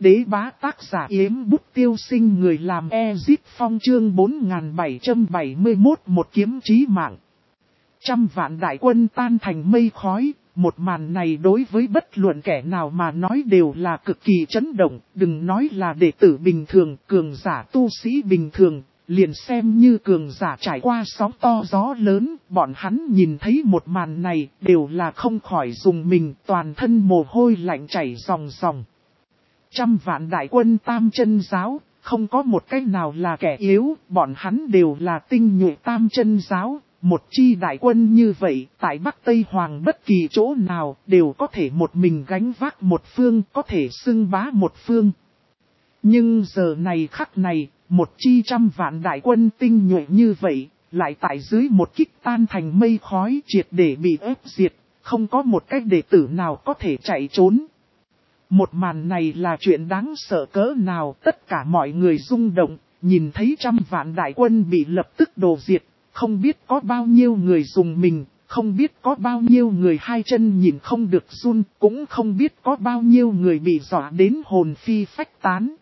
Đế bá tác giả Yếm Bút Tiêu Sinh, người làm Ezit Phong, chương 4771, một kiếm chí mạng. Trăm vạn đại quân tan thành mây khói, một màn này đối với bất luận kẻ nào mà nói đều là cực kỳ chấn động, đừng nói là đệ tử bình thường, cường giả tu sĩ bình thường, liền xem như cường giả trải qua sóng to gió lớn, bọn hắn nhìn thấy một màn này đều là không khỏi dùng mình, toàn thân mồ hôi lạnh chảy ròng ròng. Trăm vạn đại quân Tam Chân Giáo, không có một cái nào là kẻ yếu, bọn hắn đều là tinh nhuệ Tam Chân Giáo. Một chi đại quân như vậy, tại Bắc Tây Hoàng bất kỳ chỗ nào, đều có thể một mình gánh vác một phương, có thể xưng bá một phương. Nhưng giờ này khắc này, một chi trăm vạn đại quân tinh nhuệ như vậy, lại tại dưới một kích tan thành mây khói, triệt để bị ép diệt, không có một cách đệ tử nào có thể chạy trốn. Một màn này là chuyện đáng sợ cỡ nào, tất cả mọi người rung động, nhìn thấy trăm vạn đại quân bị lập tức đổ diệt. Không biết có bao nhiêu người dùng mình, không biết có bao nhiêu người hai chân nhìn không được run, cũng không biết có bao nhiêu người bị dọa đến hồn phi phách tán.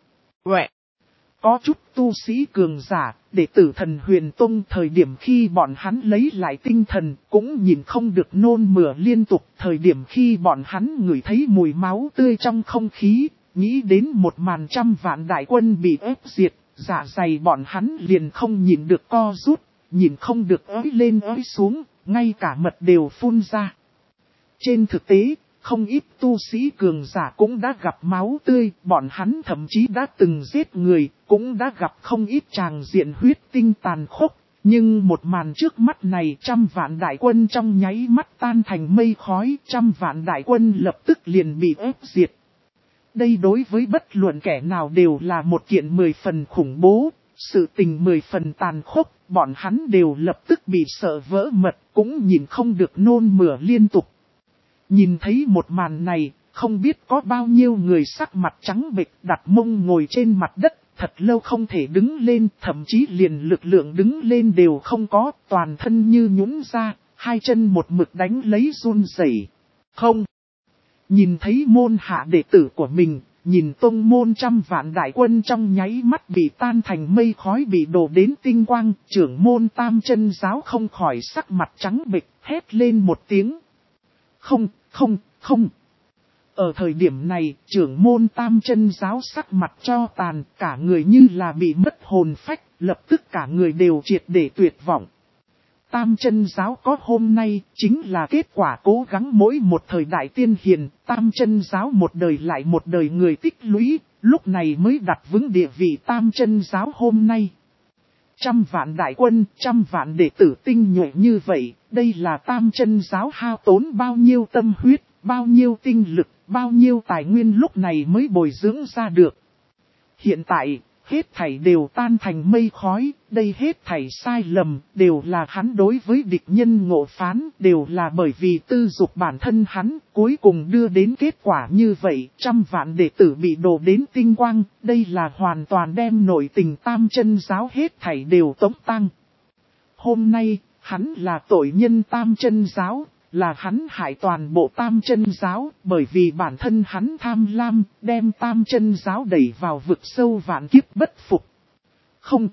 Có chút tu sĩ cường giả, đệ tử Thần Huyền Tông thời điểm khi bọn hắn lấy lại tinh thần, cũng nhìn không được nôn mửa liên tục. Thời điểm khi bọn hắn ngửi thấy mùi máu tươi trong không khí, nghĩ đến một màn trăm vạn đại quân bị ép diệt, dạ dày bọn hắn liền không nhìn được co rút. Nhìn không được ới lên ới xuống, ngay cả mật đều phun ra. Trên thực tế, không ít tu sĩ cường giả cũng đã gặp máu tươi, bọn hắn thậm chí đã từng giết người, cũng đã gặp không ít tràng diện huyết tinh tàn khốc. Nhưng một màn trước mắt này, trăm vạn đại quân trong nháy mắt tan thành mây khói, trăm vạn đại quân lập tức liền bị ép diệt. Đây đối với bất luận kẻ nào đều là một kiện 10 phần khủng bố, sự tình 10 phần tàn khốc. Bọn hắn đều lập tức bị sợ vỡ mật, cũng nhìn không được nôn mửa liên tục. Nhìn thấy một màn này, không biết có bao nhiêu người sắc mặt trắng bệch đặt mông ngồi trên mặt đất, thật lâu không thể đứng lên, thậm chí liền lực lượng đứng lên đều không có, toàn thân như nhũn ra, hai chân một mực đánh lấy run rẩy. Không! Nhìn thấy môn hạ đệ tử của mình, nhìn tông môn trăm vạn đại quân trong nháy mắt bị tan thành mây khói, bị đổ đến tinh quang, trưởng môn Tam Chân Giáo không khỏi sắc mặt trắng bệch, hét lên một tiếng. Không. Ở thời điểm này, trưởng môn Tam Chân Giáo sắc mặt cho tàn, cả người như là bị mất hồn phách, lập tức cả người đều triệt để tuyệt vọng. Tam Chân Giáo có hôm nay, chính là kết quả cố gắng mỗi một thời đại tiên hiền, Tam Chân Giáo một đời lại một đời người tích lũy, lúc này mới đặt vững địa vị Tam Chân Giáo hôm nay. Trăm vạn đại quân, trăm vạn đệ tử tinh nhuệ như vậy, đây là Tam Chân Giáo hao tốn bao nhiêu tâm huyết, bao nhiêu tinh lực, bao nhiêu tài nguyên lúc này mới bồi dưỡng ra được. Hiện tại, hết thảy đều tan thành mây khói, đây hết thảy sai lầm, đều là hắn đối với địch nhân ngộ phán, đều là bởi vì tư dục bản thân hắn, cuối cùng đưa đến kết quả như vậy, trăm vạn đệ tử bị đổ đến tinh quang, đây là hoàn toàn đem nội tình Tam Chân Giáo hết thảy đều tống tăng. Hôm nay, hắn là tội nhân Tam Chân Giáo. Là hắn hại toàn bộ Tam Chân Giáo, bởi vì bản thân hắn tham lam, đem Tam Chân Giáo đẩy vào vực sâu vạn kiếp bất phục. Không.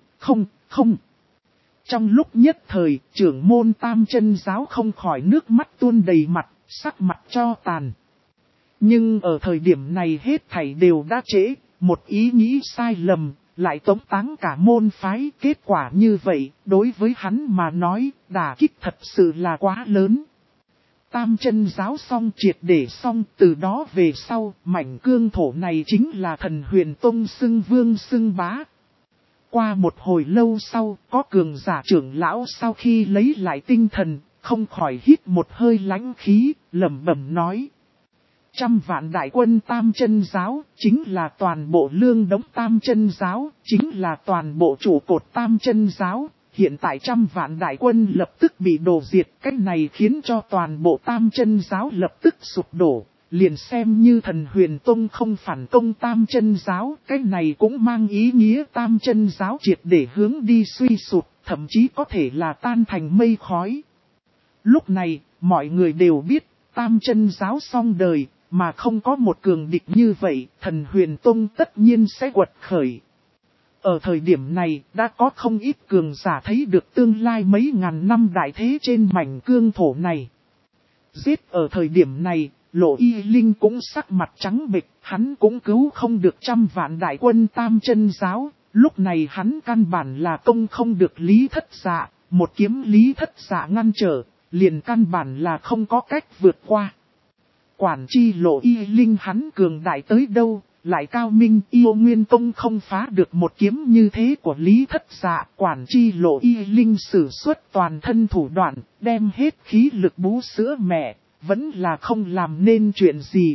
Trong lúc nhất thời, trưởng môn Tam Chân Giáo không khỏi nước mắt tuôn đầy mặt, sắc mặt cho tàn. Nhưng ở thời điểm này hết thảy đều đã trễ, một ý nghĩ sai lầm, lại tống táng cả môn phái. Kết quả như vậy, đối với hắn mà nói, đả kích thật sự là quá lớn. Tam Chân Giáo xong triệt để xong, từ đó về sau, mảnh cương thổ này chính là Thần Huyền Tông xưng vương xưng bá. Qua một hồi lâu sau, có cường giả trưởng lão sau khi lấy lại tinh thần, không khỏi hít một hơi lãnh khí, lẩm bẩm nói. Trăm vạn đại quân Tam Chân Giáo, chính là toàn bộ lương đống Tam Chân Giáo, chính là toàn bộ trụ cột Tam Chân Giáo. Hiện tại trăm vạn đại quân lập tức bị đổ diệt, cái này khiến cho toàn bộ Tam Chân Giáo lập tức sụp đổ, liền xem như Thần Huyền Tông không phản công Tam Chân Giáo, cái này cũng mang ý nghĩa Tam Chân Giáo triệt để hướng đi suy sụp, thậm chí có thể là tan thành mây khói. Lúc này, mọi người đều biết, Tam Chân Giáo xong đời, mà không có một cường địch như vậy, Thần Huyền Tông tất nhiên sẽ quật khởi. Ở thời điểm này, đã có không ít cường giả thấy được tương lai mấy ngàn năm đại thế trên mảnh cương thổ này. Giết ở thời điểm này, Lộ Y Linh cũng sắc mặt trắng bệch, hắn cũng cứu không được 100 vạn đại quân Tam Chân Giáo, lúc này hắn căn bản là công không được Lý Thất Dạ, một kiếm Lý Thất Dạ ngăn trở, liền căn bản là không có cách vượt qua. Quản chi Lộ Y Linh hắn cường đại tới đâu, lại cao minh Yêu Nguyên Tông không phá được một kiếm như thế của Lý Thất Dạ. Quản chi Lộ Y Linh sử xuất toàn thân thủ đoạn, đem hết khí lực bú sữa mẹ, vẫn là không làm nên chuyện gì.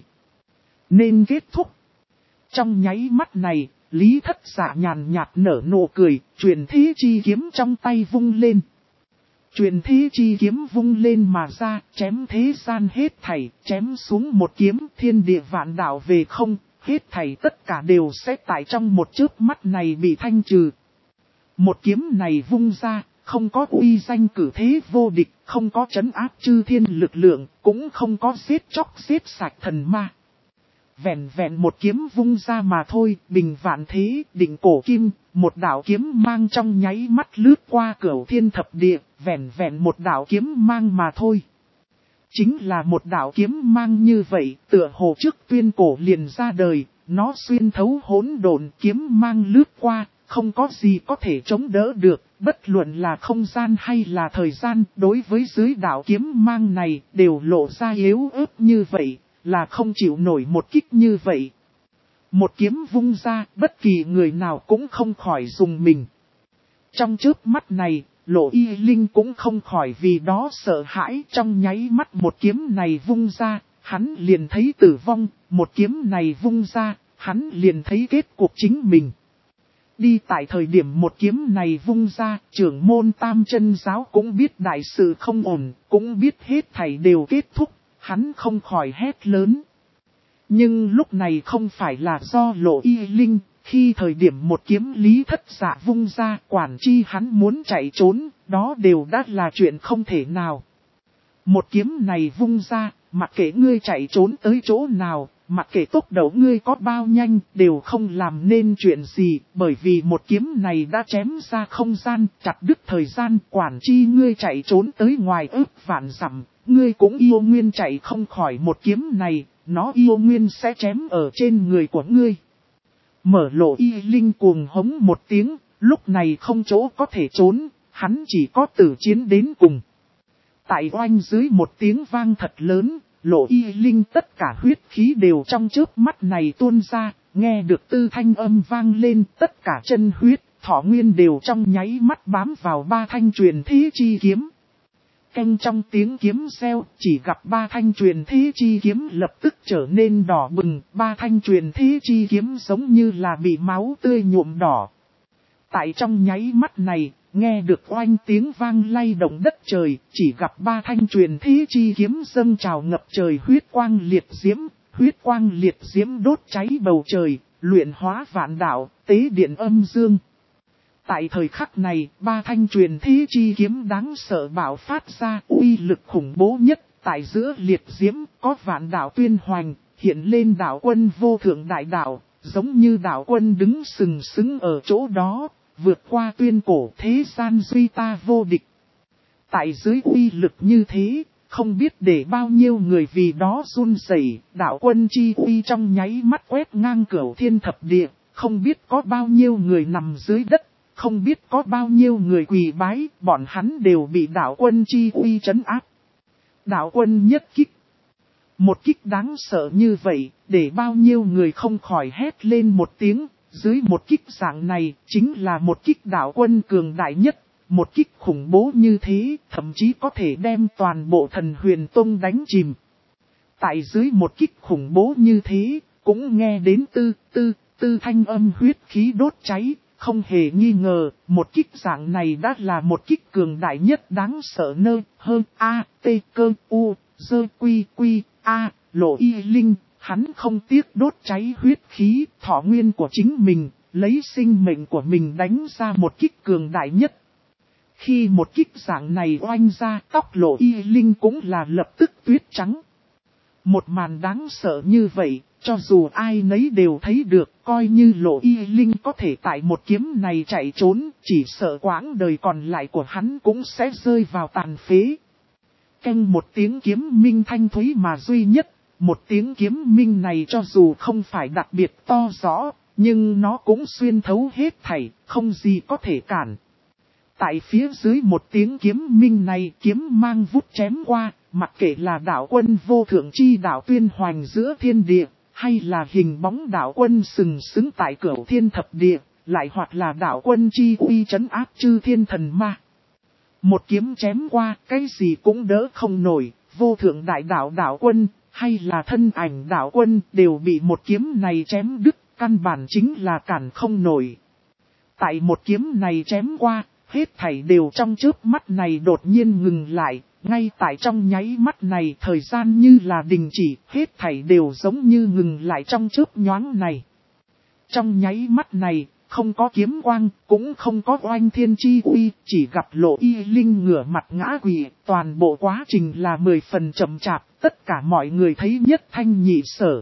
Nên kết thúc. Trong nháy mắt này, Lý Thất Dạ nhàn nhạt nở nụ cười, truyền thế chi kiếm trong tay vung lên. Truyền thế chi kiếm vung lên mà ra, chém thế gian hết thảy, chém xuống một kiếm, thiên địa vạn đạo về không, hết thảy tất cả đều sẽ tại trong một chớp mắt này bị thanh trừ. Một kiếm này vung ra, không có uy danh cử thế vô địch, không có trấn áp chư thiên lực lượng, cũng không có giết chóc giết sạch thần ma. Vẹn vẹn một kiếm vung ra mà thôi, bình vạn thế, định cổ kim, một đạo kiếm mang trong nháy mắt lướt qua cửu thiên thập địa, vẹn vẹn một đạo kiếm mang mà thôi. Chính là một đạo kiếm mang như vậy, tựa hồ trước tuyên cổ liền ra đời, nó xuyên thấu hỗn độn, kiếm mang lướt qua, không có gì có thể chống đỡ được, bất luận là không gian hay là thời gian, đối với dưới đạo kiếm mang này, đều lộ ra yếu ớt như vậy, là không chịu nổi một kích như vậy. Một kiếm vung ra, bất kỳ người nào cũng không khỏi dùng mình. Trong chớp mắt này, Lộ Y Linh cũng không khỏi vì đó sợ hãi, trong nháy mắt một kiếm này vung ra, hắn liền thấy tử vong, một kiếm này vung ra, hắn liền thấy kết cuộc chính mình. Đi tại thời điểm một kiếm này vung ra, trưởng môn Tam Chân Giáo cũng biết đại sự không ổn, cũng biết hết thảy đều kết thúc, hắn không khỏi hét lớn. Nhưng lúc này không phải là do Lộ Y Linh, khi thời điểm một kiếm Lý Thất Dạ vung ra, quản chi hắn muốn chạy trốn, đó đều đã là chuyện không thể nào. Một kiếm này vung ra, mặc kệ ngươi chạy trốn tới chỗ nào, mặc kệ tốc độ ngươi có bao nhanh, đều không làm nên chuyện gì, bởi vì một kiếm này đã chém ra không gian, chặt đứt thời gian, quản chi ngươi chạy trốn tới ngoài ước vạn dặm, ngươi cũng yêu nguyên chạy không khỏi một kiếm này, nó yêu nguyên sẽ chém ở trên người của ngươi. Mở Lộ Y Linh cuồng hống một tiếng, lúc này không chỗ có thể trốn, hắn chỉ có tử chiến đến cùng. Tại oanh dưới một tiếng vang thật lớn, Lộ Y Linh tất cả huyết khí đều trong chớp mắt này tuôn ra, nghe được tư thanh âm vang lên, tất cả chân huyết, thọ nguyên đều trong nháy mắt bám vào ba thanh truyền thế chi kiếm. Canh trong tiếng kiếm reo, chỉ gặp ba thanh truyền thế chi kiếm lập tức trở nên đỏ bừng, ba thanh truyền thế chi kiếm giống như là bị máu tươi nhuộm đỏ. Tại trong nháy mắt này, nghe được oanh tiếng vang lay động đất trời, chỉ gặp ba thanh truyền thế chi kiếm dâng trào ngập trời huyết quang liệt diễm đốt cháy bầu trời, luyện hóa vạn đạo, tế điện âm dương. Tại thời khắc này, ba thanh truyền thế chi kiếm đáng sợ bạo phát ra uy lực khủng bố nhất, tại giữa liệt diễm có vạn đạo tuyên hoành, hiện lên đạo quân vô thượng đại đạo, giống như đạo quân đứng sừng sững ở chỗ đó, vượt qua tuyên cổ thế gian duy ta vô địch. Tại dưới uy lực như thế, không biết để bao nhiêu người vì đó run rẩy, đạo quân chi uy trong nháy mắt quét ngang cửu thiên thập địa, không biết có bao nhiêu người nằm dưới đất. Không biết có bao nhiêu người quỳ bái, bọn hắn đều bị đạo quân chi uy trấn áp. Đạo quân nhất kích. Một kích đáng sợ như vậy, để bao nhiêu người không khỏi hét lên một tiếng. Dưới một kích dạng này, chính là một kích đạo quân cường đại nhất. Một kích khủng bố như thế, thậm chí có thể đem toàn bộ Thần Huyền Tông đánh chìm. Tại dưới một kích khủng bố như thế, cũng nghe đến tư thanh âm huyết khí đốt cháy. Không hề nghi ngờ, một kích dạng này đã là một kích cường đại nhất đáng sợ nơi hơn A, T, cơ, U, dơ quy, A, Lộ Y Linh, hắn không tiếc đốt cháy huyết khí, thọ nguyên của chính mình, lấy sinh mệnh của mình đánh ra một kích cường đại nhất. Khi một kích dạng này oanh ra, tóc Lộ Y Linh cũng là lập tức tuyết trắng. Một màn đáng sợ như vậy, cho dù ai nấy đều thấy được, coi như Lộ Y Linh có thể tại một kiếm này chạy trốn, chỉ sợ quãng đời còn lại của hắn cũng sẽ rơi vào tàn phế. Canh một tiếng kiếm minh thanh thúy mà duy nhất, một tiếng kiếm minh này cho dù không phải đặc biệt to rõ, nhưng nó cũng xuyên thấu hết thảy, không gì có thể cản. Tại phía dưới một tiếng kiếm minh này, kiếm mang vút chém qua, mặc kệ là đạo quân vô thượng chi đạo tuyên hoành giữa thiên địa, hay là hình bóng đạo quân sừng sững tại cửu thiên thập địa, lại hoặc là đạo quân chi uy trấn áp chư thiên thần ma. Một kiếm chém qua, cái gì cũng đỡ không nổi, vô thượng đại đạo đạo quân, hay là thân ảnh đạo quân đều bị một kiếm này chém đứt, căn bản chính là cản không nổi. Tại một kiếm này chém qua, hết thảy đều trong chớp mắt này đột nhiên ngừng lại, ngay tại trong nháy mắt này thời gian như là đình chỉ, hết thảy đều giống như ngừng lại trong chớp nhoáng này. Trong nháy mắt này, không có kiếm quang, cũng không có oanh thiên chi uy, chỉ gặp Lộ Y Linh ngửa mặt ngã quỵ, toàn bộ quá trình là 10 phần chậm chạp, tất cả mọi người thấy nhất thanh nhị sở.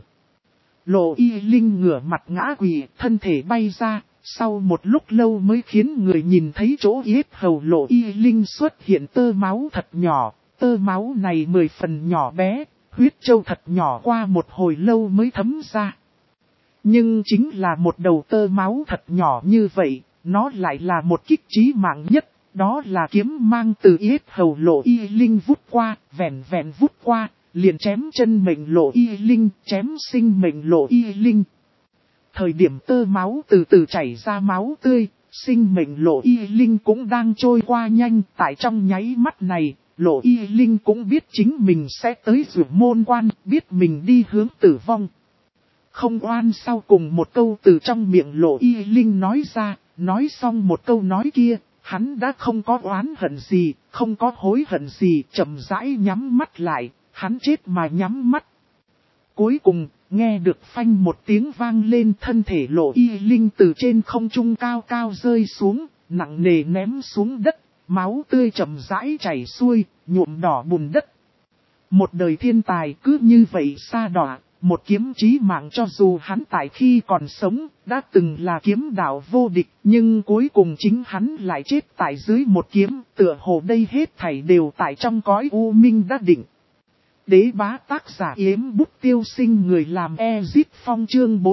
Lộ Y Linh ngửa mặt ngã quỵ, thân thể bay ra, sau một lúc lâu mới khiến người nhìn thấy chỗ yết hầu Lộ Y Linh xuất hiện tơ máu thật nhỏ, tơ máu này 10 phần nhỏ bé, huyết châu thật nhỏ qua một hồi lâu mới thấm ra. Nhưng chính là một đầu tơ máu thật nhỏ như vậy, nó lại là một kích chí mạng nhất, đó là kiếm mang từ yết hầu Lộ Y Linh vút qua, vẹn vẹn vút qua, liền chém chân mệnh Lộ Y Linh, chém sinh mệnh Lộ Y Linh. Thời điểm tơ máu từ từ chảy ra máu tươi, sinh mệnh Lộ Y Linh cũng đang trôi qua nhanh, tại trong nháy mắt này, Lộ Y Linh cũng biết chính mình sẽ tới Dược Môn Quan, biết mình đi hướng tử vong. Không oan sau cùng một câu từ trong miệng Lộ Y Linh nói ra, nói xong một câu nói kia, hắn đã không có oán hận gì, không có hối hận gì, chậm rãi nhắm mắt lại, hắn chết mà nhắm mắt. Cuối cùng, nghe được phanh một tiếng vang lên, thân thể Lộ Y Linh từ trên không trung cao cao rơi xuống, nặng nề ném xuống đất, máu tươi chậm rãi chảy xuôi, nhuộm đỏ bùn đất. Một đời thiên tài cứ như vậy sa đọa. Một kiếm chí mạng cho dù hắn tại khi còn sống, đã từng là kiếm đạo vô địch, nhưng cuối cùng chính hắn lại chết tại dưới một kiếm, tựa hồ đây hết thảy đều tại trong cõi u minh đã định. Đế bá tác giả Yếm Bút Tiêu Sinh, người làm Ezit Phong, chương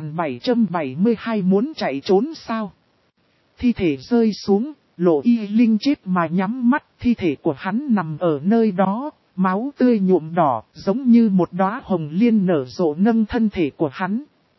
4772 muốn chạy trốn sao? Thi thể rơi xuống, Lộ Y Linh chết mà nhắm mắt, thi thể của hắn nằm ở nơi đó. Máu tươi nhuộm đỏ, giống như một đóa hồng liên nở rộ nâng thân thể của hắn.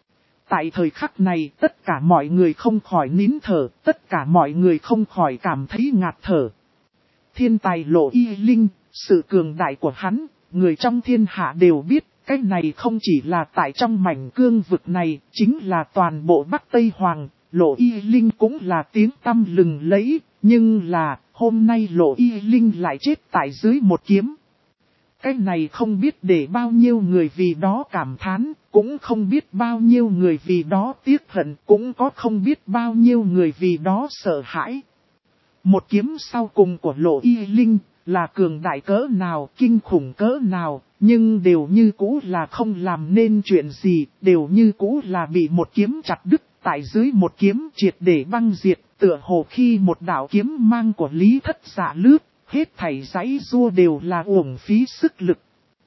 Tại thời khắc này, tất cả mọi người không khỏi nín thở, tất cả mọi người không khỏi cảm thấy ngạt thở. Thiên tài Lộ Y Linh, sự cường đại của hắn, người trong thiên hạ đều biết, cái này không chỉ là tại trong mảnh cương vực này, chính là toàn bộ Bắc Tây Hoàng, Lộ Y Linh cũng là tiếng tăm lừng lẫy, nhưng là, hôm nay Lộ Y Linh lại chết tại dưới một kiếm. Cái này không biết để bao nhiêu người vì đó cảm thán, cũng không biết bao nhiêu người vì đó tiếc hận, cũng có không biết bao nhiêu người vì đó sợ hãi. Một kiếm sau cùng của Lộ Y Linh là cường đại cỡ nào, kinh khủng cỡ nào, nhưng đều như cũ là không làm nên chuyện gì, đều như cũ là bị một kiếm chặt đứt, tại dưới một kiếm triệt để băng diệt, tựa hồ khi một đạo kiếm mang của Lý Thất Dạ lướt. Hết thảy giãy giụa đều là uổng phí sức lực.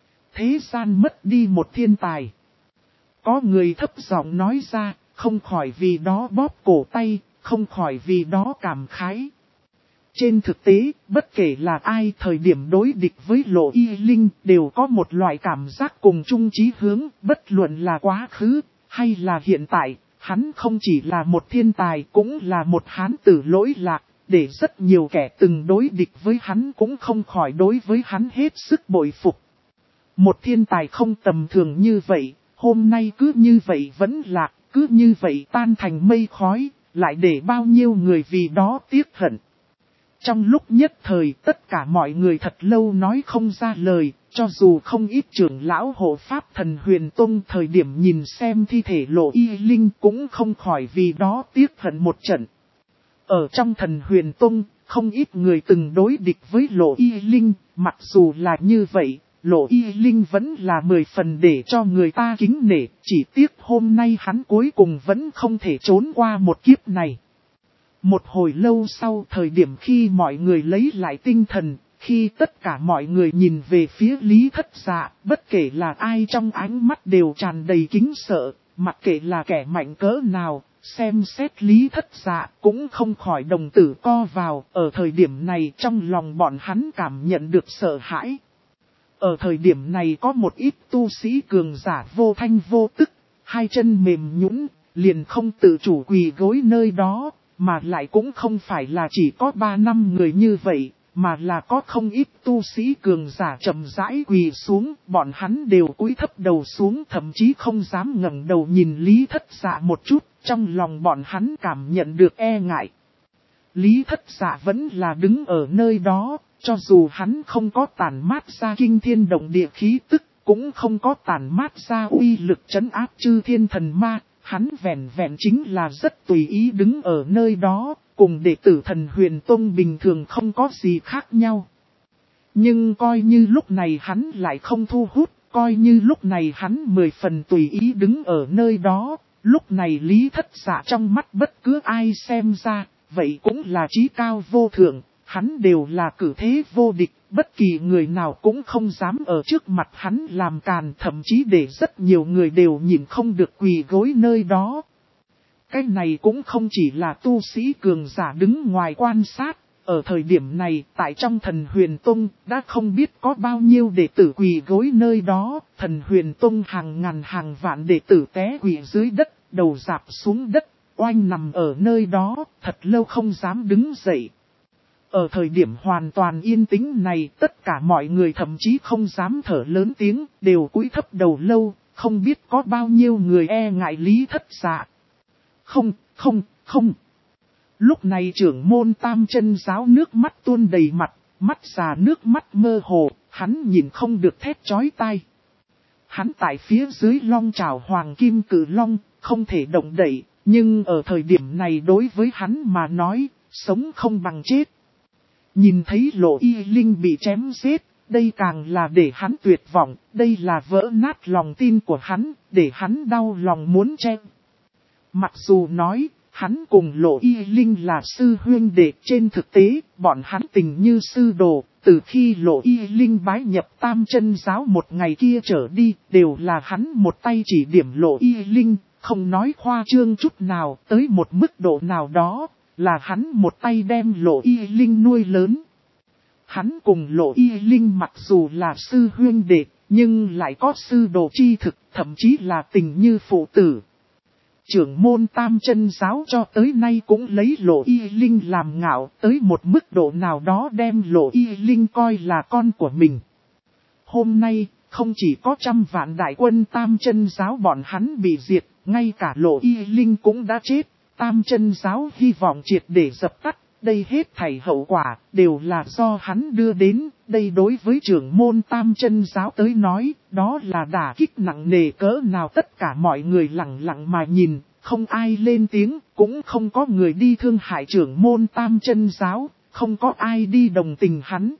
Thế gian mất đi một thiên tài. Có người thấp giọng nói ra, không khỏi vì đó bóp cổ tay, không khỏi vì đó cảm khái. Trên thực tế, bất kể là ai thời điểm đối địch với Lộ Y Linh đều có một loại cảm giác cùng chung chí hướng, bất luận là quá khứ hay là hiện tại, hắn không chỉ là một thiên tài cũng là một hán tử lỗi lạc. Để rất nhiều kẻ từng đối địch với hắn cũng không khỏi đối với hắn hết sức bội phục. Một thiên tài không tầm thường như vậy, hôm nay cứ như vậy vẫn lạc, cứ như vậy tan thành mây khói, lại để bao nhiêu người vì đó tiếc hận. Trong lúc nhất thời tất cả mọi người thật lâu nói không ra lời, cho dù không ít trưởng lão hộ pháp thần Huyền Tông thời điểm nhìn xem thi thể Lộ Y Linh cũng không khỏi vì đó tiếc hận một trận. Ở trong thần Huyền Tông, không ít người từng đối địch với Lộ Y Linh, mặc dù là như vậy, Lộ Y Linh vẫn là 10 phần để cho người ta kính nể, chỉ tiếc hôm nay hắn cuối cùng vẫn không thể trốn qua một kiếp này. Một hồi lâu sau thời điểm khi mọi người lấy lại tinh thần, khi tất cả mọi người nhìn về phía Lý Thất Dạ, bất kể là ai trong ánh mắt đều tràn đầy kính sợ, mặc kệ là kẻ mạnh cỡ nào, xem xét Lý Thất Dạ cũng không khỏi đồng tử co vào, ở thời điểm này trong lòng bọn hắn cảm nhận được sợ hãi. Ở thời điểm này có một ít tu sĩ cường giả vô thanh vô tức, hai chân mềm nhũn, liền không tự chủ quỳ gối nơi đó, mà lại cũng không phải là chỉ có 3-5 người như vậy, mà là có không ít tu sĩ cường giả chậm rãi quỳ xuống, bọn hắn đều cúi thấp đầu xuống, thậm chí không dám ngẩng đầu nhìn Lý Thất Dạ một chút, trong lòng bọn hắn cảm nhận được e ngại. Lý Thất Dạ vẫn là đứng ở nơi đó, cho dù hắn không có tản mát ra kinh thiên động địa khí tức, cũng không có tản mát ra uy lực trấn áp chư thiên thần ma, hắn vẹn vẹn chính là rất tùy ý đứng ở nơi đó, cùng đệ tử Thần Huyền Tông bình thường không có gì khác nhau. Nhưng coi như lúc này hắn lại không thu hút, coi như lúc này hắn 10 phần tùy ý đứng ở nơi đó, lúc này Lý Thất Dạ trong mắt bất cứ ai xem ra, vậy cũng là chí cao vô thượng, hắn đều là cử thế vô địch, bất kỳ người nào cũng không dám ở trước mặt hắn làm càn, thậm chí để rất nhiều người đều nhìn không được quỳ gối nơi đó. Cái này cũng không chỉ là tu sĩ cường giả đứng ngoài quan sát, ở thời điểm này tại trong Thần Huyền Tông đã không biết có bao nhiêu đệ tử quỳ gối nơi đó, Thần Huyền Tông hàng ngàn hàng vạn đệ tử té quỳ dưới đất, đầu rạp xuống đất, oanh nằm ở nơi đó, thật lâu không dám đứng dậy. Ở thời điểm hoàn toàn yên tĩnh này, tất cả mọi người thậm chí không dám thở lớn tiếng, đều cúi thấp đầu lâu, không biết có bao nhiêu người e ngại Lý Thất Dạ. Không. Lúc này trưởng môn Tam Chân Giáo nước mắt tuôn đầy mặt, mắt già nước mắt mơ hồ, hắn nhìn không được thét chói tai. Hắn tại phía dưới long trảo hoàng kim cử long, không thể động đậy, nhưng ở thời điểm này đối với hắn mà nói, sống không bằng chết. Nhìn thấy Lộ Y Linh bị chém giết, đây càng là để hắn tuyệt vọng, đây là vỡ nát lòng tin của hắn, để hắn đau lòng muốn che. Mặc dù nói, hắn cùng Lộ Y Linh là sư huynh đệ, trên thực tế, bọn hắn tình như sư đồ, từ khi Lộ Y Linh bái nhập Tam Chân Giáo một ngày kia trở đi, đều là hắn một tay chỉ điểm Lộ Y Linh, không nói khoa trương chút nào, tới một mức độ nào đó, là hắn một tay đem Lộ Y Linh nuôi lớn. Hắn cùng Lộ Y Linh mặc dù là sư huynh đệ, nhưng lại có sư đồ chi thực, thậm chí là tình như phụ tử. Trưởng môn Tam Chân Giáo cho tới nay cũng lấy Lộ Y Linh làm ngạo, tới một mức độ nào đó đem Lộ Y Linh coi là con của mình. Hôm nay, không chỉ có trăm vạn đại quân Tam Chân Giáo bọn hắn bị diệt, ngay cả Lộ Y Linh cũng đã chết. Tam Chân Giáo hy vọng triệt để dập tắt, đây hết thảy hậu quả đều là do hắn đưa đến, đây đối với trưởng môn Tam Chân Giáo tới nói, đó là đả kích nặng nề cỡ nào. Tất cả mọi người lặng lặng mà nhìn, không ai lên tiếng, cũng không có người đi thương hại trưởng môn Tam Chân Giáo, không có ai đi đồng tình hắn.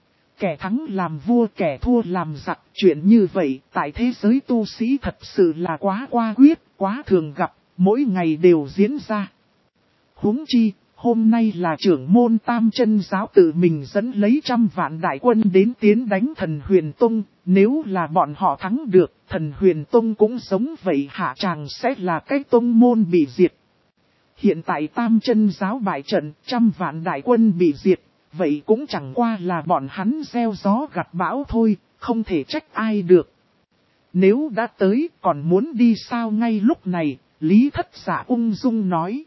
Kẻ thắng làm vua, kẻ thua làm giặc, chuyện như vậy tại thế giới tu sĩ thật sự là quá qua quyết, quá thường gặp, mỗi ngày đều diễn ra. Huống chi, hôm nay là trưởng môn Tam Chân Giáo tự mình dẫn lấy trăm vạn đại quân đến tiến đánh Thần Huyền Tông, nếu là bọn họ thắng được, Thần Huyền Tông cũng giống vậy, hạ tràng sẽ là cái tông môn bị diệt. Hiện tại Tam Chân Giáo bại trận, trăm vạn đại quân bị diệt, vậy cũng chẳng qua là bọn hắn gieo gió gặt bão thôi, không thể trách ai được. Nếu đã tới, còn muốn đi sao? Ngay lúc này, Lý Thất Dạ ung dung nói.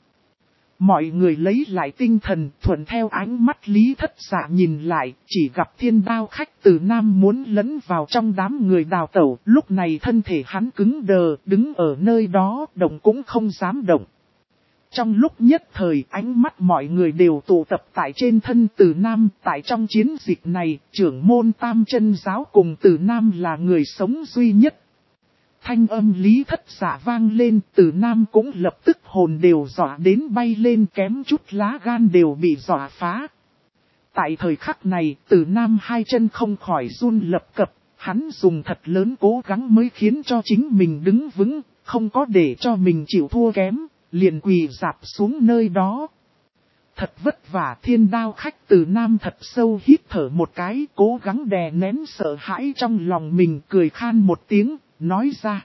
Mọi người lấy lại tinh thần, thuận theo ánh mắt Lý Thất Dạ nhìn lại, chỉ gặp Thiên Đao Khách từ Nam muốn lấn vào trong đám người đào tẩu. Lúc này thân thể hắn cứng đờ, đứng ở nơi đó, động cũng không dám động. Trong lúc nhất thời, ánh mắt mọi người đều tụ tập tại trên thân Từ Nam. Tại trong chiến dịch này, trưởng môn Tam Chân Giáo cùng Từ Nam là người sống duy nhất. Thanh âm Lý Thất Dạ vang lên, Từ Nam cũng lập tức hồn đều dọa đến bay lên, kém chút lá gan đều bị dọa phá. Tại thời khắc này, Từ Nam hai chân không khỏi run lập cập, Hắn dùng thật lớn cố gắng mới khiến cho chính mình đứng vững, không có để cho mình chịu thua kém, liền quỳ rạp xuống nơi đó. Thật vất vả. Thiên Đao Khách Từ Nam thật sâu hít thở một cái, cố gắng đè nén sợ hãi trong lòng mình, cười khan một tiếng, nói ra.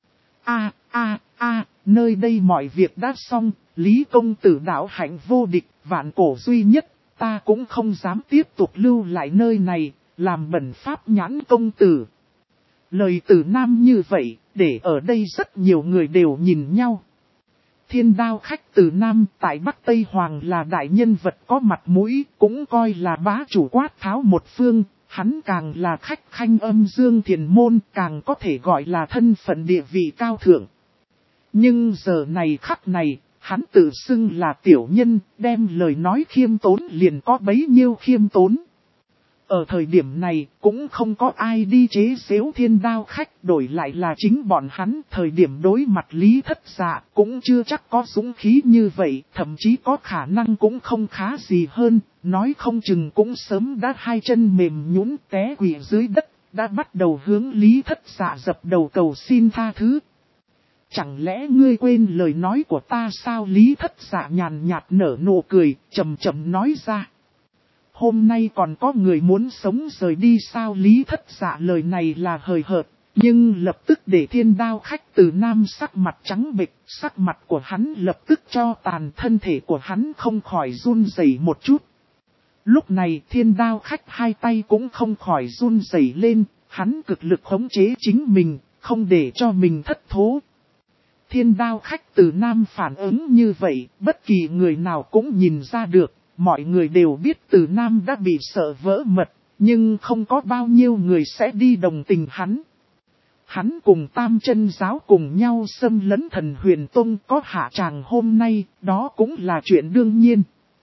Nơi đây mọi việc đã xong, Lý công tử đạo hạnh vô địch, vạn cổ duy nhất, ta cũng không dám tiếp tục lưu lại nơi này, làm bẩn pháp nhãn công tử. Lời Từ Nam như vậy, để ở đây rất nhiều người đều nhìn nhau. Thiên Đao Khách Từ Nam tại Bắc Tây Hoàng là đại nhân vật có mặt mũi, cũng coi là bá chủ quát tháo một phương, hắn càng là khách khanh Âm Dương Thiền Môn, càng có thể gọi là thân phận địa vị cao thượng. Nhưng giờ này khắc này, hắn tự xưng là tiểu nhân, đem lời nói khiêm tốn liền có bấy nhiêu khiêm tốn. Ở thời điểm này, cũng không có ai đi chế giễu Thiên Đao Khách, đổi lại là chính bọn hắn. Thời điểm đối mặt Lý Thất Dạ, cũng chưa chắc có dũng khí như vậy, thậm chí có khả năng cũng không khá gì hơn, nói không chừng cũng sớm đã hai chân mềm nhũn té quỵ dưới đất, đã bắt đầu hướng Lý Thất Dạ dập đầu cầu xin tha thứ. Chẳng lẽ ngươi quên lời nói của ta sao? Lý Thất Dạ nhàn nhạt nở nụ cười, chậm chậm nói ra. Hôm nay còn có người muốn sống rời đi sao? Lý Thất Dạ lời này là hời hợt, nhưng lập tức để Thiên Đao Khách Từ Nam sắc mặt trắng bệch, sắc mặt của hắn lập tức cho tàn, thân thể của hắn không khỏi run rẩy một chút. Lúc này Thiên Đao Khách hai tay cũng không khỏi run rẩy lên, hắn cực lực khống chế chính mình, không để cho mình thất thố. Thiên Đao Khách Từ Nam phản ứng như vậy, bất kỳ người nào cũng nhìn ra được. Mọi người đều biết Từ Nam đã bị sợ vỡ mật, nhưng không có bao nhiêu người sẽ đi đồng tình hắn. Hắn cùng Tam Chân Giáo cùng nhau xâm lấn Thần Huyền Tông có hạ tràng hôm nay, đó cũng là chuyện đương nhiên.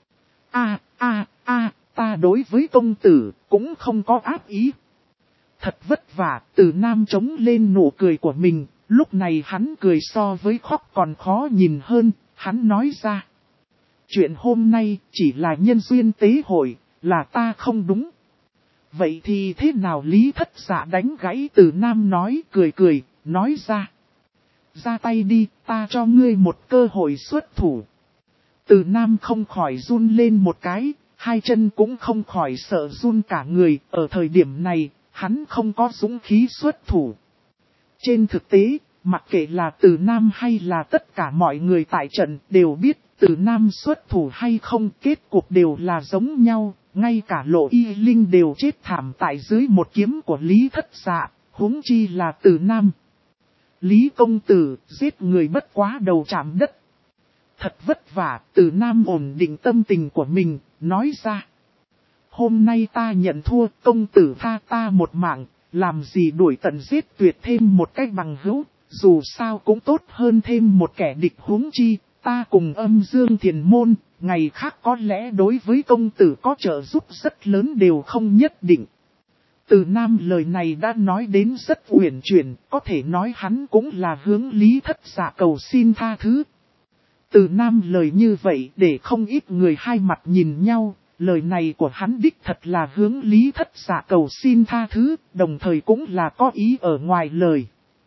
Ta đối với công tử cũng không có ác ý. Thật vất vả. Từ Nam chống lên nụ cười của mình, lúc này hắn cười so với khóc còn khó nhìn hơn, hắn nói ra. Chuyện hôm nay chỉ là nhân duyên tế hội, là ta không đúng. Vậy thì thế nào? Lý Thất Dạ đánh gãy Từ Nam nói, cười, nói ra. Ra tay đi, ta cho ngươi một cơ hội xuất thủ. Từ Nam không khỏi run lên một cái, hai chân cũng không khỏi sợ run cả người. Ở thời điểm này, hắn không có dũng khí xuất thủ. Trên thực tế, mặc kệ là Từ Nam hay là tất cả mọi người tại trận đều biết, Từ Nam xuất thủ hay không, kết cục đều là giống nhau, ngay cả Lộ Y Linh đều chết thảm tại dưới một kiếm của Lý Thất Dạ, huống chi là Từ Nam. Lý công tử, giết người bất quá đầu chạm đất. Thật vất vả. Từ Nam ổn định tâm tình của mình, nói ra. Hôm nay ta nhận thua, công tử tha ta một mạng, làm gì đuổi tận giết tuyệt thêm một cách bằng hữu, dù sao cũng tốt hơn thêm một kẻ địch. Huống chi. Ta cùng Âm Dương Thiền Môn, ngày khác có lẽ đối với công tử có trợ giúp rất lớn đều không nhất định. Từ Nam lời này đã nói đến rất uyển chuyển, có thể nói hắn cũng là hướng Lý Thất Dạ cầu xin tha thứ. Từ Nam lời như vậy để không ít người hai mặt nhìn nhau, lời này của hắn đích thật là hướng Lý Thất Dạ cầu xin tha thứ, đồng thời cũng là có ý ở ngoài lời.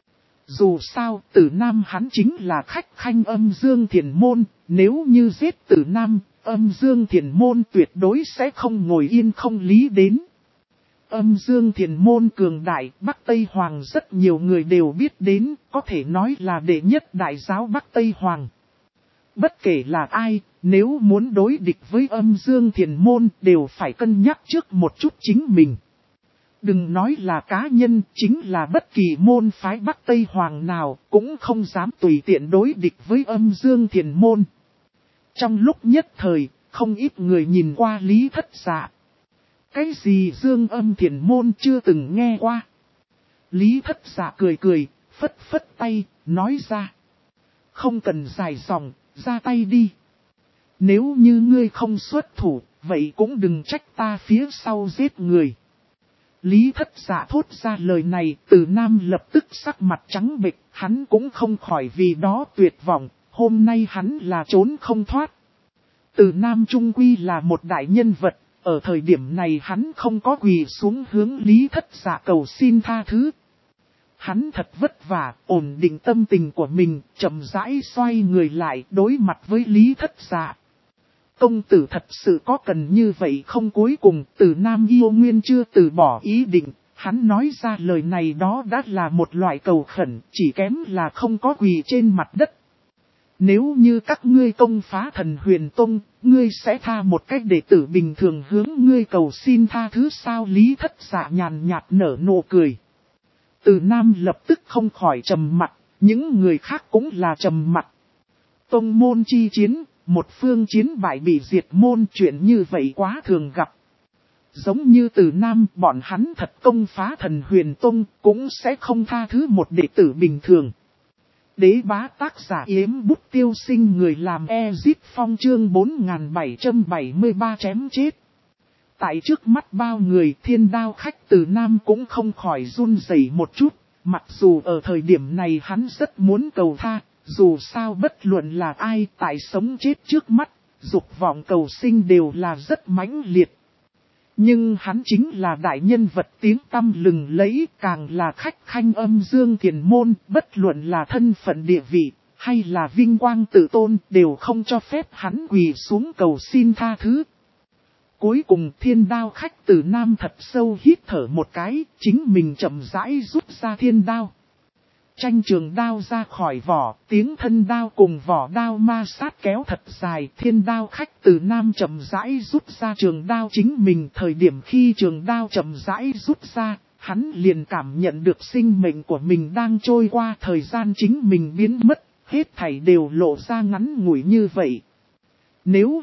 Dù sao, Từ Nam hắn chính là khách khanh Âm Dương Thiền Môn, nếu như giết Từ Nam, Âm Dương Thiền Môn tuyệt đối sẽ không ngồi yên không lý đến. Âm Dương Thiền Môn cường đại, Bắc Tây Hoàng rất nhiều người đều biết đến, có thể nói là đệ nhất đại giáo Bắc Tây Hoàng. Bất kể là ai, nếu muốn đối địch với Âm Dương Thiền Môn đều phải cân nhắc trước một chút chính mình. Đừng nói là cá nhân, chính là bất kỳ môn phái Bắc Tây Hoàng nào cũng không dám tùy tiện đối địch với Âm Dương Thiền Môn. Trong lúc nhất thời, không ít người nhìn qua Lý Thất Dạ. Cái gì Dương Âm Thiền Môn chưa từng nghe qua. Lý Thất Dạ cười, phất phất tay, nói ra. Không cần dài dòng, ra tay đi. Nếu như ngươi không xuất thủ, vậy cũng đừng trách ta phía sau giết người. Lý Thất Dạ thốt ra lời này, Từ Nam lập tức sắc mặt trắng bệch, hắn cũng không khỏi vì đó tuyệt vọng, hôm nay hắn là trốn không thoát. Từ Nam trung quy là một đại nhân vật, ở thời điểm này hắn không có quỳ xuống hướng Lý Thất Dạ cầu xin tha thứ. Hắn thật vất vả, ổn định tâm tình của mình, chậm rãi xoay người lại đối mặt với Lý Thất Dạ. Công tử thật sự có cần như vậy không? Cuối cùng Từ Nam yêu nguyên chưa từ bỏ ý định, hắn nói ra lời này đó đã là một loại cầu khẩn, chỉ kém là không có quỳ trên mặt đất. Nếu như các ngươi công phá Thần Huyền Tông, ngươi sẽ tha một cách đệ tử bình thường hướng ngươi cầu xin tha thứ sao? Lý Thất Dạ nhàn nhạt nở nụ cười. Từ Nam lập tức không khỏi trầm mặt, những người khác cũng là trầm mặt. Tông môn chi chiến, một phương chiến bại bị diệt môn, chuyện như vậy quá thường gặp. Giống như Từ Nam, bọn hắn thật công phá Thần Huyền Tông, cũng sẽ không tha thứ một đệ tử bình thường. Đế bá tác giả Yếm Bút Tiêu Sinh, người làm Ezit Phong, chương 4773 chém chết. Tại trước mắt bao người, Thiên Đao khách Từ Nam cũng không khỏi run rẩy một chút, mặc dù ở thời điểm này hắn rất muốn cầu tha, dù sao bất luận là ai tại sống chết trước mắt, dục vọng cầu sinh đều là rất mãnh liệt. Nhưng hắn chính là đại nhân vật tiếng tăm lừng lẫy, càng là khách khanh Âm Dương Thiền Môn, bất luận là thân phận địa vị, hay là vinh quang tự tôn, đều không cho phép hắn quỳ xuống cầu xin tha thứ. Cuối cùng Thiên Đao khách Từ Nam thật sâu hít thở một cái, chính mình chậm rãi rút ra thiên đao. Tranh trường đao ra khỏi vỏ, tiếng thân đao cùng vỏ đao ma sát kéo thật dài. Thiên Đao khách Từ Nam chậm rãi rút ra trường đao chính mình. Thời điểm khi trường đao chậm rãi rút ra, hắn liền cảm nhận được sinh mệnh của mình đang trôi qua, thời gian chính mình biến mất, hết thảy đều lộ ra ngắn ngủi như vậy. Nếu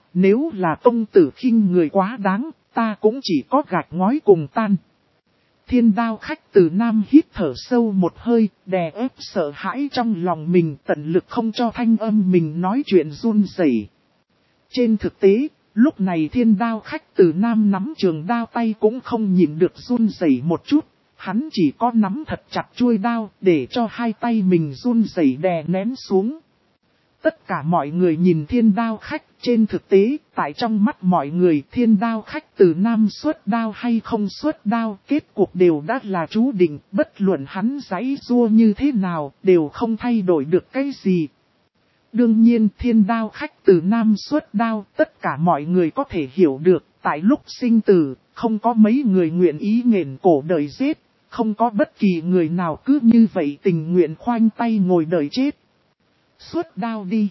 là công tử khinh người quá đáng, ta cũng chỉ có gạch ngói cùng tan. Thiên Đao khách Từ Nam hít thở sâu một hơi, đè ép sợ hãi trong lòng mình, tận lực không cho thanh âm mình nói chuyện run rẩy. Trên thực tế, lúc này Thiên Đao khách Từ Nam nắm trường đao tay cũng không nhịn được run rẩy một chút, hắn chỉ có nắm thật chặt chuôi đao để cho hai tay mình run rẩy đè nén xuống. Tất cả mọi người nhìn Thiên Đao khách, trên thực tế, tại trong mắt mọi người Thiên Đao khách Từ Nam xuất đao hay không xuất đao, kết cuộc đều đã là chú định, bất luận hắn giãy giụa như thế nào, đều không thay đổi được cái gì. Đương nhiên Thiên Đao khách Từ Nam xuất đao, tất cả mọi người có thể hiểu được, tại lúc sinh tử, không có mấy người nguyện ý nghển cổ đời giết, không có bất kỳ người nào cứ như vậy tình nguyện khoanh tay ngồi đợi chết. Xuất đao đi.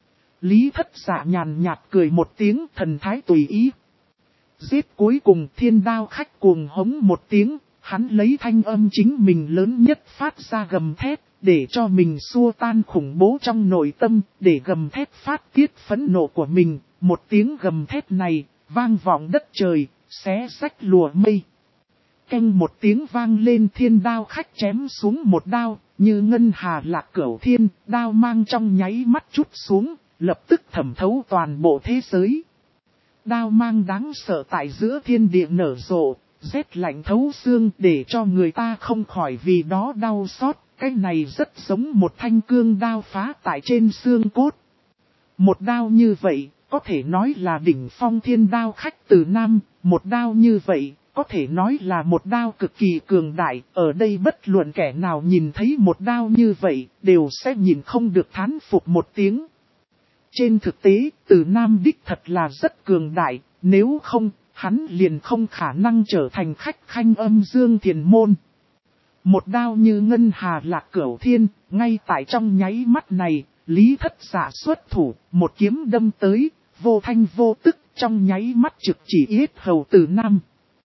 Lý Thất Dạ nhàn nhạt cười một tiếng, thần thái tùy ý. Giết. Cuối cùng Thiên Đao khách cuồng hống một tiếng, hắn lấy thanh âm chính mình lớn nhất phát ra gầm thét, để cho mình xua tan khủng bố trong nội tâm, để gầm thét phát tiết phẫn nộ của mình. Một tiếng gầm thét này, vang vọng đất trời, xé rách lùa mây. Canh một tiếng vang lên, Thiên Đao khách chém xuống một đao, như ngân hà lạc cửu thiên, đao mang trong nháy mắt chút xuống, lập tức thẩm thấu toàn bộ thế giới. Đao mang đáng sợ tại giữa thiên địa nở rộ, rét lạnh thấu xương để cho người ta không khỏi vì đó đau xót, cái này rất giống một thanh cương đao phá tại trên xương cốt. Một đao như vậy, có thể nói là đỉnh phong Thiên Đao khách Từ Nam, một đao như vậy, có thể nói là một đao cực kỳ cường đại, ở đây bất luận kẻ nào nhìn thấy một đao như vậy, đều sẽ nhìn không được thán phục một tiếng. Trên thực tế, Từ Nam đích thật là rất cường đại, nếu không, hắn liền không khả năng trở thành khách khanh Âm Dương Thiền Môn. Một đao như ngân hà lạc cửu thiên, ngay tại trong nháy mắt này, Lý Thất Dạ xuất thủ, một kiếm đâm tới, vô thanh vô tức, trong nháy mắt trực chỉ yết hầu Từ Nam.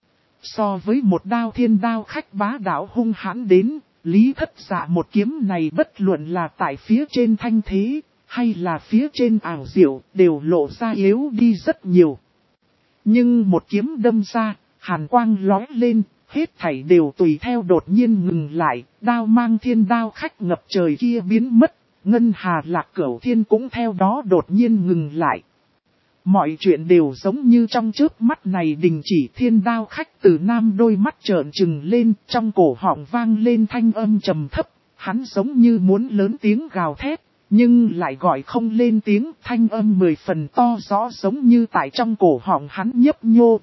So với một đao Thiên Đao khách bá đạo hung hãn đến, Lý Thất Dạ một kiếm này bất luận là tại phía trên thanh thế, hay là phía trên ảo diệu, đều lộ ra yếu đi rất nhiều. Nhưng một kiếm đâm ra, hàn quang lóe lên, hết thảy đều tùy theo đột nhiên ngừng lại, đao mang Thiên Đao khách ngập trời kia biến mất, ngân hà lạc cửu thiên cũng theo đó đột nhiên ngừng lại. Mọi chuyện đều giống như trong chớp mắt này đình chỉ. Thiên Đao khách Từ Nam đôi mắt trợn trừng lên, trong cổ họng vang lên thanh âm trầm thấp, hắn giống như muốn lớn tiếng gào thét, Nhưng lại gọi không lên tiếng, thanh âm 10 phần to rõ giống như tại trong cổ họng hắn nhấp nhô.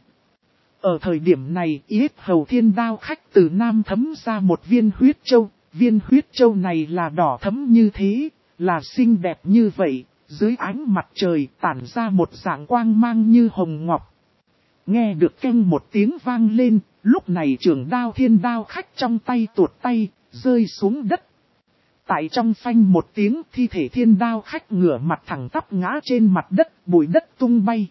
Ở thời điểm này, yết hầu thiên đao khách từ Nam thấm ra một viên huyết châu. Viên huyết châu này là đỏ thấm như thế, là xinh đẹp như vậy, dưới ánh mặt trời tản ra một dạng quang mang như hồng ngọc. Nghe được keng một tiếng vang lên, lúc này trường đao thiên đao khách trong tay tuột tay, rơi xuống đất. Tại trong phanh một tiếng, thi thể thiên đao khách ngửa mặt thẳng tắp ngã trên mặt đất, bụi đất tung bay.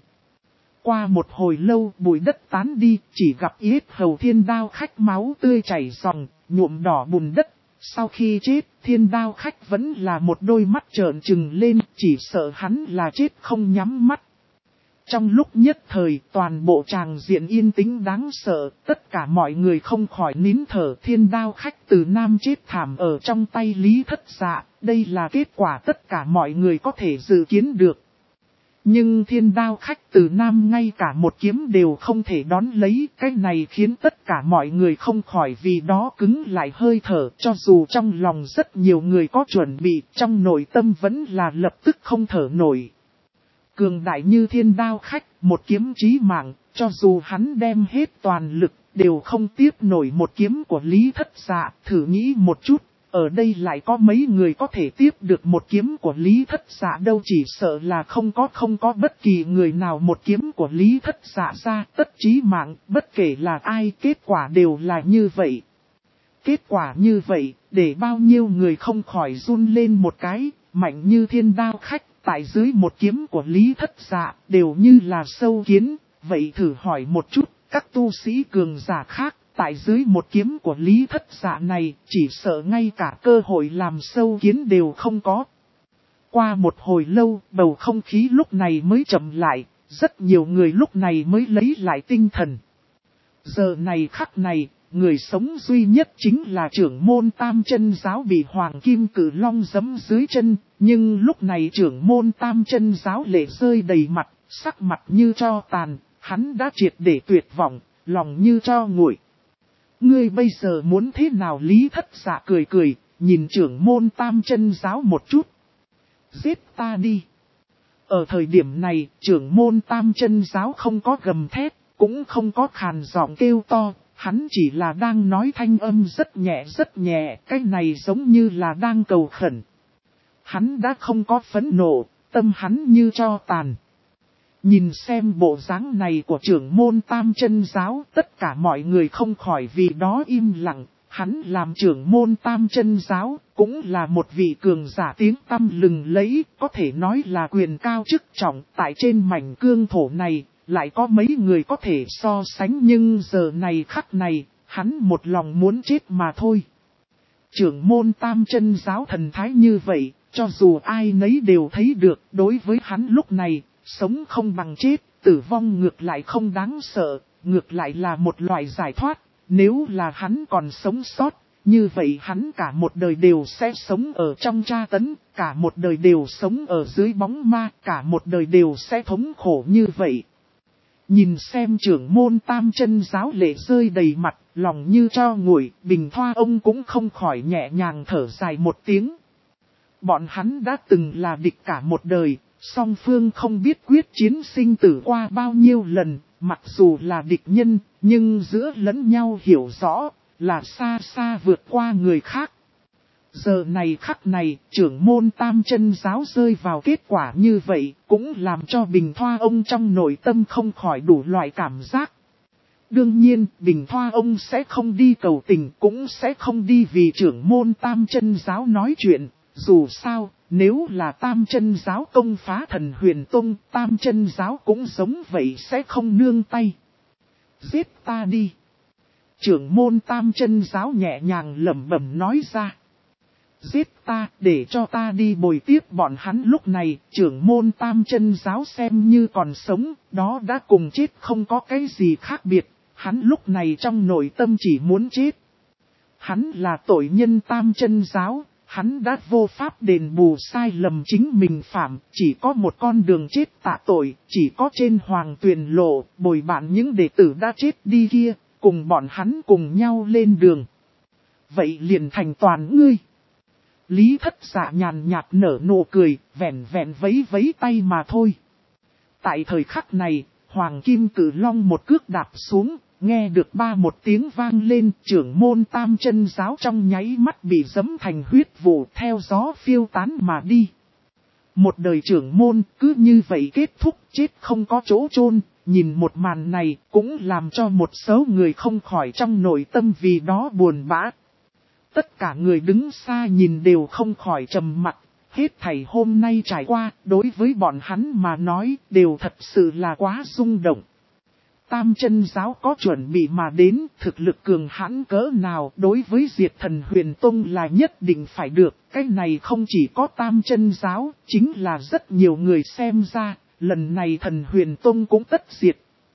Qua một hồi lâu, bụi đất tán đi, chỉ gặp yết hầu thiên đao khách máu tươi chảy ròng, nhuộm đỏ bùn đất. Sau khi chết, thiên đao khách vẫn là một đôi mắt trợn trừng lên, chỉ sợ hắn là chết không nhắm mắt. Trong lúc nhất thời, toàn bộ tràng diện yên tĩnh đáng sợ, tất cả mọi người không khỏi nín thở. Thiên đao khách từ Nam chết thảm ở trong tay Lý Thất Dạ, đây là kết quả tất cả mọi người có thể dự kiến được. Nhưng thiên đao khách từ Nam ngay cả một kiếm đều không thể đón lấy, cái này khiến tất cả mọi người không khỏi vì đó cứng lại hơi thở, cho dù trong lòng rất nhiều người có chuẩn bị, trong nội tâm vẫn là lập tức không thở nổi. Cường đại như thiên đao khách, một kiếm chí mạng, cho dù hắn đem hết toàn lực, đều không tiếp nổi một kiếm của Lý Thất Dạ. Thử nghĩ một chút, ở đây lại có mấy người có thể tiếp được một kiếm của Lý Thất Dạ đâu, chỉ sợ là không có bất kỳ người nào một kiếm của Lý Thất Dạ ra tất chí mạng, bất kể là ai, kết quả đều là như vậy. Kết quả như vậy, để bao nhiêu người không khỏi run lên một cái, mạnh như thiên đao khách. Tại dưới một kiếm của Lý Thất Dạ đều như là sâu kiến, vậy thử hỏi một chút, các tu sĩ cường giả khác, tại dưới một kiếm của Lý Thất Dạ này, chỉ sợ ngay cả cơ hội làm sâu kiến đều không có. Qua một hồi lâu, bầu không khí lúc này mới chậm lại, rất nhiều người lúc này mới lấy lại tinh thần. Giờ này khắc này, người sống duy nhất chính là trưởng môn Tam Chân Giáo bị Hoàng Kim Cử Long giẫm dưới chân, nhưng lúc này trưởng môn Tam Chân Giáo lệ rơi đầy mặt, sắc mặt như tro tàn, hắn đã triệt để tuyệt vọng, lòng như tro nguội. Ngươi bây giờ muốn thế nào? Lý Thất Dạ cười cười, nhìn trưởng môn Tam Chân Giáo một chút. Giết ta đi. Ở thời điểm này, trưởng môn Tam Chân Giáo không có gầm thét, cũng không có khàn giọng kêu to. Hắn chỉ là đang nói thanh âm rất nhẹ, cái này giống như là đang cầu khẩn. Hắn đã không có phẫn nộ, tâm hắn như tro tàn. Nhìn xem bộ dáng này của trưởng môn Tam Chân Giáo, tất cả mọi người không khỏi vì đó im lặng. Hắn làm trưởng môn Tam Chân Giáo, cũng là một vị cường giả tiếng tăm lừng lẫy, có thể nói là quyền cao chức trọng tại trên mảnh cương thổ này. Lại có mấy người có thể so sánh, nhưng giờ này khắc này, hắn một lòng muốn chết mà thôi. Trưởng môn Tam Chân Giáo thần thái như vậy, cho dù ai nấy đều thấy được, đối với hắn lúc này, sống không bằng chết, tử vong ngược lại không đáng sợ, ngược lại là một loại giải thoát. Nếu là hắn còn sống sót, như vậy hắn cả một đời đều sẽ sống ở trong tra tấn, cả một đời đều sống ở dưới bóng ma, cả một đời đều sẽ thống khổ như vậy. Nhìn xem trưởng môn Tam Chân Giáo lệ rơi đầy mặt, lòng như tro nguội, Bình Thoa ông cũng không khỏi nhẹ nhàng thở dài một tiếng. Bọn hắn đã từng là địch cả một đời, song phương không biết quyết chiến sinh tử qua bao nhiêu lần, mặc dù là địch nhân, nhưng giữa lẫn nhau hiểu rõ, là xa xa vượt qua người khác. Giờ này khắc này, trưởng môn Tam Chân Giáo rơi vào kết quả như vậy, cũng làm cho Bình Thoa ông trong nội tâm không khỏi đủ loại cảm giác. Đương nhiên, Bình Thoa ông sẽ không đi cầu tình, cũng sẽ không đi vì trưởng môn Tam Chân Giáo nói chuyện. Dù sao, nếu là Tam Chân Giáo công phá Thần Huyền Tông, Tam Chân Giáo cũng giống vậy sẽ không nương tay. Giết ta đi. Trưởng môn Tam Chân Giáo nhẹ nhàng lẩm bẩm nói ra. Giết ta, để cho ta đi bồi tiếp bọn hắn. Lúc này, trưởng môn Tam Chân Giáo xem như còn sống, đó đã cùng chết không có cái gì khác biệt. Hắn lúc này trong nội tâm chỉ muốn chết. Hắn là tội nhân Tam Chân Giáo, hắn đã vô pháp đền bù sai lầm chính mình phạm, chỉ có một con đường chết tạ tội, chỉ có trên hoàng tuyền lộ, bồi bạn những đệ tử đã chết đi kia, cùng bọn hắn cùng nhau lên đường. Vậy liền thành toàn ngươi. Lý Thất Dạ nhàn nhạt nở nụ cười, vẹn vẹn vẫy vẫy tay mà thôi. Tại thời khắc này, Hoàng Kim Cử Long một cước đạp xuống, nghe được ba một tiếng vang lên, trưởng môn Tam Chân Giáo trong nháy mắt bị giẫm thành huyết vụ theo gió phiêu tán mà đi. Một đời trưởng môn cứ như vậy kết thúc, chết không có chỗ chôn. Nhìn một màn này cũng làm cho một số người không khỏi trong nội tâm vì đó buồn bã. Tất cả người đứng xa nhìn đều không khỏi trầm mặc. Hết thảy hôm nay trải qua, đối với bọn hắn mà nói, đều thật sự là quá rung động. Tam Chân Giáo có chuẩn bị mà đến, thực lực cường hãn cỡ nào đối với Diệt Thần Huyền Tông là nhất định phải được. Cái này không chỉ có Tam Chân Giáo, chính là rất nhiều người xem ra, lần này Thần Huyền Tông cũng tất diệt.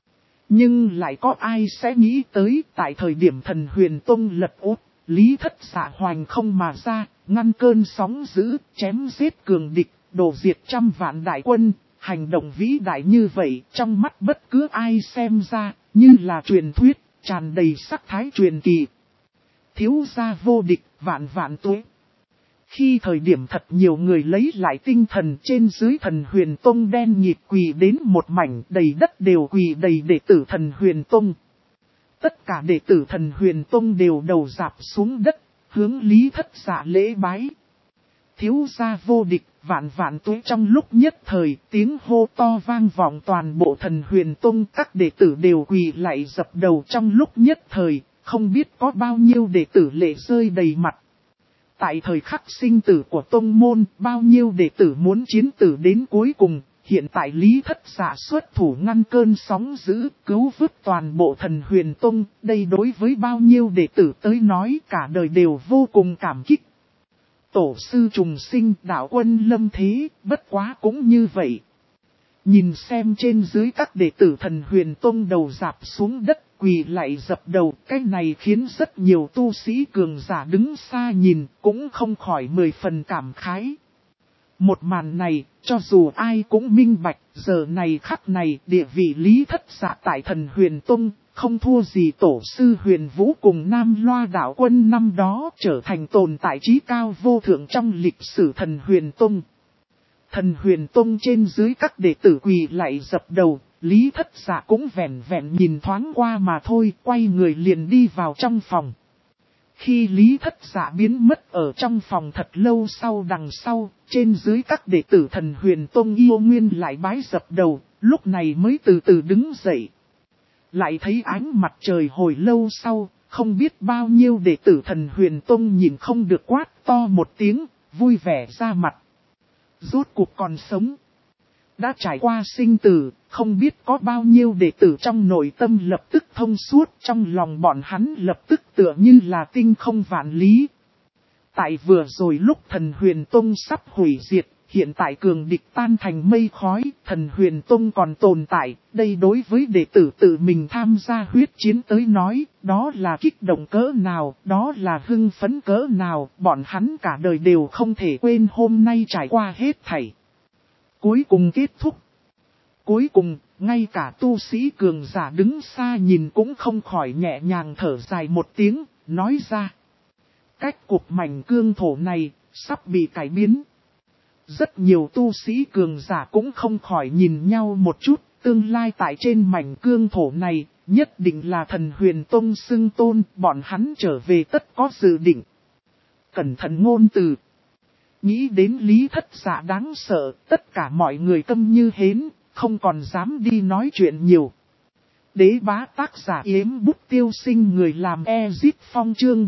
Nhưng lại có ai sẽ nghĩ tới, tại thời điểm Thần Huyền Tông lật úp, Lý Thất Dạ hoành không mà ra, ngăn cơn sóng dữ, chém giết cường địch, đổ diệt trăm vạn đại quân. Hành động vĩ đại như vậy, trong mắt bất cứ ai xem ra, như là truyền thuyết, tràn đầy sắc thái truyền kỳ. Thiếu gia vô địch, vạn vạn tuế. Khi thời điểm thật nhiều người lấy lại tinh thần trên dưới Thần Huyền Tông đen nhịp quỳ đến một mảnh, đầy đất đều quỳ đầy đệ tử Thần Huyền Tông. Tất cả đệ tử Thần Huyền Tông đều đầu rạp xuống đất, hướng Lý Thất Dạ lễ bái. Thiếu gia vô địch, vạn vạn tuế. Trong lúc nhất thời, tiếng hô to vang vọng toàn bộ Thần Huyền Tông, các đệ tử đều quỳ lại dập đầu. Trong lúc nhất thời, không biết có bao nhiêu đệ tử lệ rơi đầy mặt. Tại thời khắc sinh tử của tông môn, bao nhiêu đệ tử muốn chiến tử đến cuối cùng. Hiện tại Lý Thất Dạ xuất thủ ngăn cơn sóng dữ, cứu vớt toàn bộ Thần Huyền Tông. Đây đối với bao nhiêu đệ tử tới nói cả đời đều vô cùng cảm kích. Tổ sư trùng sinh, đạo quân lâm thế, bất quá cũng như vậy. Nhìn xem trên dưới các đệ tử Thần Huyền Tông đầu rạp xuống đất quỳ lại dập đầu, cái này khiến rất nhiều tu sĩ cường giả đứng xa nhìn cũng không khỏi 10 phần cảm khái. Một màn này, cho dù ai cũng minh bạch, giờ này khắc này địa vị Lý Thất Dạ tại Thần Huyền Tông, không thua gì tổ sư Huyền Vũ cùng Nam Loa đạo quân năm đó trở thành tồn tại trí cao vô thượng trong lịch sử Thần Huyền Tông. Thần Huyền Tông trên dưới các đệ tử quỳ lại dập đầu, Lý Thất Dạ cũng vẹn vẹn nhìn thoáng qua mà thôi, quay người liền đi vào trong phòng. Khi Lý Thất Dạ biến mất ở trong phòng thật lâu sau đằng sau, trên dưới các đệ tử Thần Huyền Tông yêu nguyên lại bái dập đầu, lúc này mới từ từ đứng dậy. Lại thấy ánh mặt trời hồi lâu sau, không biết bao nhiêu đệ tử Thần Huyền Tông nhìn không được quát to một tiếng, vui vẻ ra mặt. Rốt cuộc còn sống. Đã trải qua sinh tử, không biết có bao nhiêu đệ tử trong nội tâm lập tức thông suốt, trong lòng bọn hắn lập tức tựa như là tinh không vạn lý. Tại vừa rồi lúc Thần Huyền Tông sắp hủy diệt, hiện tại cường địch tan thành mây khói, Thần Huyền Tông còn tồn tại, đây đối với đệ tử tự mình tham gia huyết chiến tới nói, đó là kích động cỡ nào, đó là hưng phấn cỡ nào, bọn hắn cả đời đều không thể quên hôm nay trải qua hết thảy. Cuối cùng kết thúc. Cuối cùng, ngay cả tu sĩ cường giả đứng xa nhìn cũng không khỏi nhẹ nhàng thở dài một tiếng, nói ra. Cách cục mảnh cương thổ này, sắp bị cải biến. Rất nhiều tu sĩ cường giả cũng không khỏi nhìn nhau một chút, tương lai tại trên mảnh cương thổ này, nhất định là Thần Huyền Tông xưng tôn, bọn hắn trở về tất có dự định. Cẩn thận ngôn từ. Nghĩ đến Lý Thất Dạ đáng sợ, tất cả mọi người câm như hến, không còn dám đi nói chuyện nhiều. Đế bá tác giả Yếm Bút Tiêu Sinh, người làm Ezit Phong chương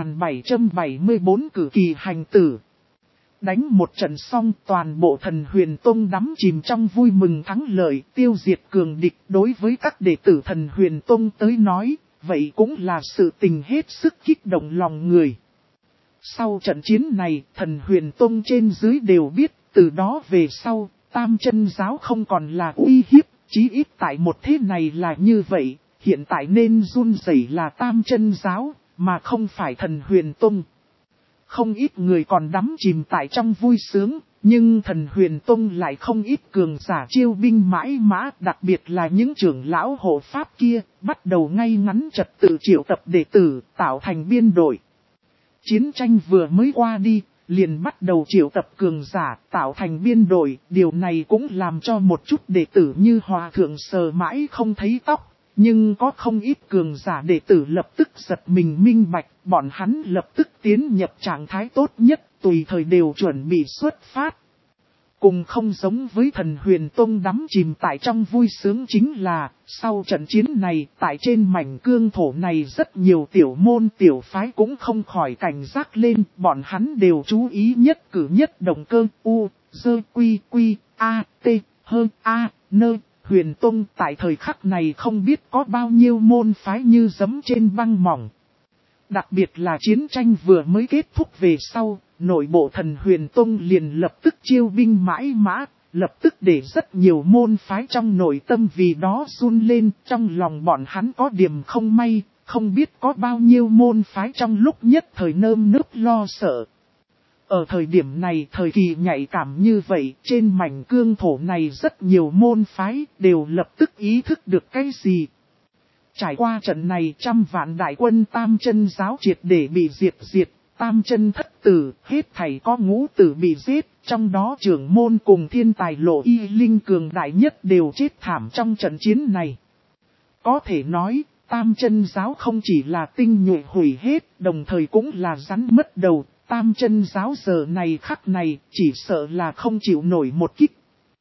4774 cử kỳ hành tử. Đánh một trận xong, toàn bộ Thần Huyền Tông đắm chìm trong vui mừng thắng lợi, tiêu diệt cường địch. Đối với các đệ tử Thần Huyền Tông tới nói, vậy cũng là sự tình hết sức kích động lòng người. Sau trận chiến này, Thần Huyền Tông trên dưới đều biết, từ đó về sau, Tam Chân Giáo không còn là uy hiếp, chí ít tại một thế này là như vậy, hiện tại nên run rẩy là Tam Chân Giáo, mà không phải Thần Huyền Tông. Không ít người còn đắm chìm tại trong vui sướng, nhưng Thần Huyền Tông lại không ít cường giả chiêu binh mãi mã, đặc biệt là những trưởng lão hộ pháp kia, bắt đầu ngay ngắn trật tự triệu tập đệ tử, tạo thành biên đội. Chiến tranh vừa mới qua đi, liền bắt đầu triệu tập cường giả tạo thành biên đội, điều này cũng làm cho một chút đệ tử như Hòa Thượng sờ mãi không thấy tóc, nhưng có không ít cường giả đệ tử lập tức giật mình minh bạch, bọn hắn lập tức tiến nhập trạng thái tốt nhất, tùy thời đều chuẩn bị xuất phát. Cùng không giống với Thần Huyền Tông đắm chìm tại trong vui sướng chính là, sau trận chiến này, tại trên mảnh cương thổ này rất nhiều tiểu môn tiểu phái cũng không khỏi cảnh giác lên, bọn hắn đều chú ý nhất cử nhất động cơ, dơ quy quy, a, t, hơn a, nơ. Huyền Tông tại thời khắc này không biết có bao nhiêu môn phái như giấm trên băng mỏng. Đặc biệt là chiến tranh vừa mới kết thúc về sau, nội bộ Thần Huyền Tông liền lập tức chiêu binh mãi mã, lập tức để rất nhiều môn phái trong nội tâm vì đó run lên, trong lòng bọn hắn có điểm không may, không biết có bao nhiêu môn phái trong lúc nhất thời nơm nớp lo sợ. Ở thời điểm này, thời kỳ nhạy cảm như vậy, trên mảnh cương thổ này rất nhiều môn phái đều lập tức ý thức được cái gì. Trải qua trận này, 100 vạn đại quân Tam Chân giáo triệt để bị diệt, Tam Chân thất tử, hết thảy có ngũ tử bị giết, trong đó trưởng môn cùng thiên tài Lộ Y Linh cường đại nhất đều chết thảm trong trận chiến này. Có thể nói, Tam Chân giáo không chỉ là tinh nhuệ hủy hết, đồng thời cũng là rắn mất đầu. Tam Chân giáo giờ này khắc này, chỉ sợ là không chịu nổi một kích.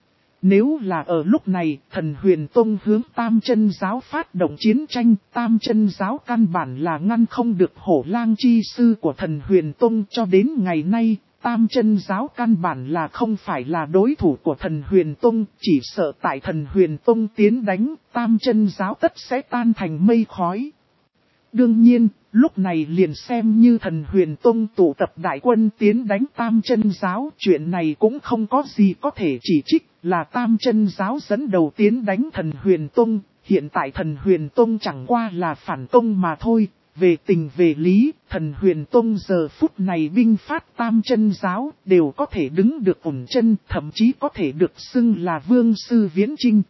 Nếu là ở lúc này, Thần Huyền Tông hướng Tam Chân giáo phát động chiến tranh, Tam Chân giáo căn bản là ngăn không được Hổ Lang chi sư của Thần Huyền Tông cho đến ngày nay. Tam Chân giáo căn bản là không phải là đối thủ của Thần Huyền Tông, chỉ sợ tại Thần Huyền Tông tiến đánh, Tam Chân giáo tất sẽ tan thành mây khói. Đương nhiên, lúc này liền xem như Thần Huyền Tông tụ tập đại quân tiến đánh Tam Chân giáo, chuyện này cũng không có gì có thể chỉ trích, là Tam Chân giáo dẫn đầu tiến đánh Thần Huyền Tông, hiện tại Thần Huyền Tông chẳng qua là phản công mà thôi. Về tình về lý, Thần Huyền Tông giờ phút này binh phát Tam Chân giáo đều có thể đứng được ổn chân, thậm chí có thể được xưng là vương sư viễn chinh.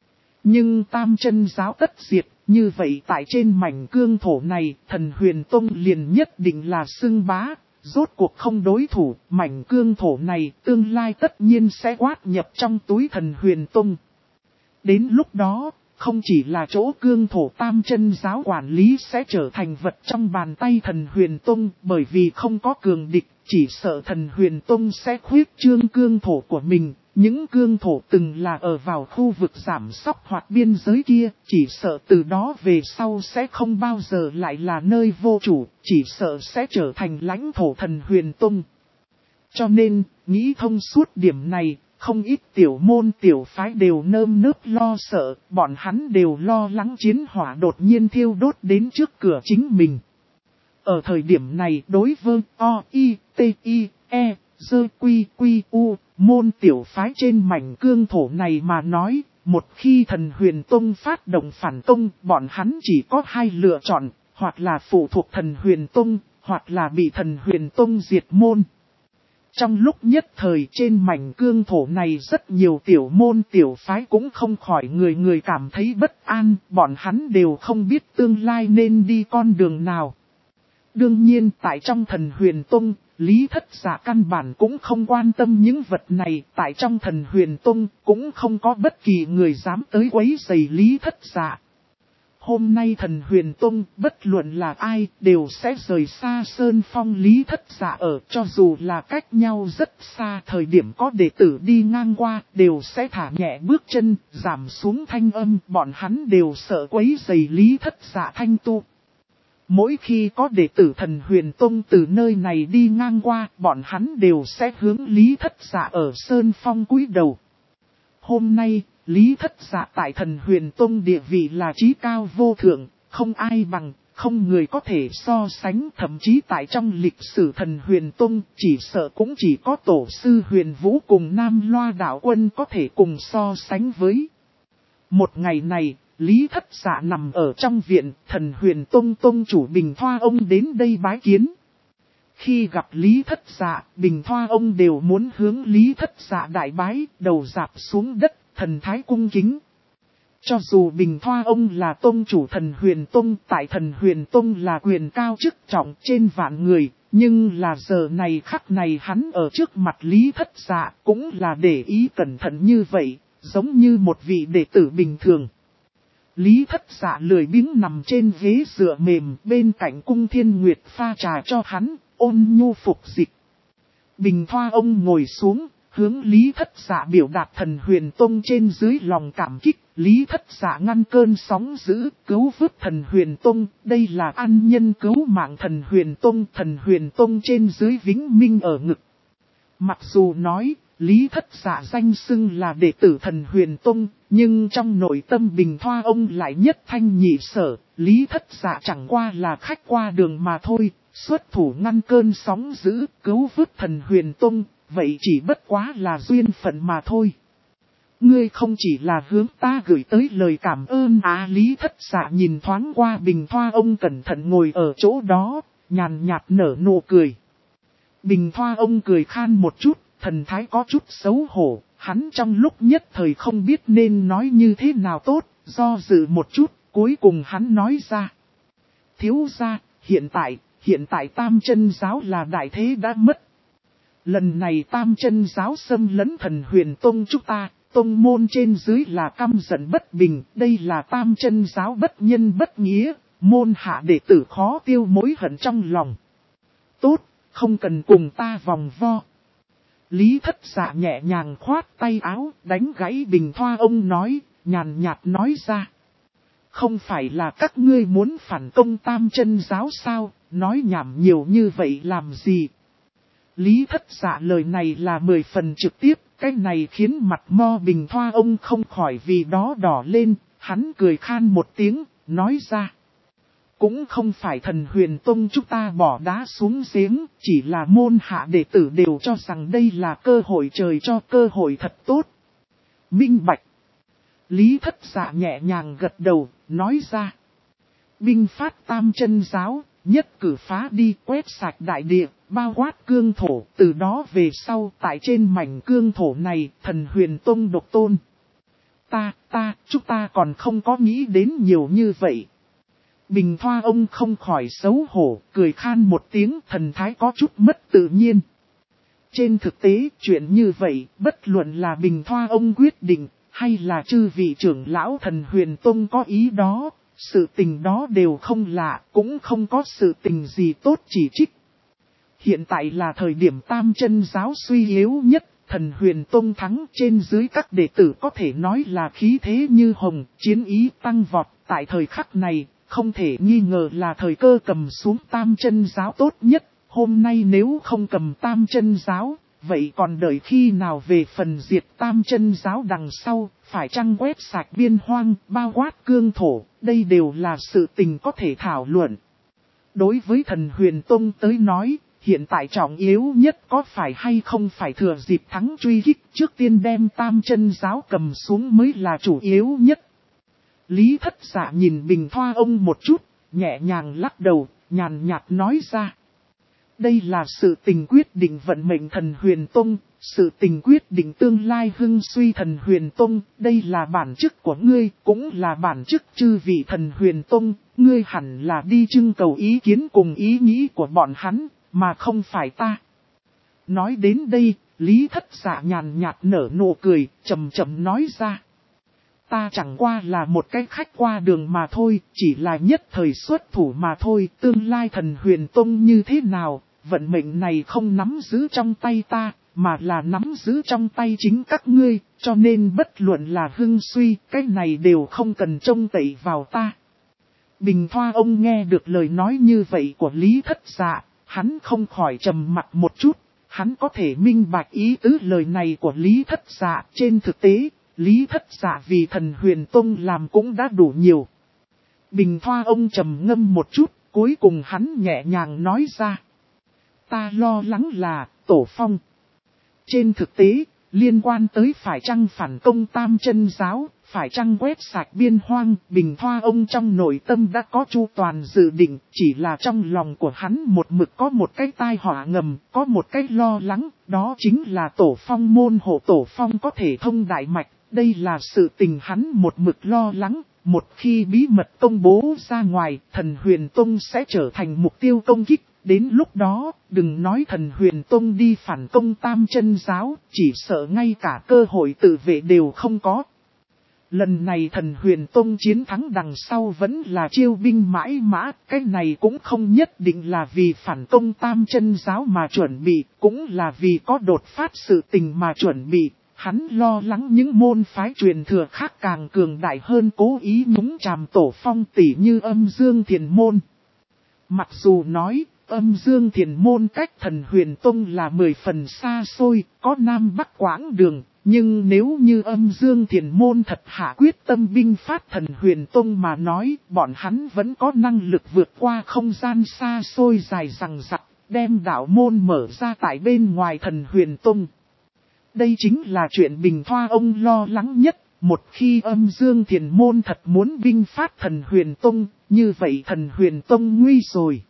Nhưng Tam Chân giáo tất diệt, như vậy tại trên mảnh cương thổ này, Thần Huyền Tông liền nhất định là xưng bá, rốt cuộc không đối thủ, mảnh cương thổ này tương lai tất nhiên sẽ quát nhập trong túi Thần Huyền Tông. Đến lúc đó, không chỉ là chỗ cương thổ Tam Chân giáo quản lý sẽ trở thành vật trong bàn tay Thần Huyền Tông, bởi vì không có cường địch, chỉ sợ Thần Huyền Tông sẽ khuyết trương cương thổ của mình. Những cương thổ từng là ở vào khu vực giảm sóc hoặc biên giới kia, chỉ sợ từ đó về sau sẽ không bao giờ lại là nơi vô chủ, chỉ sợ sẽ trở thành lãnh thổ Thần Huyền Tông. Cho nên, nghĩ thông suốt điểm này, không ít tiểu môn tiểu phái đều nơm nớp lo sợ, bọn hắn đều lo lắng chiến hỏa đột nhiên thiêu đốt đến trước cửa chính mình. Ở thời điểm này đối với O-I-T-I-E, dơ quy quy u, môn tiểu phái trên mảnh cương thổ này mà nói, một khi Thần Huyền Tông phát động phản công, bọn hắn chỉ có hai lựa chọn, hoặc là phụ thuộc Thần Huyền Tông, hoặc là bị Thần Huyền Tông diệt môn. Trong lúc nhất thời trên mảnh cương thổ này rất nhiều tiểu môn tiểu phái cũng không khỏi người cảm thấy bất an, bọn hắn đều không biết tương lai nên đi con đường nào. Đương nhiên tại trong Thần Huyền Tông, Lý Thất Dạ căn bản cũng không quan tâm những vật này, tại trong Thần Huyền Tông cũng không có bất kỳ người dám tới quấy rầy Lý Thất Dạ. Hôm nay Thần Huyền Tông, bất luận là ai, đều sẽ rời xa Sơn Phong Lý Thất Dạ ở, cho dù là cách nhau rất xa, thời điểm có đệ tử đi ngang qua, đều sẽ thả nhẹ bước chân, giảm xuống thanh âm, bọn hắn đều sợ quấy rầy Lý Thất Dạ thanh tu. Mỗi khi có đệ tử Thần Huyền Tông từ nơi này đi ngang qua, bọn hắn đều sẽ hướng Lý Thất Dạ ở Sơn Phong cúi đầu. Hôm nay, Lý Thất Dạ tại Thần Huyền Tông địa vị là chí cao vô thượng, không ai bằng, không người có thể so sánh, thậm chí tại trong lịch sử Thần Huyền Tông chỉ sợ cũng chỉ có tổ sư Huyền Vũ cùng Nam Loa đạo quân có thể cùng so sánh với. Một ngày này, Lý Thất Dạ nằm ở trong viện, Thần Huyền Tông tông chủ Bình Thoa ông đến đây bái kiến. Khi gặp Lý Thất Dạ, Bình Thoa ông đều muốn hướng Lý Thất Dạ đại bái, đầu rạp xuống đất, thần thái cung kính. Cho dù Bình Thoa ông là tông chủ Thần Huyền Tông, tại Thần Huyền Tông là quyền cao chức trọng trên vạn người, Nhưng là giờ này khắc này hắn ở trước mặt Lý Thất Dạ cũng là để ý cẩn thận như vậy, giống như một vị đệ tử bình thường. Lý Thất Dạ lười biếng nằm trên ghế dựa mềm bên cạnh Cung Thiên Nguyệt pha trà cho hắn, ôn nhu phục dịch. Bình Thoa ông ngồi xuống, hướng Lý Thất Dạ biểu đạt Thần Huyền Tông trên dưới lòng cảm kích. Lý Thất Dạ ngăn cơn sóng dữ, cứu vớt Thần Huyền Tông. Đây là ân nhân cứu mạng Thần Huyền Tông trên dưới vĩnh minh ở ngực. Mặc dù nói, Lý Thất Dạ danh xưng là đệ tử Thần Huyền Tông, nhưng trong nội tâm Bình Thoa ông lại nhất thanh nhị sở. Lý Thất Dạ chẳng qua là khách qua đường mà thôi, xuất thủ ngăn cơn sóng dữ, cứu vớt Thần Huyền Tông, vậy chỉ bất quá là duyên phận mà thôi. Ngươi không chỉ là hướng ta gửi tới lời cảm ơn à. Lý Thất Dạ nhìn thoáng qua Bình Thoa ông cẩn thận ngồi ở chỗ đó, nhàn nhạt nở nụ cười. Bình Thoa ông cười khan một chút, thần thái có chút xấu hổ, hắn trong lúc nhất thời không biết nên nói như thế nào tốt, do dự một chút, cuối cùng hắn nói ra. Thiếu gia, hiện tại Tam Chân Giáo là đại thế đã mất. Lần này Tam Chân Giáo xâm lấn Thần Huyền Tông chúng ta, tông môn trên dưới là căm giận bất bình, đây là Tam Chân Giáo bất nhân bất nghĩa, môn hạ đệ tử khó tiêu mối hận trong lòng. Tốt, không cần cùng ta vòng vo. Lý Thất Dạ nhẹ nhàng khoát tay áo, đánh gãy Bình Thoa ông nói, nhàn nhạt nói ra. Không phải là các ngươi muốn phản công Tam Chân Giáo sao, nói nhảm nhiều như vậy làm gì? Lý Thất Dạ lời này là 10 phần trực tiếp, cái này khiến mặt mo Bình Thoa ông không khỏi vì đó đỏ lên, hắn cười khan một tiếng, nói ra. Cũng không phải Thần Huyền Tông chúng ta bỏ đá xuống giếng, chỉ là môn hạ đệ tử đều cho rằng đây là cơ hội trời cho cơ hội thật tốt. Minh bạch. Lý Thất Dạ nhẹ nhàng gật đầu, nói ra. Binh phát Tam Chân Giáo, nhất cử phá đi quét sạch đại địa, bao quát cương thổ, từ đó về sau tại trên mảnh cương thổ này, Thần Huyền Tông độc tôn. Chúng ta còn không có nghĩ đến nhiều như vậy. Bình Thoa ông không khỏi xấu hổ, cười khan một tiếng, thần thái có chút mất tự nhiên. Trên thực tế, chuyện như vậy, bất luận là Bình Thoa ông quyết định, hay là chư vị trưởng lão Thần Huyền Tông có ý đó, sự tình đó đều không lạ, cũng không có sự tình gì tốt chỉ trích. Hiện tại là thời điểm Tam Chân Giáo suy yếu nhất, Thần Huyền Tông thắng, trên dưới các đệ tử có thể nói là khí thế như hồng, chiến ý tăng vọt. Tại thời khắc này, không thể nghi ngờ là thời cơ cầm xuống Tam Chân Giáo tốt nhất. Hôm nay nếu không cầm Tam Chân Giáo, vậy còn đợi khi nào về phần diệt Tam Chân Giáo đằng sau, phải chăng quét sạch biên hoang, bao quát cương thổ, đây đều là sự tình có thể thảo luận. Đối với Thần Huyền Tông tới nói, hiện tại trọng yếu nhất có phải hay không phải thừa dịp thắng truy kích, trước tiên đem Tam Chân Giáo cầm xuống mới là chủ yếu nhất. Lý Thất Dạ nhìn Bình Thoa ông một chút, nhẹ nhàng lắc đầu, nhàn nhạt nói ra. Đây là sự tình quyết định vận mệnh Thần Huyền Tông, sự tình quyết định tương lai hưng suy Thần Huyền Tông, đây là bản chức của ngươi, cũng là bản chức chư vị Thần Huyền Tông, ngươi hẳn là đi trưng cầu ý kiến cùng ý nghĩ của bọn hắn, mà không phải ta. Nói đến đây, Lý Thất Dạ nhàn nhạt nở nụ cười, chậm chậm nói ra. Ta chẳng qua là một cái khách qua đường mà thôi, chỉ là nhất thời xuất thủ mà thôi, tương lai Thần Huyền Tông như thế nào, vận mệnh này không nắm giữ trong tay ta, mà là nắm giữ trong tay chính các ngươi, cho nên bất luận là hưng suy, cái này đều không cần trông cậy vào ta. Bình Thoa ông nghe được lời nói như vậy của Lý Thất Dạ, hắn không khỏi trầm mặt một chút, hắn có thể minh bạch ý tứ lời này của Lý Thất Dạ. Trên thực tế, Lý Thất Dạ vì Thần Huyền Tông làm cũng đã đủ nhiều. Bình Thoa ông trầm ngâm một chút, cuối cùng hắn nhẹ nhàng nói ra. Ta lo lắng là, Tổ Phong. Trên thực tế, liên quan tới phải chăng phản công Tam Chân Giáo, phải chăng quét sạch biên hoang, Bình Thoa ông trong nội tâm đã có chu toàn dự định, chỉ là trong lòng của hắn một mực có một cái tai họa ngầm, có một cái lo lắng, đó chính là Tổ Phong môn hộ Tổ Phong có thể thông đại mạch, đây là sự tình hắn một mực lo lắng, một khi bí mật công bố ra ngoài, Thần Huyền Tông sẽ trở thành mục tiêu công kích, Đến lúc đó, đừng nói Thần Huyền Tông đi phản công Tam Chân Giáo, chỉ sợ ngay cả cơ hội tự vệ đều không có. Lần này Thần Huyền Tông chiến thắng đằng sau vẫn là chiêu binh mãi mã, cái này cũng không nhất định là vì phản công Tam Chân Giáo mà chuẩn bị, cũng là vì có đột phát sự tình mà chuẩn bị. Hắn lo lắng những môn phái truyền thừa khác càng cường đại hơn cố ý nhúng chàm Tổ Phong tỉ như Âm Dương Thiền Môn. Mặc dù nói, Âm Dương Thiền Môn cách Thần Huyền Tông là 10 phần xa xôi, có Nam Bắc quãng đường, nhưng nếu như Âm Dương Thiền Môn thật hạ quyết tâm binh phát Thần Huyền Tông mà nói, bọn hắn vẫn có năng lực vượt qua không gian xa xôi dài dằng dặc, đem đạo môn mở ra tại bên ngoài Thần Huyền Tông. Đây chính là chuyện Bình Thoa ông lo lắng nhất, một khi Âm Dương Thiền Môn thật muốn binh phát Thần Huyền Tông, như vậy Thần Huyền Tông nguy rồi.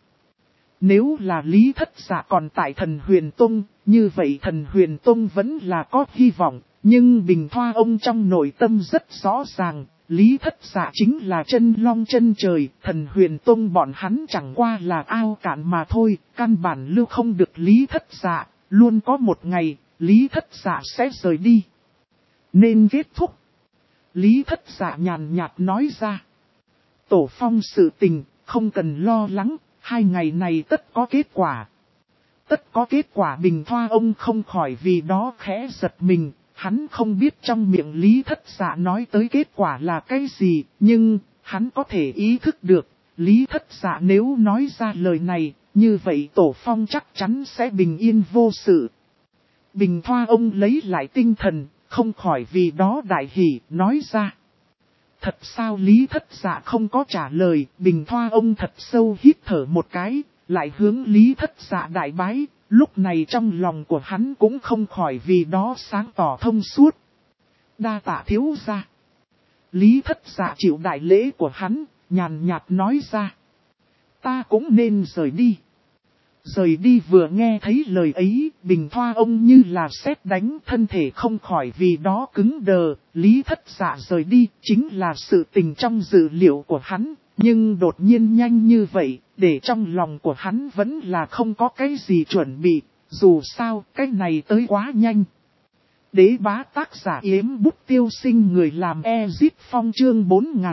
Nếu là Lý Thất Dạ còn tại Thần Huyền Tông, như vậy Thần Huyền Tông vẫn là có hy vọng, nhưng Bình Thoa ông trong nội tâm rất rõ ràng, Lý Thất Dạ chính là chân long chân trời, Thần Huyền Tông bọn hắn chẳng qua là ao cạn mà thôi, căn bản lưu không được Lý Thất Dạ, luôn có một ngày, Lý Thất Dạ sẽ rời đi. Nên kết thúc. Lý Thất Dạ nhàn nhạt nói ra. Tổ Phong sự tình, không cần lo lắng, 2 ngày này tất có kết quả. Tất có kết quả. Bình Thoa ông không khỏi vì đó khẽ giật mình, hắn không biết trong miệng Lý Thất Dạ nói tới kết quả là cái gì, nhưng hắn có thể ý thức được, Lý Thất Dạ nếu nói ra lời này, như vậy Tổ Phong chắc chắn sẽ bình yên vô sự. Bình Thoa ông lấy lại tinh thần, không khỏi vì đó đại hỉ, nói ra. Thật sao? Lý Thất Dạ không có trả lời, Bình Thoa ông thật sâu hít thở một cái, lại hướng Lý Thất Dạ đại bái, lúc này trong lòng của hắn cũng không khỏi vì đó sáng tỏ thông suốt. Đa tạ thiếu gia. Lý Thất Dạ chịu đại lễ của hắn, nhàn nhạt nói ra. Ta cũng nên rời đi. Rời đi. Vừa nghe thấy lời ấy, Bình Thoa ông như là sét đánh, thân thể không khỏi vì đó cứng đờ. Lý Thất Dạ rời đi chính là sự tình trong dự liệu của hắn, nhưng đột nhiên nhanh như vậy, để trong lòng của hắn vẫn là không có cái gì chuẩn bị, dù sao cái này tới quá nhanh. Đế bá tác giả Yếm Bút Tiêu Sinh, người làm Ezip Phong, chương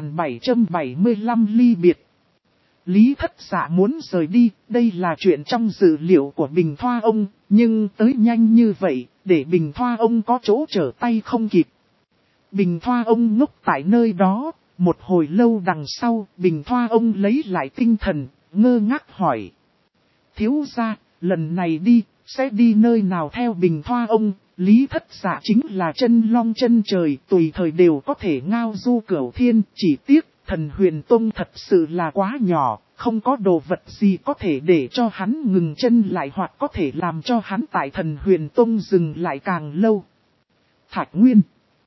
4775 ly biệt. Lý Thất Dạ muốn rời đi, đây là chuyện trong dự liệu của Bình Thoa ông, nhưng tới nhanh như vậy, để Bình Thoa ông có chỗ trở tay không kịp. Bình Thoa ông ngốc tại nơi đó, một hồi lâu đằng sau, Bình Thoa ông lấy lại tinh thần, ngơ ngác hỏi. Thiếu gia, lần này đi, sẽ đi nơi nào? Theo Bình Thoa ông, Lý Thất Dạ chính là chân long chân trời, tùy thời đều có thể ngao du cửu thiên, chỉ tiếc. Thần Huyền Tông thật sự là quá nhỏ, không có đồ vật gì có thể để cho hắn ngừng chân lại hoặc có thể làm cho hắn tại Thần Huyền Tông dừng lại càng lâu. Thạch Nguyên.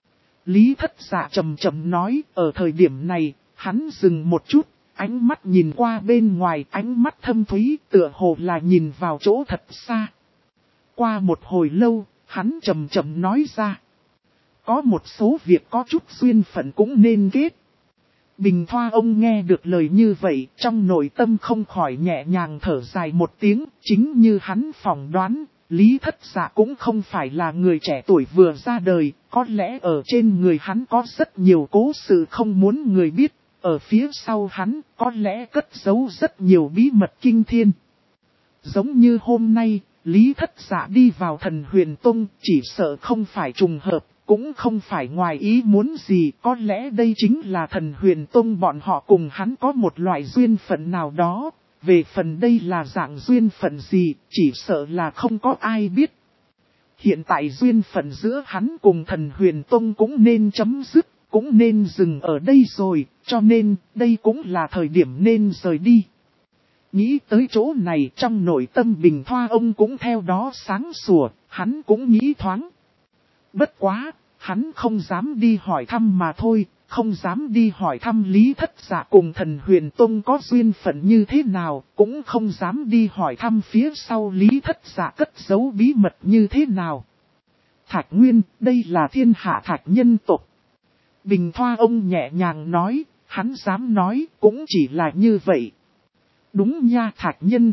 Lý Thất Dạ trầm trầm nói, ở thời điểm này, hắn dừng một chút, ánh mắt nhìn qua bên ngoài, ánh mắt thâm thúy, tựa hồ là nhìn vào chỗ thật xa. Qua một hồi lâu, hắn trầm trầm nói ra. Có một số việc có chút duyên phận cũng nên kết. Bình Thoa ông nghe được lời như vậy, trong nội tâm không khỏi nhẹ nhàng thở dài một tiếng, chính như hắn phỏng đoán, Lý Thất Dạ cũng không phải là người trẻ tuổi vừa ra đời, có lẽ ở trên người hắn có rất nhiều cố sự không muốn người biết, ở phía sau hắn có lẽ cất giấu rất nhiều bí mật kinh thiên. Giống như hôm nay, Lý Thất Dạ đi vào Thần Huyền Tông, chỉ sợ không phải trùng hợp. Cũng không phải ngoài ý muốn gì, có lẽ đây chính là Thần Huyền Tông bọn họ cùng hắn có một loại duyên phận nào đó. Về phần đây là dạng duyên phận gì, chỉ sợ là không có ai biết. Hiện tại duyên phận giữa hắn cùng Thần Huyền Tông cũng nên chấm dứt, cũng nên dừng ở đây rồi, cho nên đây cũng là thời điểm nên rời đi. Nghĩ tới chỗ này, trong nội tâm Bình Thoa ông cũng theo đó sáng sủa, hắn cũng nghĩ thoáng. Bất quá, hắn không dám đi hỏi thăm mà thôi, không dám đi hỏi thăm Lý Thất Dạ cùng Thần Huyền Tông có duyên phận như thế nào, cũng không dám đi hỏi thăm phía sau Lý Thất Dạ cất giấu bí mật như thế nào. Thạch Nguyên, đây là thiên hạ thạch nhân tộc. Bình Thoa ông nhẹ nhàng nói, hắn dám nói cũng chỉ là như vậy. Đúng nha, thạch nhân tộc,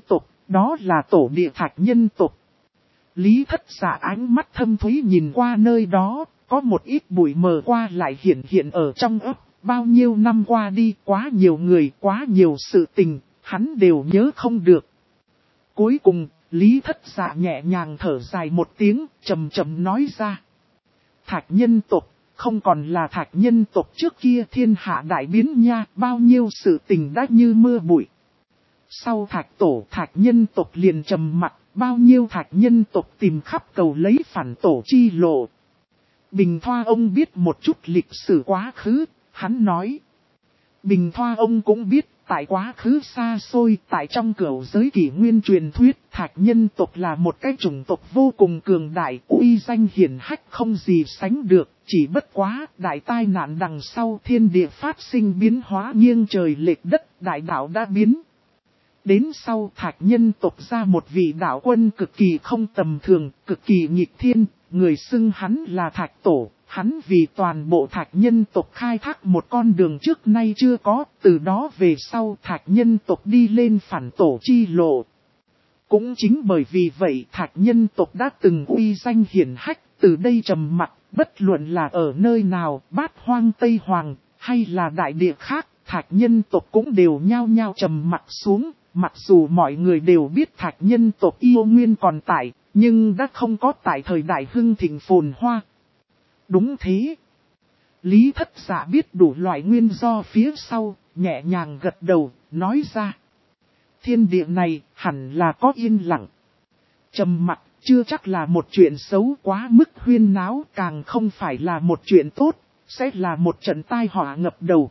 Đó là tổ địa Thạch nhân tộc. Lý Thất Dạ ánh mắt thâm thúy nhìn qua nơi đó, có một ít bụi mờ qua lại hiện ở trong ấp. Bao nhiêu năm qua đi, quá nhiều người, quá nhiều sự tình, hắn đều nhớ không được. Cuối cùng, Lý Thất Dạ nhẹ nhàng thở dài một tiếng, trầm trầm nói ra. Thạch nhân tộc, không còn là thạch nhân tộc trước kia thiên hạ đại biến nha, bao nhiêu sự tình đã như mưa bụi. Sau thạch tổ thạch nhân tộc liền trầm mặt, bao nhiêu thạch nhân tộc tìm khắp cầu lấy phản tổ chi lộ. Bình Thoa ông biết một chút lịch sử quá khứ, hắn nói. Bình Thoa ông cũng biết, tại quá khứ xa xôi, tại trong cửu giới kỷ nguyên truyền thuyết, thạch nhân tộc là một cái chủng tộc vô cùng cường đại, uy danh hiển hách không gì sánh được, chỉ bất quá, đại tai nạn đằng sau thiên địa phát sinh biến hóa nghiêng trời lệch đất, đại đạo đã biến. Đến sau thạch nhân tộc ra một vị đạo quân cực kỳ không tầm thường, cực kỳ nghịch thiên, người xưng hắn là thạch tổ. Hắn vì toàn bộ thạch nhân tộc khai thác một con đường trước nay chưa có, từ đó về sau thạch nhân tộc đi lên phản tổ chi lộ. Cũng chính bởi vì vậy thạch nhân tộc đã từng uy danh hiển hách, từ đây trầm mặc, bất luận là ở nơi nào, Bát Hoang Tây Hoàng, hay là đại địa khác, thạch nhân tộc cũng đều nhao nhao trầm mặc xuống, mặc dù mọi người đều biết thạch nhân tộc yêu nguyên còn tại, nhưng đã không có tại thời đại hưng thịnh phồn hoa. Đúng thế. Lý Thất Dạ biết đủ loại nguyên do phía sau, nhẹ nhàng gật đầu, nói ra. Thiên địa này hẳn là có yên lặng. Trầm mặc chưa chắc là một chuyện xấu quá mức huyên náo, càng không phải là một chuyện tốt, sẽ là một trận tai họa ngập đầu.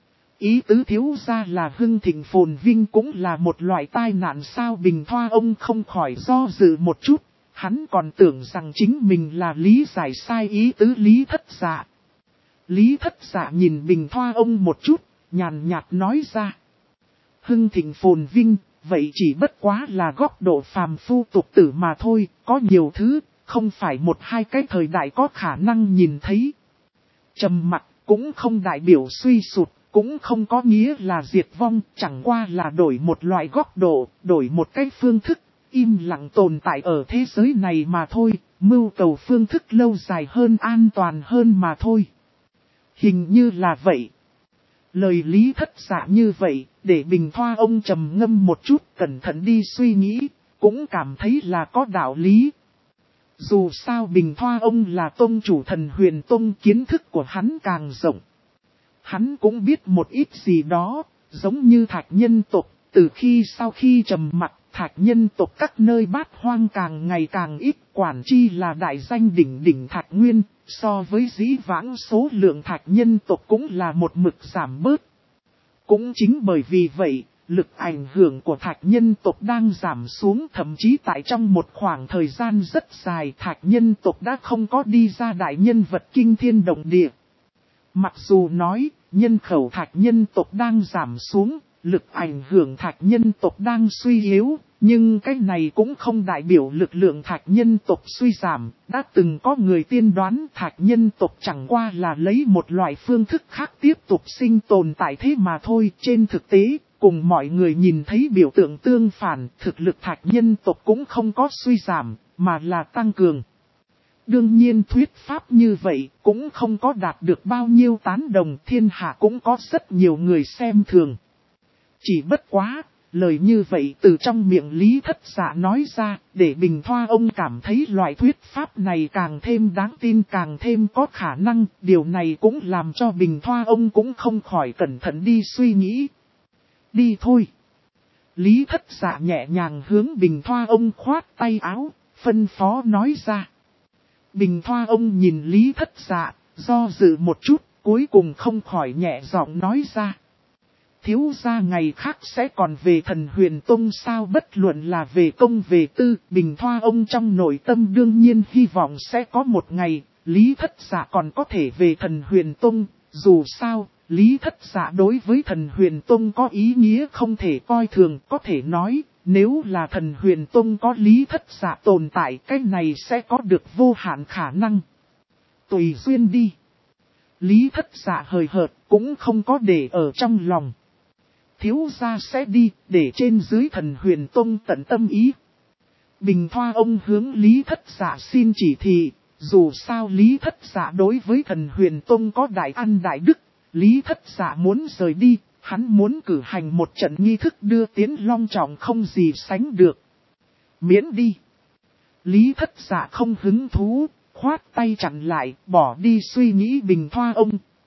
Ý tứ thiếu ra là hưng thịnh phồn vinh cũng là một loại tai nạn sao. Bình Thoa ông không khỏi do dự một chút. Hắn còn tưởng rằng chính mình là lý giải sai ý tứ Lý Thất Dạ. Lý Thất Dạ nhìn Bình Thoa ông một chút, nhàn nhạt nói ra. Hưng thịnh phồn vinh, vậy chỉ bất quá là góc độ phàm phu tục tử mà thôi, có nhiều thứ, không phải một hai cái thời đại có khả năng nhìn thấy. Trầm mặc cũng không đại biểu suy sụt, cũng không có nghĩa là diệt vong, chẳng qua là đổi một loại góc độ, đổi một cái phương thức. Im lặng tồn tại ở thế giới này mà thôi, mưu cầu phương thức lâu dài hơn an toàn hơn mà thôi. Hình như là vậy. Lời Lý Thất Dạ như vậy, để Bình Thoa ông trầm ngâm một chút cẩn thận đi suy nghĩ, cũng cảm thấy là có đạo lý. Dù sao Bình Thoa ông là tông chủ Thần Huyền Tông, kiến thức của hắn càng rộng. Hắn cũng biết một ít gì đó, giống như thạch nhân tộc, từ khi sau khi trầm mặc. Thạch nhân tộc các nơi bát hoang càng ngày càng ít, quản chi là đại danh đỉnh đỉnh thạch nguyên, so với dĩ vãng số lượng thạch nhân tộc cũng là một mực giảm bớt. Cũng chính bởi vì vậy, lực ảnh hưởng của thạch nhân tộc đang giảm xuống, thậm chí tại trong một khoảng thời gian rất dài thạch nhân tộc đã không có đi ra đại nhân vật kinh thiên động địa. Mặc dù nói, nhân khẩu thạch nhân tộc đang giảm xuống, lực ảnh hưởng thạch nhân tộc đang suy yếu, nhưng cái này cũng không đại biểu lực lượng thạch nhân tộc suy giảm. Đã từng có người tiên đoán thạch nhân tộc chẳng qua là lấy một loại phương thức khác tiếp tục sinh tồn tại thế mà thôi. Trên thực tế, cùng mọi người nhìn thấy biểu tượng tương phản, thực lực thạch nhân tộc cũng không có suy giảm, mà là tăng cường. Đương nhiên thuyết pháp như vậy cũng không có đạt được bao nhiêu tán đồng, thiên hạ cũng có rất nhiều người xem thường. Chỉ bất quá, lời như vậy từ trong miệng Lý Thất Dạ nói ra, để Bình Thoa ông cảm thấy loại thuyết pháp này càng thêm đáng tin, càng thêm có khả năng, điều này cũng làm cho Bình Thoa ông cũng không khỏi cẩn thận đi suy nghĩ. Đi thôi. Lý Thất Dạ nhẹ nhàng hướng Bình Thoa ông khoát tay áo, phân phó nói ra. Bình Thoa ông nhìn Lý Thất Dạ, do dự một chút, cuối cùng không khỏi nhẹ giọng nói ra. Thiếu gia ngày khác sẽ còn về Thần Huyền Tông sao? Bất luận là về công về tư, Bình Thoa ông trong nội tâm đương nhiên hy vọng sẽ có một ngày, Lý Thất Dạ còn có thể về Thần Huyền Tông. Dù sao, Lý Thất Dạ đối với Thần Huyền Tông có ý nghĩa không thể coi thường, có thể nói, nếu là Thần Huyền Tông có Lý Thất Dạ tồn tại, cái này sẽ có được vô hạn khả năng. Tùy duyên đi. Lý Thất Dạ hời hợt cũng không có để ở trong lòng. thiếu gia sẽ đi, để trên dưới Thần Huyền Tông tận tâm ý. Bình Thoa ông hướng Lý Thất Dạ xin chỉ thị, dù sao Lý Thất Dạ đối với Thần Huyền Tông có đại ăn đại đức, Lý Thất Dạ muốn rời đi, hắn muốn cử hành một trận nghi thức đưa tiến long trọng không gì sánh được. Miễn đi. Lý Thất Dạ không hứng thú, khoát tay chặn lại, bỏ đi suy nghĩ Bình Thoa ông.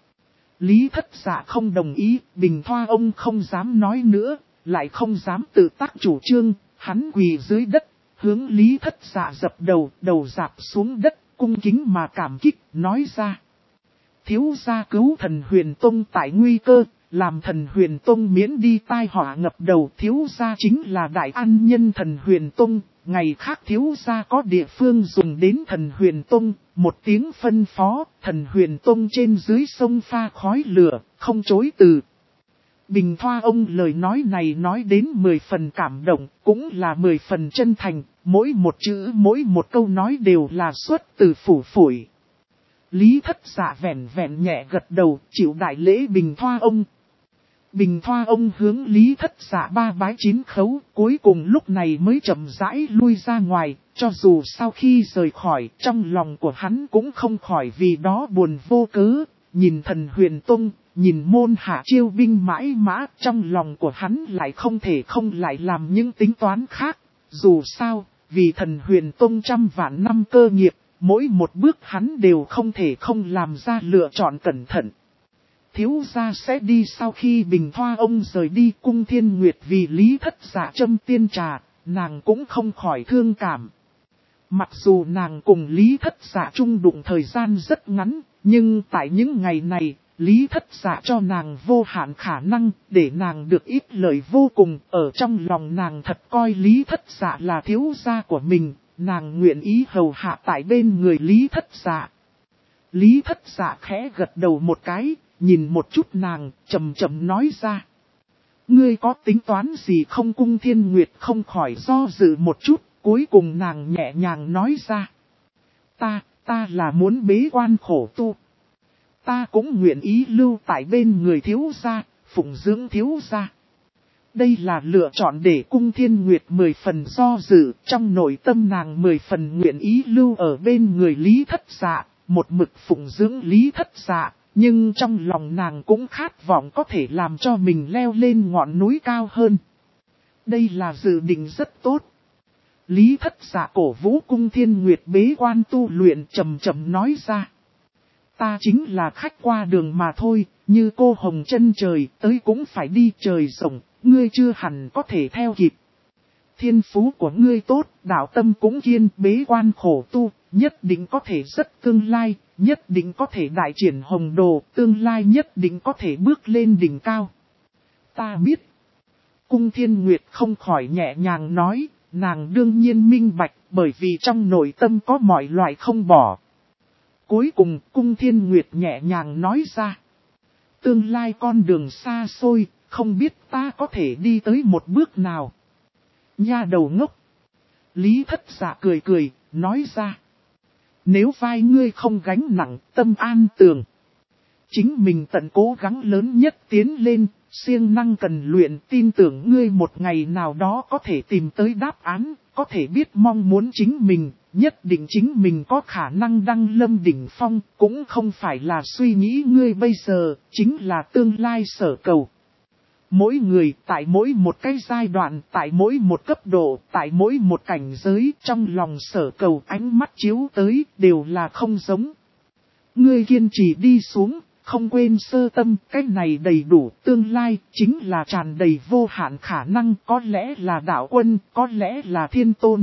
Lý Thất Dạ không đồng ý, Bình Thoa ông không dám nói nữa, lại không dám tự tác chủ trương, hắn quỳ dưới đất, hướng Lý Thất Dạ dập đầu, đầu dạp xuống đất, cung kính mà cảm kích, nói ra. Thiếu gia cứu Thần Huyền Tông tại nguy cơ, làm Thần Huyền Tông miễn đi tai họa ngập đầu, thiếu gia chính là đại an nhân Thần Huyền Tông. Ngày khác thiếu gia có địa phương dùng đến Thần Huyền Tông, một tiếng phân phó, Thần Huyền Tông trên dưới sông pha khói lửa, không chối từ. Bình Thoa ông lời nói này nói đến 10 phần cảm động, cũng là 10 phần chân thành, mỗi một chữ mỗi một câu nói đều là xuất từ phủ phổi. Lý Thất Dạ vẹn vẹn nhẹ gật đầu, chịu đại lễ Bình Thoa ông. Bình Thoa ông hướng Lý Thất Dạ ba bái 9 khấu, cuối cùng lúc này mới chậm rãi lui ra ngoài, cho dù sau khi rời khỏi, trong lòng của hắn cũng không khỏi vì đó buồn vô cớ, nhìn Thần Huyền Tông, nhìn môn hạ chiêu binh mãi mã, trong lòng của hắn lại không thể không lại làm những tính toán khác, dù sao, vì Thần Huyền Tông trăm vạn năm cơ nghiệp, mỗi một bước hắn đều không thể không làm ra lựa chọn cẩn thận. Thiếu gia sẽ đi sau khi Bình Thoa ông rời đi, Cung Thiên Nguyệt vì Lý Thất Dạ châm tiên trà, nàng cũng không khỏi thương cảm. Mặc dù nàng cùng Lý Thất Dạ chung đụng thời gian rất ngắn, nhưng tại những ngày này, Lý Thất Dạ cho nàng vô hạn khả năng, để nàng được ít lợi vô cùng, ở trong lòng nàng thật coi Lý Thất Dạ là thiếu gia của mình, nàng nguyện ý hầu hạ tại bên người Lý Thất Dạ. Lý Thất Dạ khẽ gật đầu một cái, nhìn một chút nàng, chậm chậm nói ra. Ngươi có tính toán gì không? Cung Thiên Nguyệt không khỏi do dự một chút, cuối cùng nàng nhẹ nhàng nói ra. Ta là muốn bế quan khổ tu. Ta cũng nguyện ý lưu tại bên người thiếu gia, phụng dưỡng thiếu gia. Đây là lựa chọn để Cung Thiên Nguyệt 10 phần do dự, trong nội tâm nàng 10 phần nguyện ý lưu ở bên người Lý Thất Dạ, một mực phụng dưỡng Lý Thất Dạ. Nhưng trong lòng nàng cũng khát vọng có thể làm cho mình leo lên ngọn núi cao hơn. Đây là dự định rất tốt. Lý Thất Dạ cổ vũ Cung Thiên Nguyệt bế quan tu luyện, chậm chậm nói ra. Ta chính là khách qua đường mà thôi, như cô hồng chân trời, tới cũng phải đi, trời rộng, ngươi chưa hẳn có thể theo kịp. Thiên phú của ngươi tốt, đạo tâm cũng kiên, bế quan khổ tu, nhất định có thể rất tương lai, nhất định có thể đại triển hồng đồ, tương lai nhất định có thể bước lên đỉnh cao. Ta biết. Cung Thiên Nguyệt không khỏi nhẹ nhàng nói, nàng đương nhiên minh bạch, bởi vì trong nội tâm có mọi loại không bỏ. Cuối cùng Cung Thiên Nguyệt nhẹ nhàng nói ra. Tương lai con đường xa xôi, không biết ta có thể đi tới một bước nào. Nha đầu ngốc. Lý Thất Dạ cười cười, nói ra. Nếu vai ngươi không gánh nặng, tâm an tường. Chính mình tận cố gắng lớn nhất tiến lên, siêng năng cần luyện, tin tưởng ngươi một ngày nào đó có thể tìm tới đáp án, có thể biết mong muốn chính mình, nhất định chính mình có khả năng đăng lâm đỉnh phong, cũng không phải là suy nghĩ ngươi bây giờ, chính là tương lai sở cầu. Mỗi người tại mỗi một cái giai đoạn, tại mỗi một cấp độ, tại mỗi một cảnh giới, trong lòng sở cầu ánh mắt chiếu tới đều là không giống. Ngươi kiên trì đi xuống, không quên sơ tâm, cái này đầy đủ, tương lai chính là tràn đầy vô hạn khả năng, có lẽ là đạo quân, có lẽ là thiên tôn.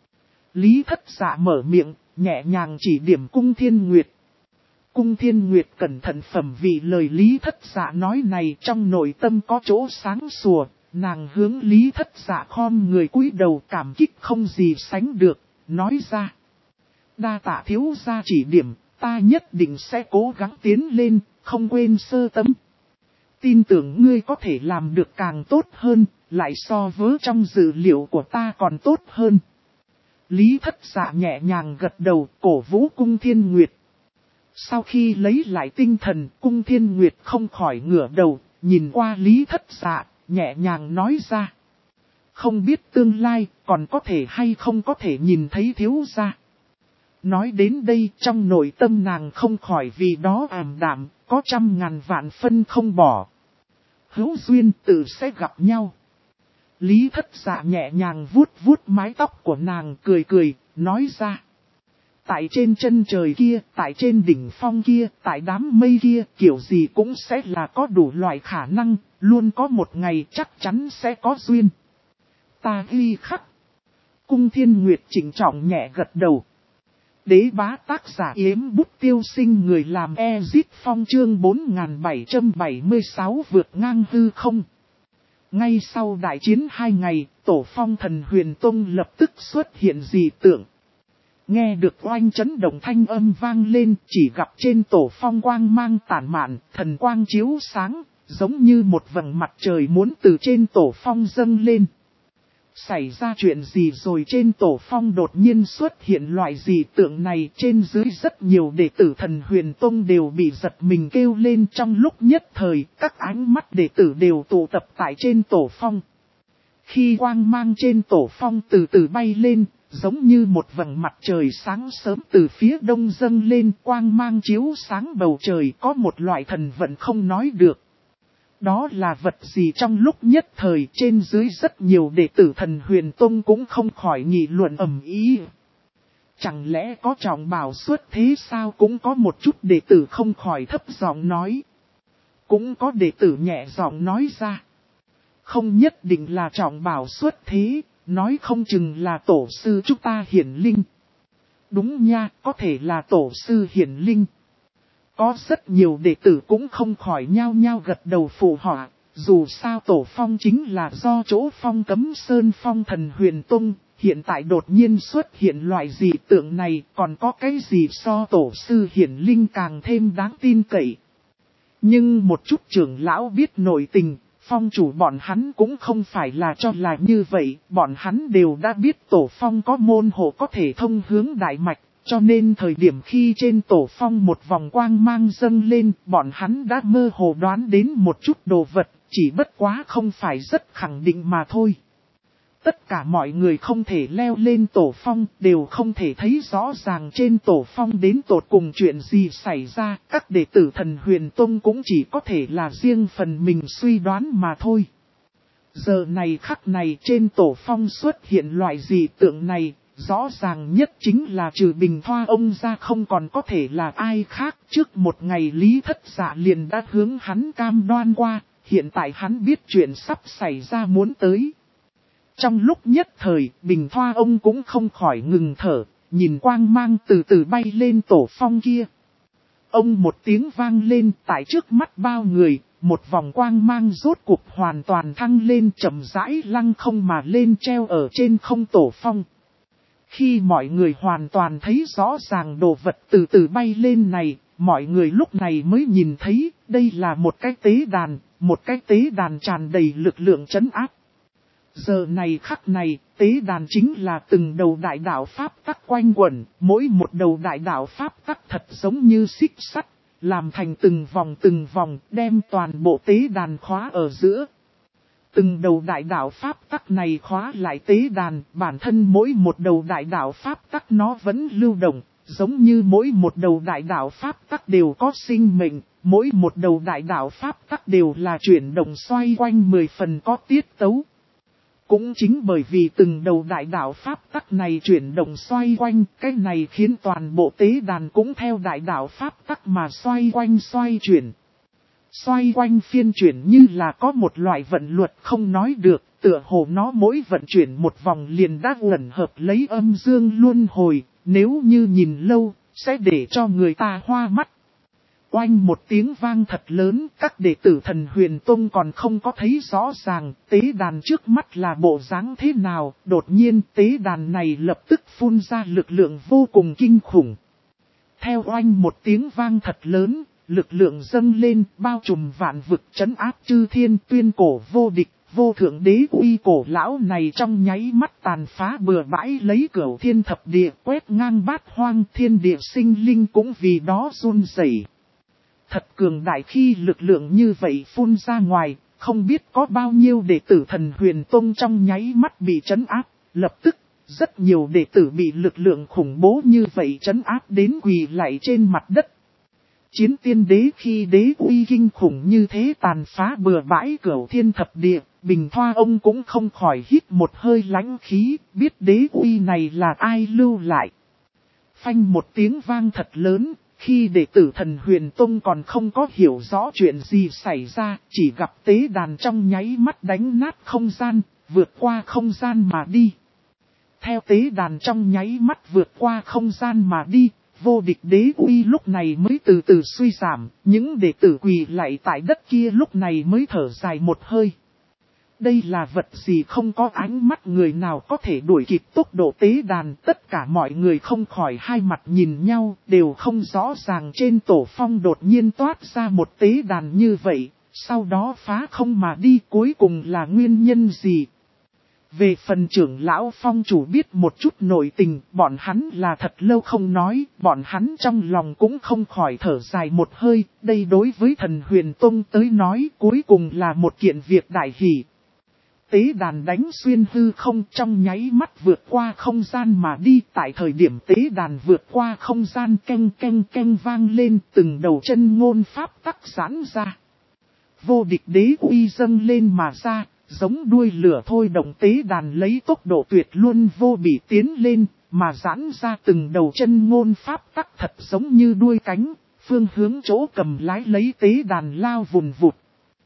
Lý Thất Dạ mở miệng, nhẹ nhàng chỉ điểm Cung Thiên Nguyệt. Cung Thiên Nguyệt cẩn thận phẩm vị lời Lý Thất Dạ nói này, trong nội tâm có chỗ sáng sủa, nàng hướng Lý Thất Dạ khom người cúi đầu cảm kích không gì sánh được, nói ra. Đa tạ thiếu gia chỉ điểm, ta nhất định sẽ cố gắng tiến lên, không quên sơ tâm. Tin tưởng ngươi có thể làm được càng tốt hơn, lại so với trong dự liệu của ta còn tốt hơn. Lý Thất Dạ nhẹ nhàng gật đầu, cổ vũ Cung Thiên Nguyệt. Sau khi lấy lại tinh thần, Cung Thiên Nguyệt không khỏi ngửa đầu, nhìn qua Lý Thất Dạ, nhẹ nhàng nói ra. Không biết tương lai còn có thể hay không có thể nhìn thấy thiếu gia. Nói đến đây trong nội tâm nàng không khỏi vì đó ảm đạm, có 100.000 vạn phân không bỏ. Hữu duyên tự sẽ gặp nhau. Lý Thất Dạ nhẹ nhàng vuốt vuốt mái tóc của nàng cười cười, nói ra. Tại trên chân trời kia, tại trên đỉnh phong kia, tại đám mây kia, kiểu gì cũng sẽ là có đủ loại khả năng, luôn có một ngày chắc chắn sẽ có duyên. Ta ghi khắc. Cung Thiên Nguyệt chỉnh trọng nhẹ gật đầu. Đế bá tác giả yếm bút tiêu sinh người làm Ezit Phong chương 4776 vượt ngang hư không. Ngay sau đại chiến 2 ngày, tổ phong thần huyền tông lập tức xuất hiện dị tượng. Nghe được oanh chấn động thanh âm vang lên, chỉ gặp trên tổ phong quang mang tản mạn, thần quang chiếu sáng, giống như một vầng mặt trời muốn từ trên tổ phong dâng lên. Xảy ra chuyện gì rồi, trên tổ phong đột nhiên xuất hiện loại dị tượng này, trên dưới rất nhiều đệ tử thần huyền tông đều bị giật mình kêu lên. Trong lúc nhất thời, các ánh mắt đệ tử đều tụ tập tại trên tổ phong. Khi quang mang trên tổ phong từ từ bay lên, giống như một vầng mặt trời sáng sớm từ phía đông dâng lên, quang mang chiếu sáng bầu trời, có một loại thần vận không nói được. Đó là vật gì? Trong lúc nhất thời trên dưới rất nhiều đệ tử thần huyền tông cũng không khỏi nghị luận ầm ĩ. Chẳng lẽ có trọng bảo xuất thế sao? Cũng có một chút đệ tử không khỏi thấp giọng nói. Cũng có đệ tử nhẹ giọng nói ra. Không nhất định là trọng bảo xuất thế, nói không chừng là tổ sư chúng ta hiển linh. Đúng nha, có thể là tổ sư hiển linh. Có rất nhiều đệ tử cũng không khỏi nhao nhao gật đầu phụ họa, dù sao tổ phong chính là do chỗ phong cấm sơn phong thần huyền tông, hiện tại đột nhiên xuất hiện loại dị tượng này, còn có cái gì so tổ sư hiển linh càng thêm đáng tin cậy. Nhưng một chút trưởng lão biết nội tình, phong chủ bọn hắn cũng không phải là cho là như vậy, bọn hắn đều đã biết tổ phong có môn hộ có thể thông hướng đại mạch. Cho nên thời điểm khi trên tổ phong một vòng quang mang dâng lên, bọn hắn đã mơ hồ đoán đến một chút đồ vật, chỉ bất quá không phải rất khẳng định mà thôi. Tất cả mọi người không thể leo lên tổ phong, đều không thể thấy rõ ràng trên tổ phong đến tột cùng chuyện gì xảy ra, các đệ tử thần huyền tông cũng chỉ có thể là riêng phần mình suy đoán mà thôi. Giờ này khắc này trên tổ phong xuất hiện loại dị tượng này. Rõ ràng nhất chính là trừ Bình Thoa ông ra không còn có thể là ai khác. Trước một ngày Lý Thất Dạ liền đã hướng hắn cam đoan qua, hiện tại hắn biết chuyện sắp xảy ra muốn tới. Trong lúc nhất thời, Bình Thoa ông cũng không khỏi ngừng thở, nhìn quang mang từ từ bay lên tổ phong kia. Ông một tiếng vang lên tại trước mắt bao người, một vòng quang mang rốt cuộc hoàn toàn thăng lên chậm rãi lăng không mà lên treo ở trên không tổ phong. Khi mọi người hoàn toàn thấy rõ ràng đồ vật từ từ bay lên này, mọi người lúc này mới nhìn thấy đây là một cái tế đàn tràn đầy lực lượng trấn áp. Giờ này khắc này, tế đàn chính là từng đầu đại đạo pháp tắc quanh quẩn, mỗi một đầu đại đạo pháp tắc thật giống như xích sắt, làm thành từng vòng đem toàn bộ tế đàn khóa ở giữa. Từng đầu đại đạo pháp tắc này khóa lại tế đàn, bản thân mỗi một đầu đại đạo pháp tắc nó vẫn lưu động, giống như mỗi một đầu đại đạo pháp tắc đều có sinh mệnh, mỗi một đầu đại đạo pháp tắc đều là chuyển động xoay quanh 10 phần có tiết tấu. Cũng chính bởi vì từng đầu đại đạo pháp tắc này chuyển động xoay quanh, cái này khiến toàn bộ tế đàn cũng theo đại đạo pháp tắc mà xoay quanh xoay chuyển. Xoay quanh phiên chuyển như là có một loại vận luật không nói được, tựa hồ nó mỗi vận chuyển một vòng liền đã ẩn hợp lấy âm dương luân hồi, nếu như nhìn lâu, sẽ để cho người ta hoa mắt. Oanh một tiếng vang thật lớn, các đệ tử thần huyền tông còn không có thấy rõ ràng, tế đàn trước mắt là bộ dáng thế nào, đột nhiên tế đàn này lập tức phun ra lực lượng vô cùng kinh khủng. Theo oanh một tiếng vang thật lớn, lực lượng dâng lên, bao trùm vạn vực trấn áp chư thiên tuyên cổ vô địch, vô thượng đế uy cổ lão này trong nháy mắt tàn phá bừa bãi lấy cửu thiên thập địa quét ngang bát hoang, thiên địa sinh linh cũng vì đó run rẩy. Thật cường đại khi lực lượng như vậy phun ra ngoài, không biết có bao nhiêu đệ tử Thần Huyền Tông trong nháy mắt bị trấn áp, lập tức, rất nhiều đệ tử bị lực lượng khủng bố như vậy trấn áp đến quỳ lạy trên mặt đất. Chiến tiên đế khi đế uy kinh khủng như thế tàn phá bừa bãi cửu thiên thập địa, Bình Thoa ông cũng không khỏi hít một hơi lãnh khí, biết đế uy này là ai lưu lại. Phanh một tiếng vang thật lớn, khi đệ tử Thần Huyền Tông còn không có hiểu rõ chuyện gì xảy ra, chỉ gặp tế đàn trong nháy mắt đánh nát không gian, vượt qua không gian mà đi. Theo tế đàn trong nháy mắt vượt qua không gian mà đi, vô địch đế uy lúc này mới từ từ suy giảm, những đệ tử quỳ lạy tại đất kia lúc này mới thở dài một hơi. Đây là vật gì không có ánh mắt người nào có thể đuổi kịp tốc độ tế đàn, tất cả mọi người không khỏi hai mặt nhìn nhau, đều không rõ ràng trên tổ phong đột nhiên toát ra một tế đàn như vậy, sau đó phá không mà đi cuối cùng là nguyên nhân gì. Về phần trưởng lão phong chủ biết một chút nội tình, bọn hắn là thật lâu không nói, bọn hắn trong lòng cũng không khỏi thở dài một hơi, đây đối với Thần Huyền Tông tới nói cuối cùng là một kiện việc đại hỷ. Tế đàn đánh xuyên hư không trong nháy mắt vượt qua không gian mà đi, tại thời điểm tế đàn vượt qua không gian canh canh canh vang lên, từng đầu chân ngôn pháp tắc giãn ra. Vô địch đế uy dâng lên mà ra, giống đuôi lửa thôi động tế đàn lấy tốc độ tuyệt luân vô bị tiến lên, mà giãn ra từng đầu chân ngôn pháp tắc thật giống như đuôi cánh, phương hướng chỗ cầm lái lấy tế đàn lao vùn vụt.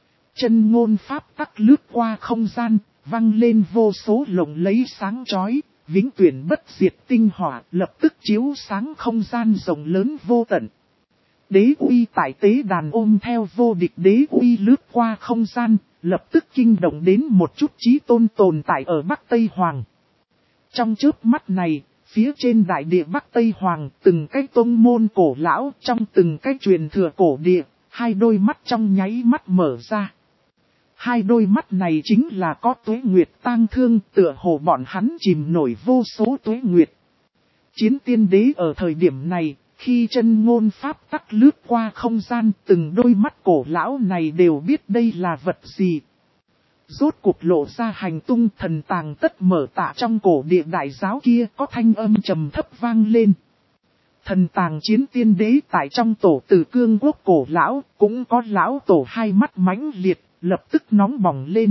Chân ngôn pháp tắc lướt qua không gian, văng lên vô số lồng lấy sáng chói, vĩnh tuyển bất diệt tinh hỏa, lập tức chiếu sáng không gian rộng lớn vô tận. Đế uy tại tế đàn ôm theo vô địch đế uy lướt qua không gian, lập tức kinh động đến một chút chí tôn tồn tại ở Bắc Tây Hoàng. Trong chớp mắt này, phía trên đại địa Bắc Tây Hoàng, từng cái tông môn cổ lão trong từng cái truyền thừa cổ địa, hai đôi mắt trong nháy mắt mở ra. Hai đôi mắt này chính là có tuế nguyệt tang thương, tựa hồ bọn hắn chìm nổi vô số tuế nguyệt. Chiến tiên đế ở thời điểm này, khi chân ngôn pháp tắc lướt qua không gian, từng đôi mắt cổ lão này đều biết đây là vật gì. Rốt cuộc lộ ra hành tung thần tàng tất mở tạ trong cổ địa đại giáo kia có thanh âm trầm thấp vang lên. Thần tàng chiến tiên đế tại trong tổ Từ Cương Quốc cổ lão, cũng có lão tổ hai mắt mãnh liệt, lập tức nóng bỏng lên.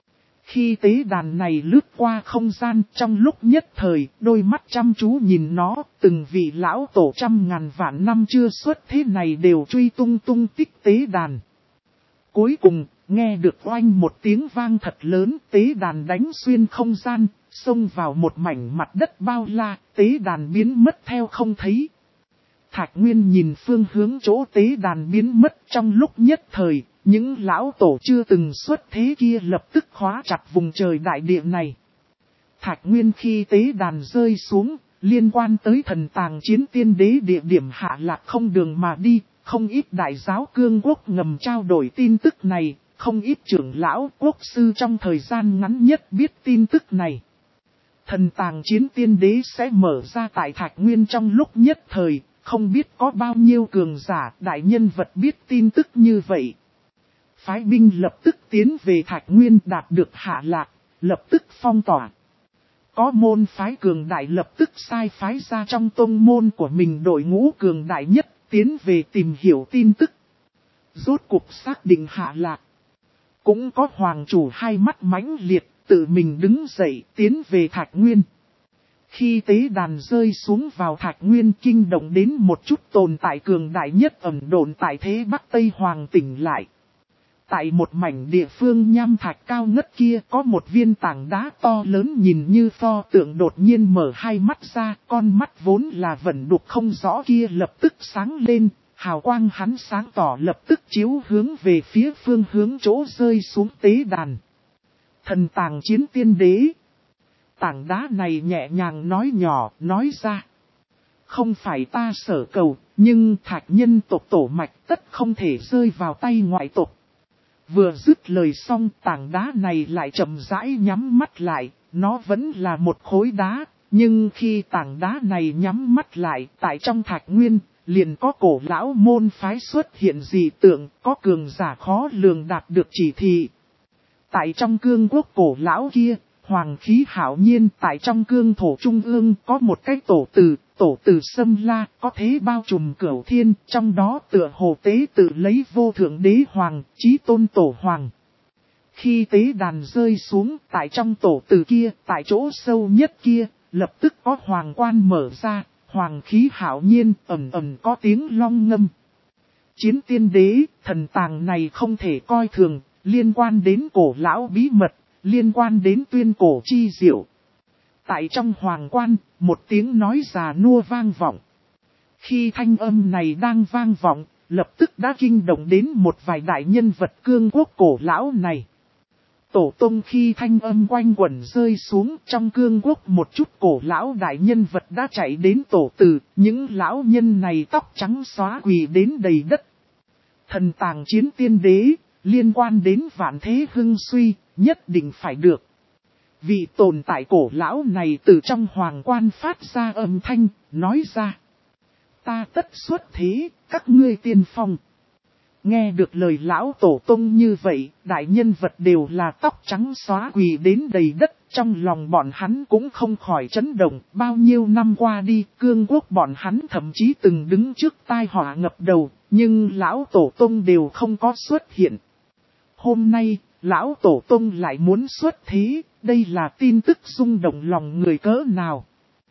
Khi tế đàn này lướt qua không gian trong lúc nhất thời, đôi mắt chăm chú nhìn nó, từng vị lão tổ trăm ngàn vạn năm chưa xuất thế này đều truy tung tung tích tế đàn. Cuối cùng, nghe được oanh một tiếng vang thật lớn, tế đàn đánh xuyên không gian, xông vào một mảnh mặt đất bao la, tế đàn biến mất theo không thấy. Thạch Nguyên nhìn phương hướng chỗ tế đàn biến mất trong lúc nhất thời, những lão tổ chưa từng xuất thế kia lập tức khóa chặt vùng trời đại địa này. Thạch Nguyên khi tế đàn rơi xuống, liên quan tới thần tàng chiến tiên đế địa điểm hạ lạc không đường mà đi, không ít đại giáo cương quốc ngầm trao đổi tin tức này, không ít trưởng lão quốc sư trong thời gian ngắn nhất biết tin tức này. Thần tàng chiến tiên đế sẽ mở ra tại Thạch Nguyên trong lúc nhất thời, không biết có bao nhiêu cường giả đại nhân vật biết tin tức như vậy. Phái binh lập tức tiến về Thạch Nguyên đạt được hạ lạc, lập tức phong tỏa. Có môn phái cường đại lập tức sai phái ra trong tông môn của mình đội ngũ cường đại nhất tiến về tìm hiểu tin tức. Rốt cuộc xác định hạ lạc. Cũng có hoàng chủ hai mắt mãnh liệt tự mình đứng dậy tiến về Thạch Nguyên. Khi tế đàn rơi xuống vào Thạch Nguyên kinh động đến một chút tồn tại cường đại nhất ẩn độn tại thế Bắc Tây Hoàng tỉnh lại. Tại một mảnh địa phương nham thạch cao ngất kia có một viên tảng đá to lớn nhìn như pho tượng đột nhiên mở hai mắt ra, con mắt vốn là vẩn đục không rõ kia lập tức sáng lên, hào quang hắn sáng tỏ lập tức chiếu hướng về phía phương hướng chỗ rơi xuống tế đàn. Thần tàng chiến tiên đế. Tảng đá này nhẹ nhàng nói nhỏ, nói ra. Không phải ta sở cầu, nhưng Thạch nhân tộc tổ mạch tất không thể rơi vào tay ngoại tộc. Vừa dứt lời xong tảng đá này lại chậm rãi nhắm mắt lại, nó vẫn là một khối đá, nhưng khi tảng đá này nhắm mắt lại tại trong Thạch Nguyên, liền có cổ lão môn phái xuất hiện dị tượng, có cường giả khó lường đạt được chỉ thị. Tại trong cương quốc cổ lão kia, hoàng khí hạo nhiên tại trong cương thổ trung ương có một cái tổ từ Sâm La có thế bao trùm cửu thiên, trong đó tựa hồ tế tự lấy vô thượng đế hoàng, chí tôn tổ hoàng. Khi tế đàn rơi xuống tại trong tổ từ kia, tại chỗ sâu nhất kia, lập tức có hoàng quan mở ra, hoàng khí hạo nhiên ầm ầm có tiếng long ngâm. Chiến tiên đế, thần tàng này không thể coi thường, liên quan đến cổ lão bí mật, liên quan đến tuyên cổ chi diệu. Tại trong hoàng quan, một tiếng nói già nua vang vọng. Khi thanh âm này đang vang vọng, lập tức đã kinh động đến một vài đại nhân vật cương quốc cổ lão này. Tổ tông khi thanh âm quanh quẩn rơi xuống trong cương quốc một chút cổ lão đại nhân vật đã chạy đến tổ từ, những lão nhân này tóc trắng xóa quỳ đến đầy đất. Thần tàng chiến tiên đế, liên quan đến vạn thế hưng suy, nhất định phải được. Vị tồn tại cổ lão này từ trong hoàng quan phát ra âm thanh, nói ra. Ta tất xuất thế, các ngươi tiên phong. Nghe được lời lão tổ tông như vậy, đại nhân vật đều là tóc trắng xóa quỳ đến đầy đất, trong lòng bọn hắn cũng không khỏi chấn động, bao nhiêu năm qua đi, cương quốc bọn hắn thậm chí từng đứng trước tai họa ngập đầu, nhưng lão tổ tông đều không có xuất hiện. Hôm nay, lão tổ tông lại muốn xuất thế, đây là tin tức rung động lòng người cỡ nào.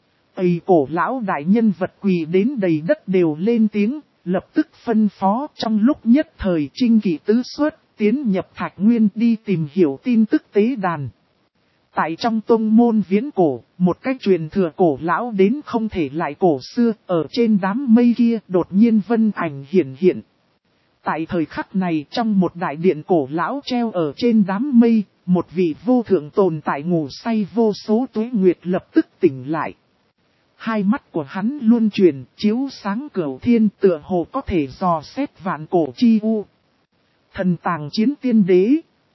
Ây cổ lão đại nhân vật quỳ đến đầy đất đều lên tiếng. Lập tức phân phó trong lúc nhất thời trinh kỵ tứ xuất, tiến nhập Thạch Nguyên đi tìm hiểu tin tức tế đàn. Tại trong tông môn viễn cổ, một cách truyền thừa cổ lão đến không thể lại cổ xưa, ở trên đám mây kia đột nhiên vân ảnh hiển hiện. Tại thời khắc này trong một đại điện cổ lão treo ở trên đám mây, một vị vô thượng tồn tại ngủ say vô số tuế nguyệt lập tức tỉnh lại. Hai mắt của hắn luôn chuyển, chiếu sáng cửu thiên tựa hồ có thể dò xét vạn cổ chi u. Thần tàng chiến tiên đế.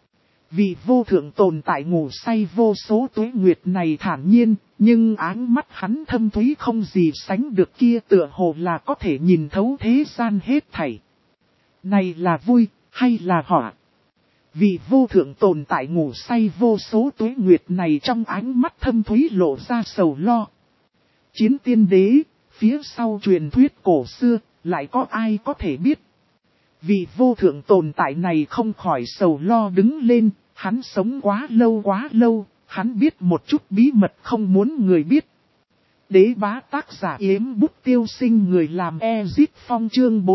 Vị vô thượng tồn tại ngủ say vô số tuế nguyệt này thản nhiên, nhưng áng mắt hắn thâm thúy không gì sánh được kia tựa hồ là có thể nhìn thấu thế gian hết thảy. Này là vui, hay là họa? Vị vô thượng tồn tại ngủ say vô số tuế nguyệt này trong ánh mắt thâm thúy lộ ra sầu lo. Chiến tiên đế, phía sau truyền thuyết cổ xưa, lại có ai có thể biết. Vị vô thượng tồn tại này không khỏi sầu lo đứng lên, hắn sống quá lâu, hắn biết một chút bí mật không muốn người biết. Đế bá tác giả Yếm Bút Tiêu Sinh, người làm Ezit Phong chương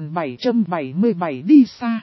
4777 đi xa.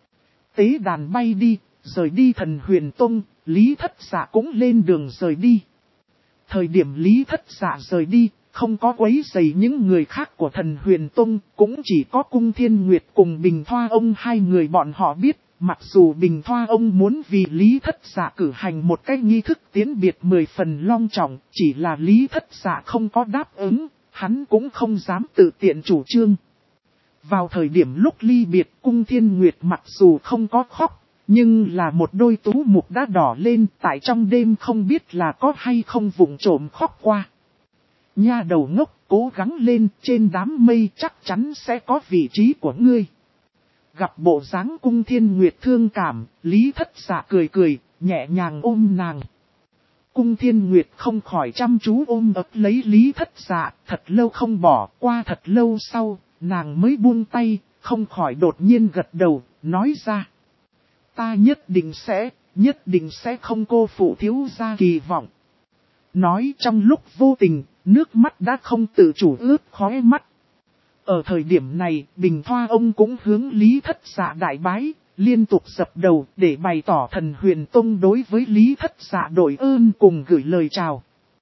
Tế đàn bay đi, rời đi Thần Huyền Tông, Lý Thất Dạ cũng lên đường rời đi. Thời điểm Lý Thất Dạ rời đi, không có quấy rầy những người khác của Thần Huyền Tông, cũng chỉ có Cung Thiên Nguyệt cùng Bình Thoa ông hai người bọn họ biết, mặc dù Bình Thoa ông muốn vì Lý Thất Dạ cử hành một cái nghi thức tiến biệt 10 phần long trọng, chỉ là Lý Thất Dạ không có đáp ứng, hắn cũng không dám tự tiện chủ trương. Vào thời điểm lúc ly biệt, Cung Thiên Nguyệt mặc dù không có khóc, nhưng là một đôi tú mục đã đỏ lên, tại trong đêm không biết là có hay không vụng trộm khóc qua. Nha đầu ngốc, cố gắng lên, trên đám mây chắc chắn sẽ có vị trí của ngươi. Gặp bộ dáng Cung Thiên Nguyệt thương cảm, Lý Thất Dạ cười, nhẹ nhàng ôm nàng. Cung Thiên Nguyệt không khỏi chăm chú ôm ấp lấy Lý Thất Dạ, thật lâu không bỏ, qua thật lâu sau, nàng mới buông tay, không khỏi đột nhiên gật đầu, nói ra. Ta nhất định sẽ không cô phụ thiếu gia kỳ vọng. Nói trong lúc vô tình, nước mắt đã không tự chủ ướt khóe mắt. Ở thời điểm này, Bình Thoa ông cũng hướng Lý Thất Dạ đại bái, liên tục dập đầu để bày tỏ Thần Huyền Tông đối với Lý Thất Dạ đội ơn cùng gửi lời chào.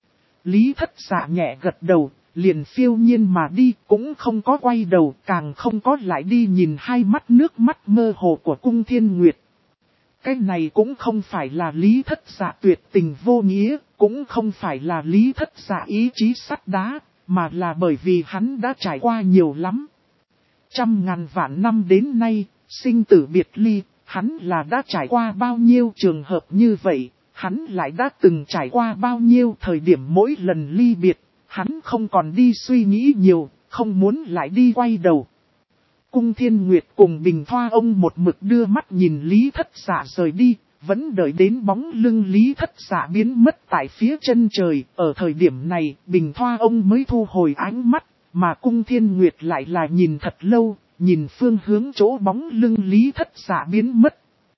Lý Thất Dạ nhẹ gật đầu, liền phiêu nhiên mà đi, cũng không có quay đầu, càng không có lại đi nhìn hai mắt nước mắt mơ hồ của Cung Thiên Nguyệt. Cái này cũng không phải là Lý Thất Dạ tuyệt tình vô nghĩa, cũng không phải là Lý Thất Dạ ý chí sắt đá, mà là bởi vì hắn đã trải qua nhiều lắm. Trăm ngàn vạn năm đến nay, sinh tử biệt ly, hắn là đã trải qua bao nhiêu trường hợp như vậy, hắn lại đã từng trải qua bao nhiêu thời điểm mỗi lần ly biệt, hắn không còn đi suy nghĩ nhiều, không muốn lại đi quay đầu. Cung Thiên Nguyệt cùng Bình Thoa ông một mực đưa mắt nhìn Lý Thất Dạ rời đi, vẫn đợi đến bóng lưng Lý Thất Dạ biến mất tại phía chân trời. Ở thời điểm này, Bình Thoa ông mới thu hồi ánh mắt, mà Cung Thiên Nguyệt lại là nhìn thật lâu, nhìn phương hướng chỗ bóng lưng Lý Thất Dạ biến mất.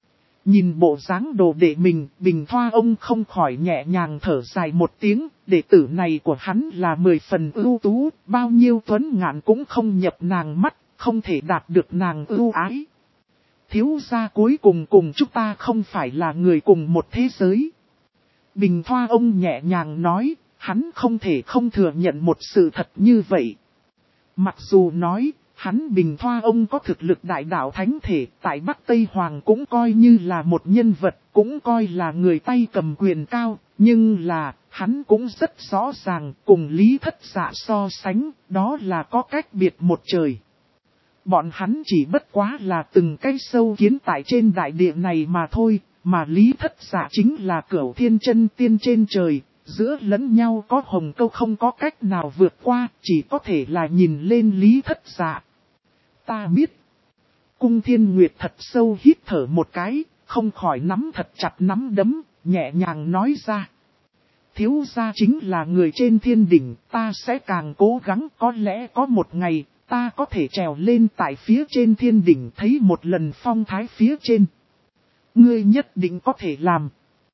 Nhìn bộ dáng đồ đệ mình, Bình Thoa ông không khỏi nhẹ nhàng thở dài một tiếng, đệ tử này của hắn là 10 phần ưu tú, bao nhiêu tuấn ngạn cũng không nhập nàng mắt, không thể đạt được nàng ưu ái. Thiếu gia cuối cùng cùng chúng ta không phải là người cùng một thế giới. Bình Thoa ông nhẹ nhàng nói, hắn không thể không thừa nhận một sự thật như vậy. Mặc dù nói, hắn Bình Thoa ông có thực lực đại đạo thánh thể, tại Bắc Tây Hoàng cũng coi như là một nhân vật, cũng coi là người tay cầm quyền cao, nhưng là, hắn cũng rất rõ ràng, cùng Lý Thất Dạ so sánh, đó là có cách biệt một trời. Bọn hắn chỉ bất quá là từng cái sâu kiến tại trên đại địa này mà thôi, mà Lý Thất Dạ chính là Cửu Thiên Chân Tiên trên trời, giữa lẫn nhau có hồng câu không có cách nào vượt qua, chỉ có thể là nhìn lên Lý Thất Dạ. Ta biết. Cung Thiên Nguyệt thật sâu hít thở một cái, không khỏi nắm thật chặt nắm đấm, nhẹ nhàng nói ra. Thiếu gia chính là người trên thiên đỉnh, ta sẽ càng cố gắng, có lẽ có một ngày, ta có thể trèo lên tại phía trên thiên đỉnh thấy một lần phong thái phía trên. Ngươi nhất định có thể làm.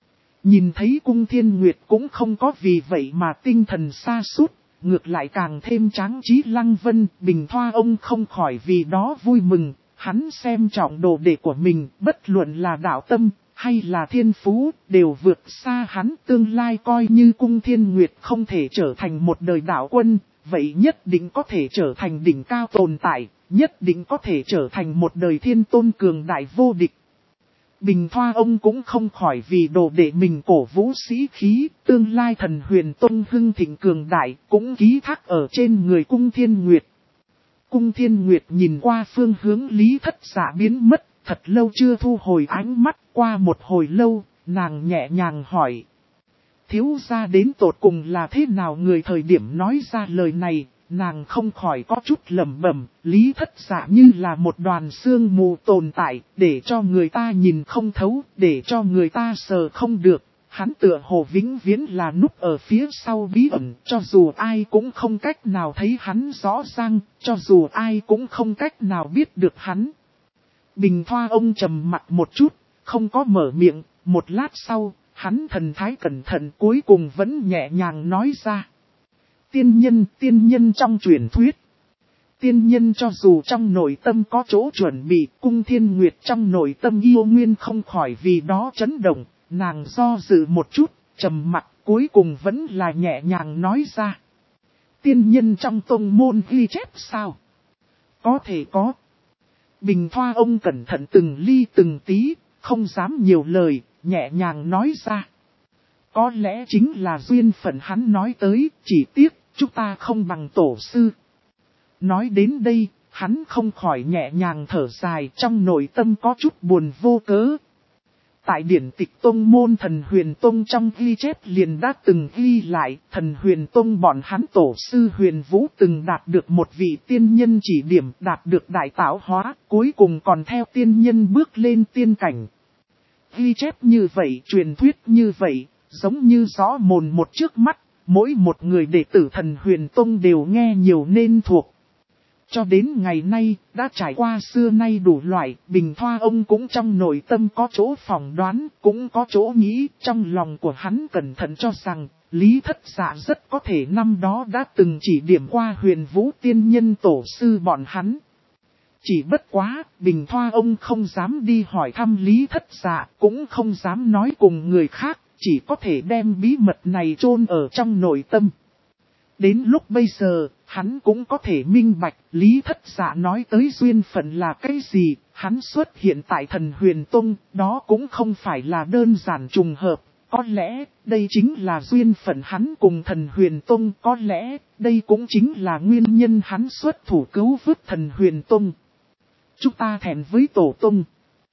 Nhìn thấy Cung Thiên Nguyệt cũng không có vì vậy mà tinh thần sa sút, ngược lại càng thêm tráng trí Lăng Vân, Bình Thoa ông không khỏi vì đó vui mừng, hắn xem trọng đồ đệ của mình, bất luận là đạo tâm, hay là thiên phú, đều vượt xa hắn tương lai coi như Cung Thiên Nguyệt không thể trở thành một đời đạo quân, vậy nhất định có thể trở thành đỉnh cao tồn tại, nhất định có thể trở thành một đời thiên tôn cường đại vô địch. Bình Thoa ông cũng không khỏi vì đồ đệ mình cổ vũ sĩ khí, tương lai thần huyền tôn hưng thịnh cường đại, cũng ký thác ở trên người Cung Thiên Nguyệt. Cung Thiên Nguyệt nhìn qua phương hướng Lý Thất Dạ biến mất, thật lâu chưa thu hồi ánh mắt, qua một hồi lâu, nàng nhẹ nhàng hỏi. Thiếu gia đến tột cùng là thế nào người thời điểm nói ra lời này, nàng không khỏi có chút lẩm bẩm, Lý Thất Dạ như là một đoàn sương mù tồn tại, để cho người ta nhìn không thấu, để cho người ta sờ không được. Hắn tựa hồ vĩnh viễn là núp ở phía sau bí ẩn, cho dù ai cũng không cách nào thấy hắn rõ ràng, cho dù ai cũng không cách nào biết được hắn. Bình Thoa ông trầm mặt một chút, không có mở miệng, một lát sau, hắn thần thái cẩn thận cuối cùng vẫn nhẹ nhàng nói ra. Tiên nhân trong truyền thuyết. Tiên nhân cho dù trong nội tâm có chỗ chuẩn bị, Cung Thiên Nguyệt trong nội tâm yêu nguyên không khỏi vì đó chấn động, nàng do dự một chút, trầm mặt cuối cùng vẫn là nhẹ nhàng nói ra. Tiên nhân trong tông môn ghi chép sao? Có thể có. Bình Thoa ông cẩn thận từng ly từng tí, không dám nhiều lời, nhẹ nhàng nói ra. Có lẽ chính là duyên phận hắn nói tới, chỉ tiếc, chúng ta không bằng tổ sư. Nói đến đây, hắn không khỏi nhẹ nhàng thở dài, trong nội tâm có chút buồn vô cớ. Tại điển tịch tông môn thần huyền tông trong ghi chép liền đã từng ghi lại, thần huyền tông bọn hắn tổ sư huyền vũ từng đạt được một vị tiên nhân chỉ điểm, đạt được đại tạo hóa, cuối cùng còn theo tiên nhân bước lên tiên cảnh. Ghi chép như vậy, truyền thuyết như vậy, giống như rõ mồn một trước mắt, mỗi một người đệ tử thần huyền tông đều nghe nhiều nên thuộc. Cho đến ngày nay, đã trải qua xưa nay đủ loại, Bình Thoa ông cũng trong nội tâm có chỗ phỏng đoán, cũng có chỗ nghĩ, trong lòng của hắn cẩn thận cho rằng, Lý Thất Dạ rất có thể năm đó đã từng chỉ điểm qua huyền vũ tiên nhân tổ sư bọn hắn. Chỉ bất quá, Bình Thoa ông không dám đi hỏi thăm Lý Thất Dạ, cũng không dám nói cùng người khác, chỉ có thể đem bí mật này chôn ở trong nội tâm. Đến lúc bây giờ, hắn cũng có thể minh bạch Lý Thất Dạ nói tới duyên phận là cái gì, hắn xuất hiện tại thần huyền tông, đó cũng không phải là đơn giản trùng hợp, có lẽ đây chính là duyên phận hắn cùng thần huyền tông, có lẽ đây cũng chính là nguyên nhân hắn xuất thủ cứu vớt thần huyền tông. Chúng ta thẹn với tổ tông.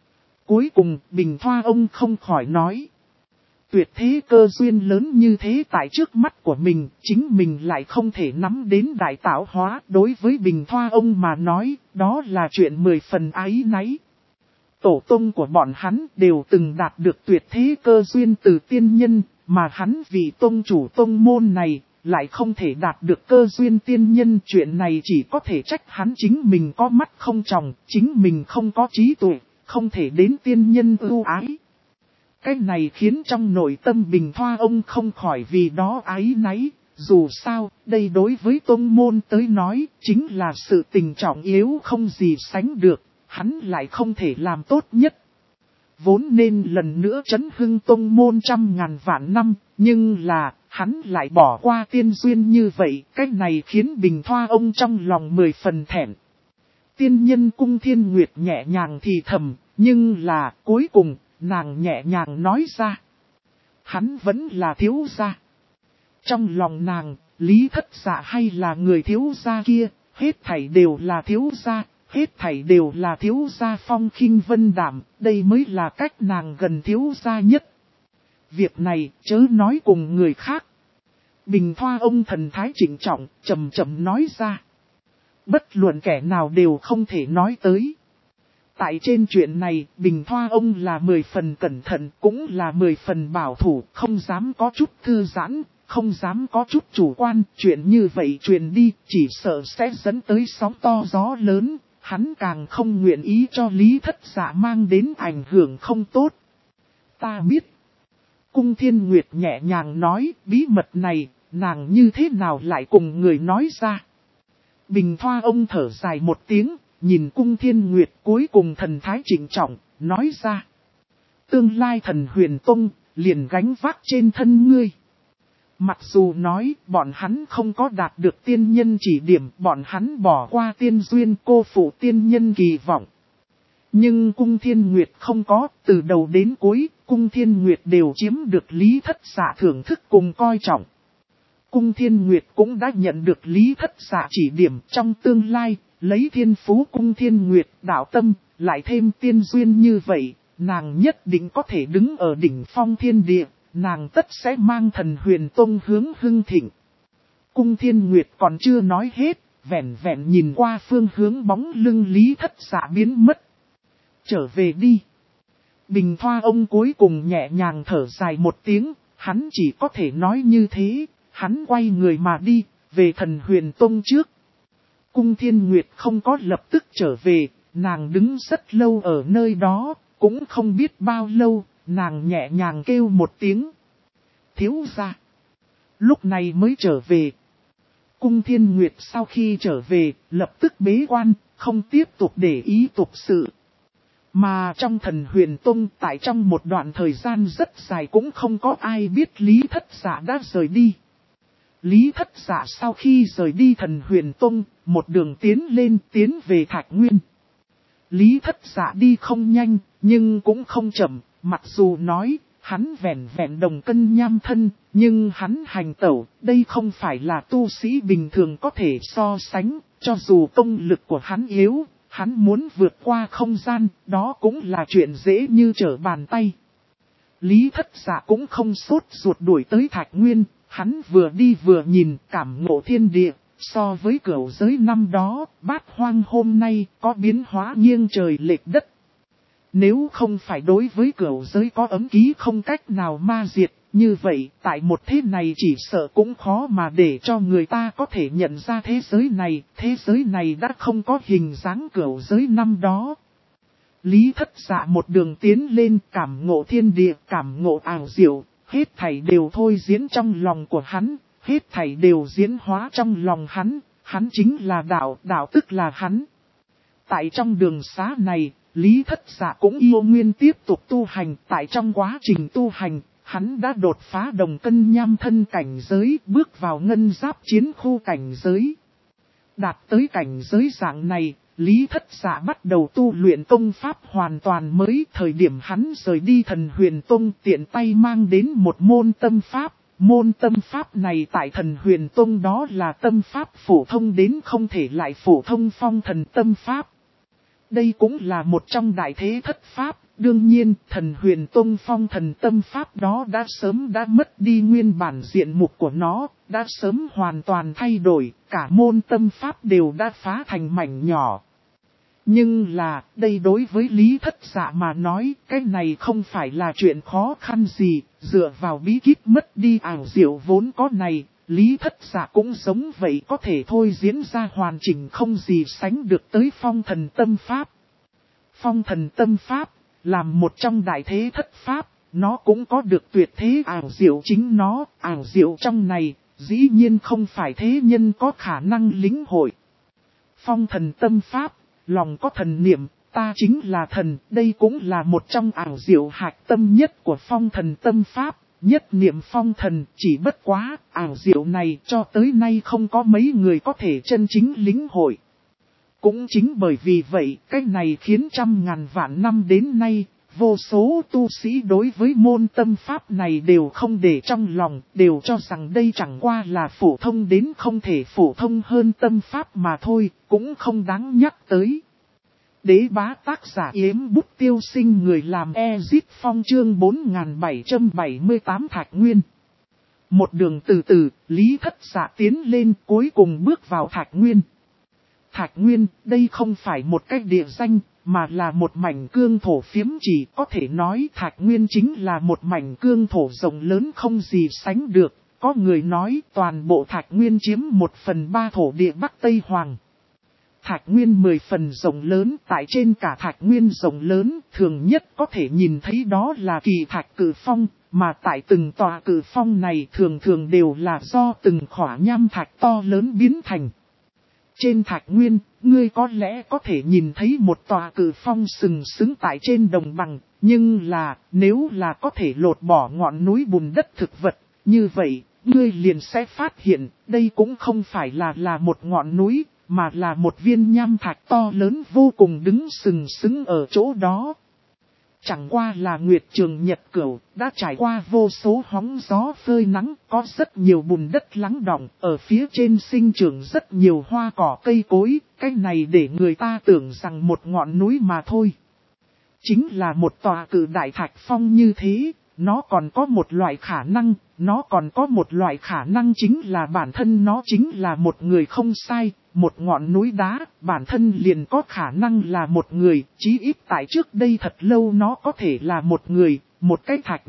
Cuối cùng, Bình Thoa ông không khỏi nói. Tuyệt thế cơ duyên lớn như thế tại trước mắt của mình, chính mình lại không thể nắm đến đại tạo hóa. Đối với Bình Thoa ông mà nói, đó là chuyện 10 phần áy náy. Tổ tông của bọn hắn đều từng đạt được tuyệt thế cơ duyên từ tiên nhân, mà hắn vì tông chủ tông môn này, lại không thể đạt được cơ duyên tiên nhân. Chuyện này chỉ có thể trách hắn chính mình có mắt không tròng, chính mình không có trí tuệ, không thể đến tiên nhân ưu ái. Cái này khiến trong nội tâm Bình Thoa ông không khỏi vì đó áy náy. Dù sao, đây đối với tông môn tới nói, chính là sự tình trọng yếu không gì sánh được, hắn lại không thể làm tốt nhất. Vốn nên lần nữa chấn hưng tông môn 100.000 vạn năm, nhưng là, hắn lại bỏ qua tiên duyên như vậy, cái này khiến Bình Thoa ông trong lòng 10 phần thẹn. Tiên nhân Cung Thiên Nguyệt nhẹ nhàng thì thầm, nhưng là, cuối cùng, nàng nhẹ nhàng nói ra. Hắn vẫn là thiếu gia. Trong lòng nàng, Lý Thất Dạ hay là người thiếu gia kia, hết thảy đều là thiếu gia, hết thảy đều là thiếu gia phong khinh vân đạm, đây mới là cách nàng gần thiếu gia nhất. Việc này chớ nói cùng người khác. Bình Thoa ông thần thái chỉnh trọng, chậm chậm nói ra. Bất luận kẻ nào đều không thể nói tới. Tại trên chuyện này, Bình Thoa ông là 10 phần cẩn thận, cũng là 10 phần bảo thủ, không dám có chút thư giãn, không dám có chút chủ quan. Chuyện như vậy truyền đi, chỉ sợ sẽ dẫn tới sóng to gió lớn, hắn càng không nguyện ý cho Lý Thất Dạ mang đến ảnh hưởng không tốt. Ta biết. Cung Thiên Nguyệt nhẹ nhàng nói, bí mật này, nàng như thế nào lại cùng người nói ra. Bình Thoa ông thở dài một tiếng, nhìn Cung Thiên Nguyệt cuối cùng thần thái chỉnh trọng, nói ra. Tương lai Thần Huyền Tông, liền gánh vác trên thân ngươi. Mặc dù nói, bọn hắn không có đạt được tiên nhân chỉ điểm, bọn hắn bỏ qua tiên duyên cô phụ tiên nhân kỳ vọng. Nhưng Cung Thiên Nguyệt không có, từ đầu đến cuối, Cung Thiên Nguyệt đều chiếm được Lý Thất Dạ thưởng thức cùng coi trọng. Cung Thiên Nguyệt cũng đã nhận được Lý Thất Dạ chỉ điểm trong tương lai, lấy thiên phú Cung Thiên Nguyệt đạo tâm, lại thêm tiên duyên như vậy, nàng nhất định có thể đứng ở đỉnh phong thiên địa, nàng tất sẽ mang Thần Huyền Tông hướng hưng thịnh. Cung Thiên Nguyệt còn chưa nói hết, vẹn vẹn nhìn qua phương hướng bóng lưng Lý Thất Dạ biến mất. Trở về đi. Bình Thoa ông cuối cùng nhẹ nhàng thở dài một tiếng, hắn chỉ có thể nói như thế, hắn quay người mà đi, về Thần Huyền Tông trước. Cung Thiên Nguyệt không có lập tức trở về, nàng đứng rất lâu ở nơi đó, cũng không biết bao lâu, nàng nhẹ nhàng kêu một tiếng. Thiếu gia. Lúc này mới trở về. Cung Thiên Nguyệt sau khi trở về, lập tức bế quan, không tiếp tục để ý tục sự. Mà trong Thần Huyền Tông tại trong một đoạn thời gian rất dài cũng không có ai biết Lý Thất Dạ đã rời đi. Lý Thất Dạ sau khi rời đi Thần Huyền Tông, một đường tiến về Thạch Nguyên. Lý Thất Dạ đi không nhanh, nhưng cũng không chậm, mặc dù nói, hắn vẹn vẹn đồng cân nham thân, nhưng hắn hành tẩu, đây không phải là tu sĩ bình thường có thể so sánh, cho dù công lực của hắn yếu, hắn muốn vượt qua không gian, đó cũng là chuyện dễ như trở bàn tay. Lý Thất Dạ cũng không sốt ruột đuổi tới Thạch Nguyên, hắn vừa đi vừa nhìn cảm ngộ thiên địa, so với cửu giới năm đó, Bát Hoang hôm nay có biến hóa nghiêng trời lệch đất. Nếu không phải đối với cửu giới có ấm ký không cách nào ma diệt, như vậy tại một thế này chỉ sợ cũng khó mà để cho người ta có thể nhận ra thế giới này đã không có hình dáng cửu giới năm đó. Lý Thất Dạ một đường tiến lên cảm ngộ thiên địa, cảm ngộ ảo diệu, hết thảy đều thôi diễn trong lòng của hắn, hết thảy đều diễn hóa trong lòng hắn chính là đạo tức là hắn. Tại trong đường xá này, Lý Thất Dạ cũng yêu nguyên tiếp tục tu hành, tại trong quá trình tu hành, hắn đã đột phá đồng cân nham thân cảnh giới, bước vào ngân giáp chiến khu cảnh giới. Đạt tới cảnh giới dạng này, Lý Thất Dạ bắt đầu tu luyện công pháp hoàn toàn mới. Thời điểm hắn rời đi Thần Huyền Tông tiện tay mang đến một môn tâm pháp. Môn tâm pháp này tại Thần Huyền Tông đó là tâm pháp phổ thông đến không thể lại phổ thông phong thần tâm pháp. Đây cũng là một trong đại thế thất pháp. Đương nhiên, Thần Huyền Tông phong thần tâm pháp đó đã sớm đã mất đi nguyên bản diện mục của nó, đã sớm hoàn toàn thay đổi, cả môn tâm pháp đều đã phá thành mảnh nhỏ. Nhưng là, đây đối với Lý Thất Dạ mà nói, cái này không phải là chuyện khó khăn gì, dựa vào bí kíp mất đi ảo diệu vốn có này, Lý Thất Dạ cũng giống vậy có thể thôi diễn ra hoàn chỉnh không gì sánh được tới phong thần tâm pháp. Phong thần tâm pháp, làm một trong đại thế thất pháp, nó cũng có được tuyệt thế ảo diệu chính nó, ảo diệu trong này, dĩ nhiên không phải thế nhân có khả năng lĩnh hội. Phong thần tâm pháp, lòng có thần niệm, ta chính là thần, đây cũng là một trong ảo diệu hạch tâm nhất của phong thần tâm pháp, nhất niệm phong thần, chỉ bất quá, ảo diệu này cho tới nay không có mấy người có thể chân chính lĩnh hội. Cũng chính bởi vì vậy, cái này khiến trăm ngàn vạn năm đến nay, vô số tu sĩ đối với môn tâm pháp này đều không để trong lòng, đều cho rằng đây chẳng qua là phổ thông đến không thể phổ thông hơn tâm pháp mà thôi, cũng không đáng nhắc tới. Đế bá tác giả Yếm Bút Tiêu Sinh người làm Ezit Phong chương 4778 Thạch Nguyên. Một đường từ từ, Lý Thất Dạ tiến lên cuối cùng bước vào Thạch Nguyên. Thạch Nguyên, đây không phải một cái địa danh, mà là một mảnh cương thổ phiếm chỉ có thể nói Thạch Nguyên chính là một mảnh cương thổ rộng lớn không gì sánh được. Có người nói toàn bộ Thạch Nguyên chiếm 1/3 thổ địa Bắc Tây Hoàng. Thạch Nguyên 10 phần rộng lớn, tại trên cả Thạch Nguyên rộng lớn, thường nhất có thể nhìn thấy đó là kỳ thạch cử phong, mà tại từng tòa cử phong này thường thường đều là do từng khỏa nham thạch to lớn biến thành. Trên Thạch Nguyên, ngươi có lẽ có thể nhìn thấy một tòa cử phong sừng sững tại trên đồng bằng, nhưng là, nếu là có thể lột bỏ ngọn núi bùn đất thực vật, như vậy, ngươi liền sẽ phát hiện, đây cũng không phải là một ngọn núi, mà là một viên nham thạch to lớn vô cùng đứng sừng sững ở chỗ đó. Chẳng qua là Nguyệt Trường Nhật Cửu, đã trải qua vô số hóng gió phơi nắng, có rất nhiều bùn đất lắng đọng, ở phía trên sinh trưởng rất nhiều hoa cỏ cây cối, cái này để người ta tưởng rằng một ngọn núi mà thôi. Chính là một tòa cử đại thạch phong như thế, nó còn có một loại khả năng chính là bản thân nó chính là một người không sai, một ngọn núi đá, bản thân liền có khả năng là một người, chí ít tại trước đây thật lâu nó có thể là một người, một cái thạch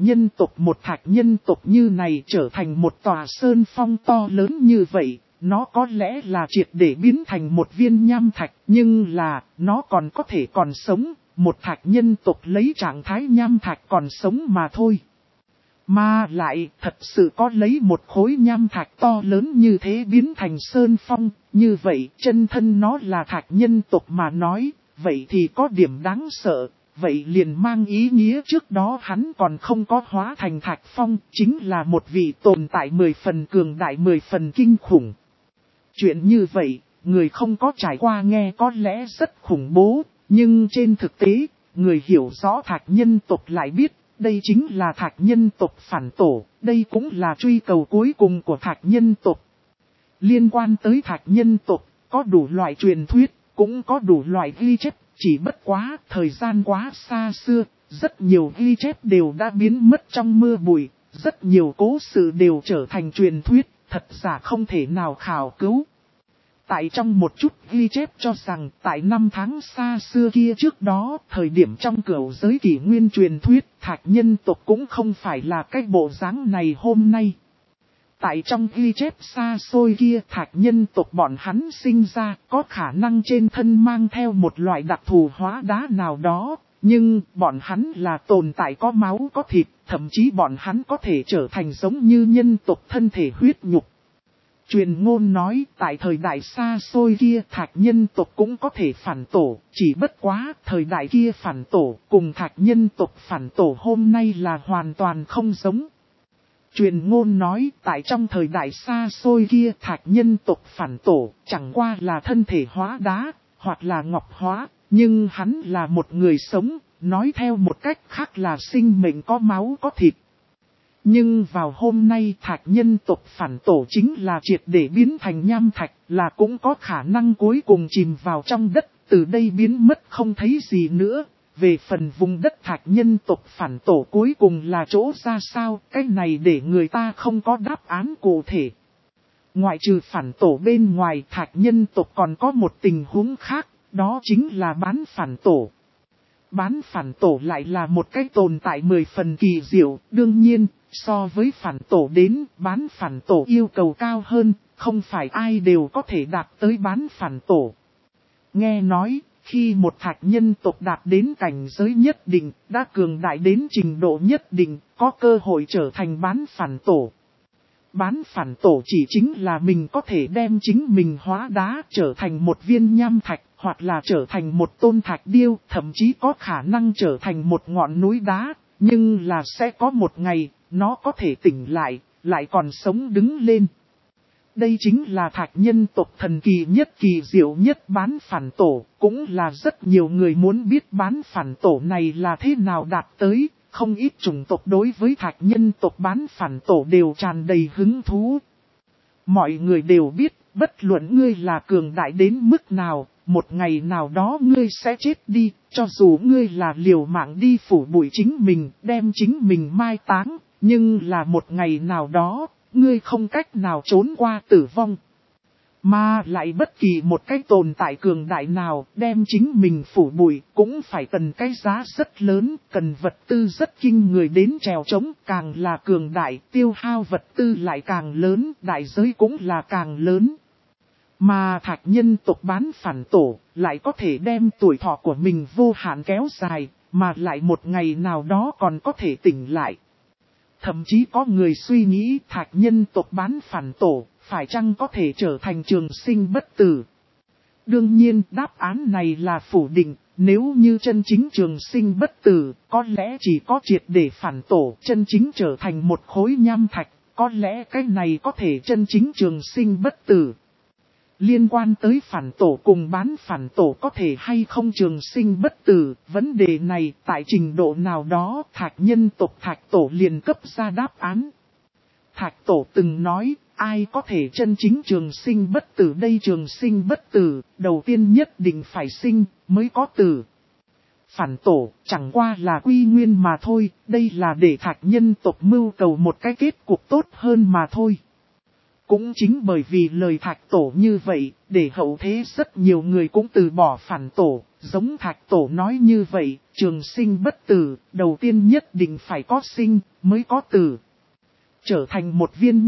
nhân tộc như này trở thành một tòa sơn phong to lớn như vậy, nó có lẽ là triệt để biến thành một viên nham thạch, nhưng là, nó còn có thể còn sống, một thạch nhân tộc lấy trạng thái nham thạch còn sống mà thôi. Mà lại thật sự có lấy một khối nham thạch to lớn như thế biến thành sơn phong, như vậy chân thân nó là thạch nhân tộc mà nói, vậy thì có điểm đáng sợ, vậy liền mang ý nghĩa trước đó hắn còn không có hóa thành thạch phong, chính là một vị tồn tại 10 phần cường đại 10 phần kinh khủng. Chuyện như vậy, người không có trải qua nghe có lẽ rất khủng bố, nhưng trên thực tế, người hiểu rõ thạch nhân tộc lại biết. Đây chính là thạch nhân tộc phản tổ, đây cũng là truy cầu cuối cùng của thạch nhân tộc. Liên quan tới thạch nhân tộc, có đủ loại truyền thuyết, cũng có đủ loại ghi chép, chỉ bất quá, thời gian quá xa xưa, rất nhiều ghi chép đều đã biến mất trong mưa bụi, rất nhiều cố sự đều trở thành truyền thuyết, thật giả không thể nào khảo cứu. Tại trong một chút ghi chép cho rằng tại năm tháng xa xưa kia trước đó, thời điểm trong cửu giới kỷ nguyên truyền thuyết, thạch nhân tộc cũng không phải là cái bộ dáng này hôm nay. Tại trong ghi chép xa xôi kia, thạch nhân tộc bọn hắn sinh ra, có khả năng trên thân mang theo một loại đặc thù hóa đá nào đó, nhưng bọn hắn là tồn tại có máu có thịt, thậm chí bọn hắn có thể trở thành giống như nhân tộc thân thể huyết nhục. Truyền ngôn nói tại thời đại xa xôi kia thạch nhân tộc cũng có thể phản tổ, chỉ bất quá thời đại kia phản tổ cùng thạch nhân tộc phản tổ hôm nay là hoàn toàn không giống. Truyền ngôn nói tại trong thời đại xa xôi kia thạch nhân tộc phản tổ chẳng qua là thân thể hóa đá hoặc là ngọc hóa, nhưng hắn là một người sống, nói theo một cách khác là sinh mệnh có máu có thịt. Nhưng vào hôm nay thạch nhân tộc phản tổ chính là triệt để biến thành nham thạch, là cũng có khả năng cuối cùng chìm vào trong đất, từ đây biến mất không thấy gì nữa. Về phần vùng đất thạch nhân tộc phản tổ cuối cùng là chỗ ra sao, cái này để người ta không có đáp án cụ thể. Ngoại trừ phản tổ bên ngoài thạch nhân tộc còn có một tình huống khác, đó chính là bán phản tổ. Bán phản tổ lại là một cái tồn tại 10 phần kỳ diệu, đương nhiên, so với phản tổ đến, bán phản tổ yêu cầu cao hơn, không phải ai đều có thể đạt tới bán phản tổ. Nghe nói, khi một thạch nhân tộc đạt đến cảnh giới nhất định, đã cường đại đến trình độ nhất định, có cơ hội trở thành bán phản tổ. Bán phản tổ chỉ chính là mình có thể đem chính mình hóa đá trở thành một viên nham thạch, hoặc là trở thành một tôn thạch điêu, thậm chí có khả năng trở thành một ngọn núi đá, nhưng là sẽ có một ngày, nó có thể tỉnh lại còn sống đứng lên. Đây chính là thạch nhân tộc thần kỳ nhất, kỳ diệu nhất bán phản tổ, cũng là rất nhiều người muốn biết bán phản tổ này là thế nào đạt tới. Không ít chủng tộc đối với thạch nhân tộc bán phản tổ đều tràn đầy hứng thú. Mọi người đều biết, bất luận ngươi là cường đại đến mức nào, một ngày nào đó ngươi sẽ chết đi, cho dù ngươi là liều mạng đi phủ bụi chính mình, đem chính mình mai táng, nhưng là một ngày nào đó, ngươi không cách nào trốn qua tử vong. Mà lại bất kỳ một cái tồn tại cường đại nào đem chính mình phủ bụi cũng phải cần cái giá rất lớn, cần vật tư rất kinh người đến trèo trống, càng là cường đại tiêu hao vật tư lại càng lớn, đại giới cũng là càng lớn. Mà thạch nhân tộc bán phản tổ lại có thể đem tuổi thọ của mình vô hạn kéo dài, mà lại một ngày nào đó còn có thể tỉnh lại. Thậm chí có người suy nghĩ thạch nhân tộc bán phản tổ phải chăng có thể trở thành trường sinh bất tử. Đương nhiên đáp án này là phủ định, nếu như chân chính trường sinh bất tử, có lẽ chỉ có triệt để phản tổ chân chính trở thành một khối nham thạch, có lẽ cái này có thể chân chính trường sinh bất tử. Liên quan tới phản tổ cùng bán phản tổ có thể hay không trường sinh bất tử, vấn đề này tại trình độ nào đó thạch nhân tộc thạch tổ liền cấp ra đáp án. Thạch tổ từng nói, ai có thể chân chính trường sinh bất tử đây, trường sinh bất tử, đầu tiên nhất định phải sinh, mới có tử. Phản tổ chẳng qua là quy nguyên mà thôi, đây là để thạch nhân tộc mưu cầu một cái kết cục tốt hơn mà thôi. Cũng chính bởi vì lời thạch tổ như vậy, để hậu thế rất nhiều người cũng từ bỏ phản tổ, giống thạch tổ nói như vậy, trường sinh bất tử, đầu tiên nhất định phải có sinh, mới có tử. Trở thành một viên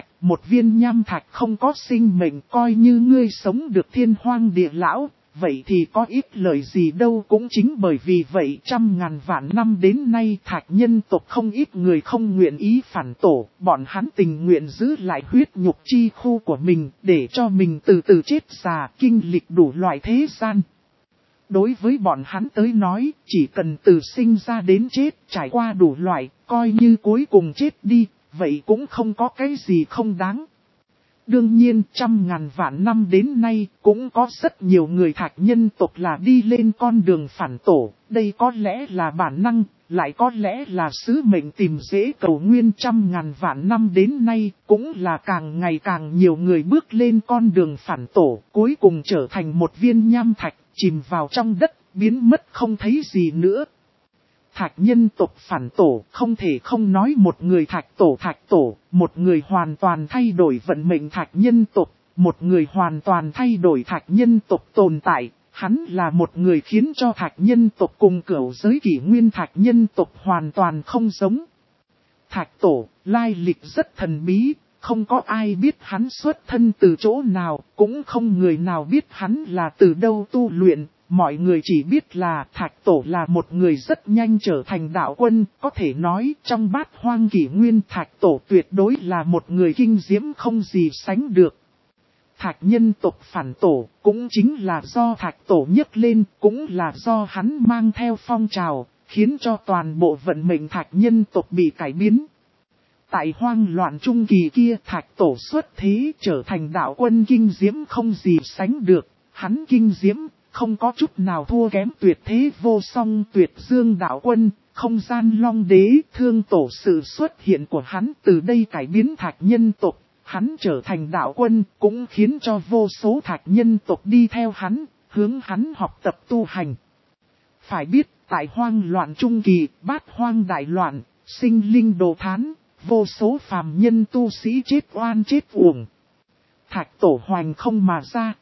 nham thạch không có sinh mệnh, coi như ngươi sống được thiên hoang địa lão, vậy thì có ít lợi gì đâu. Cũng chính bởi vì vậy 100.000 vạn năm đến nay thạch nhân tộc không ít người không nguyện ý phản tổ, bọn hắn tình nguyện giữ lại huyết nhục chi khu của mình để cho mình từ từ chết già, kinh lịch đủ loại thế gian. Đối với bọn hắn tới nói, chỉ cần từ sinh ra đến chết, trải qua đủ loại, coi như cuối cùng chết đi, vậy cũng không có cái gì không đáng. Đương nhiên 100.000 vạn năm đến nay cũng có rất nhiều người thạch nhân tộc là đi lên con đường phản tổ, đây có lẽ là bản năng, lại có lẽ là sứ mệnh tìm dễ cầu nguyên. 100.000 vạn năm đến nay cũng là càng ngày càng nhiều người bước lên con đường phản tổ, cuối cùng trở thành một viên nham thạch, chìm vào trong đất, biến mất không thấy gì nữa. Thạch nhân tộc phản tổ không thể không nói một người thạch tổ, một người hoàn toàn thay đổi vận mệnh thạch nhân tộc, một người hoàn toàn thay đổi thạch nhân tộc tồn tại, hắn là một người khiến cho thạch nhân tộc cùng cửu giới kỷ nguyên thạch nhân tộc hoàn toàn không giống. Thạch tổ, lai lịch rất thần bí, không có ai biết hắn xuất thân từ chỗ nào, cũng không người nào biết hắn là từ đâu tu luyện. Mọi người chỉ biết là thạch tổ là một người rất nhanh trở thành đạo quân, có thể nói trong bát hoang kỷ nguyên thạch tổ tuyệt đối là một người kinh diễm không gì sánh được. Thạch nhân tộc phản tổ cũng chính là do thạch tổ nhấc lên, cũng là do hắn mang theo phong trào, khiến cho toàn bộ vận mệnh thạch nhân tộc bị cải biến. Tại hoang loạn trung kỳ kia thạch tổ xuất thế trở thành đạo quân kinh diễm không gì sánh được, hắn kinh diễm không có chút nào thua kém tuyệt thế vô song tuyệt dương đạo quân, không gian long đế. Thương tổ sự xuất hiện của hắn từ đây cải biến thạch nhân tộc, hắn trở thành đạo quân cũng khiến cho vô số thạch nhân tộc đi theo hắn, hướng hắn học tập tu hành. Phải biết, tại hoang loạn trung kỳ, bát hoang đại loạn, sinh linh đồ thán, vô số phàm nhân tu sĩ chết oan chết uổng. Thạch tổ hoành không mà ra,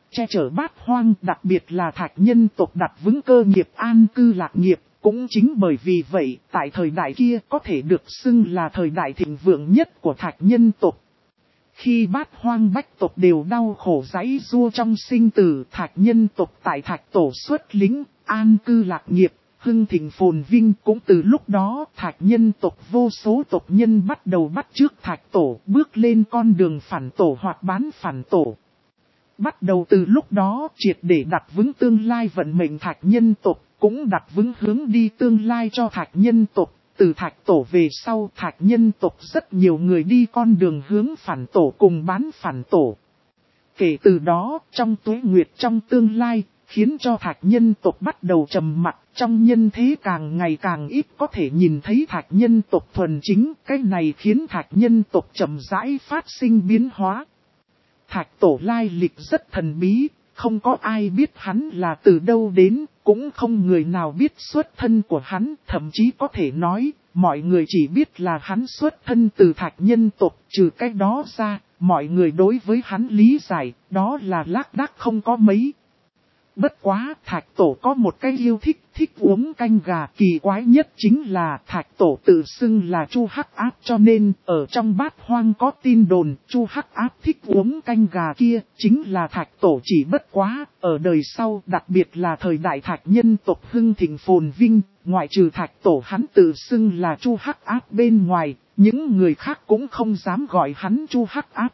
che chở bát hoang, đặc biệt là thạch nhân tộc đặt vững cơ nghiệp an cư lạc nghiệp. Cũng chính bởi vì vậy, tại thời đại kia có thể được xưng là thời đại thịnh vượng nhất của thạch nhân tộc. Khi bát hoang bách tộc đều đau khổ giãy giụa trong sinh tử, thạch nhân tộc tại thạch tổ xuất lính, an cư lạc nghiệp, hưng thịnh phồn vinh. Cũng từ lúc đó, thạch nhân tộc vô số tộc nhân bắt đầu bắt chước thạch tổ, bước lên con đường phản tổ hoặc bán phản tổ. Bắt đầu từ lúc đó, triệt để đặt vững tương lai vận mệnh thạch nhân tộc, cũng đặt vững hướng đi tương lai cho thạch nhân tộc. Từ thạch tổ về sau, thạch nhân tộc rất nhiều người đi con đường hướng phản tổ cùng bán phản tổ. Kể từ đó, trong tuế nguyệt trong tương lai, khiến cho thạch nhân tộc bắt đầu trầm mặc, trong nhân thế càng ngày càng ít có thể nhìn thấy thạch nhân tộc thuần chính. Cái này khiến thạch nhân tộc chậm rãi phát sinh biến hóa. Thạch tổ lai lịch rất thần bí, không có ai biết hắn là từ đâu đến, cũng không người nào biết xuất thân của hắn, thậm chí có thể nói, mọi người chỉ biết là hắn xuất thân từ thạch nhân tộc, trừ cái đó ra, mọi người đối với hắn lý giải, đó là lác đác không có mấy. Bất quá, thạch tổ có một cái yêu thích uống canh gà, kỳ quái nhất chính là thạch tổ tự xưng là Chu Hắc Áp, cho nên ở trong bát hoang có tin đồn Chu Hắc Áp thích uống canh gà kia chính là thạch tổ. Chỉ bất quá, ở đời sau, đặc biệt là thời đại thạch nhân tộc hưng thịnh phồn vinh, ngoại trừ thạch tổ hắn tự xưng là Chu Hắc Áp bên ngoài, những người khác cũng không dám gọi hắn Chu Hắc Áp.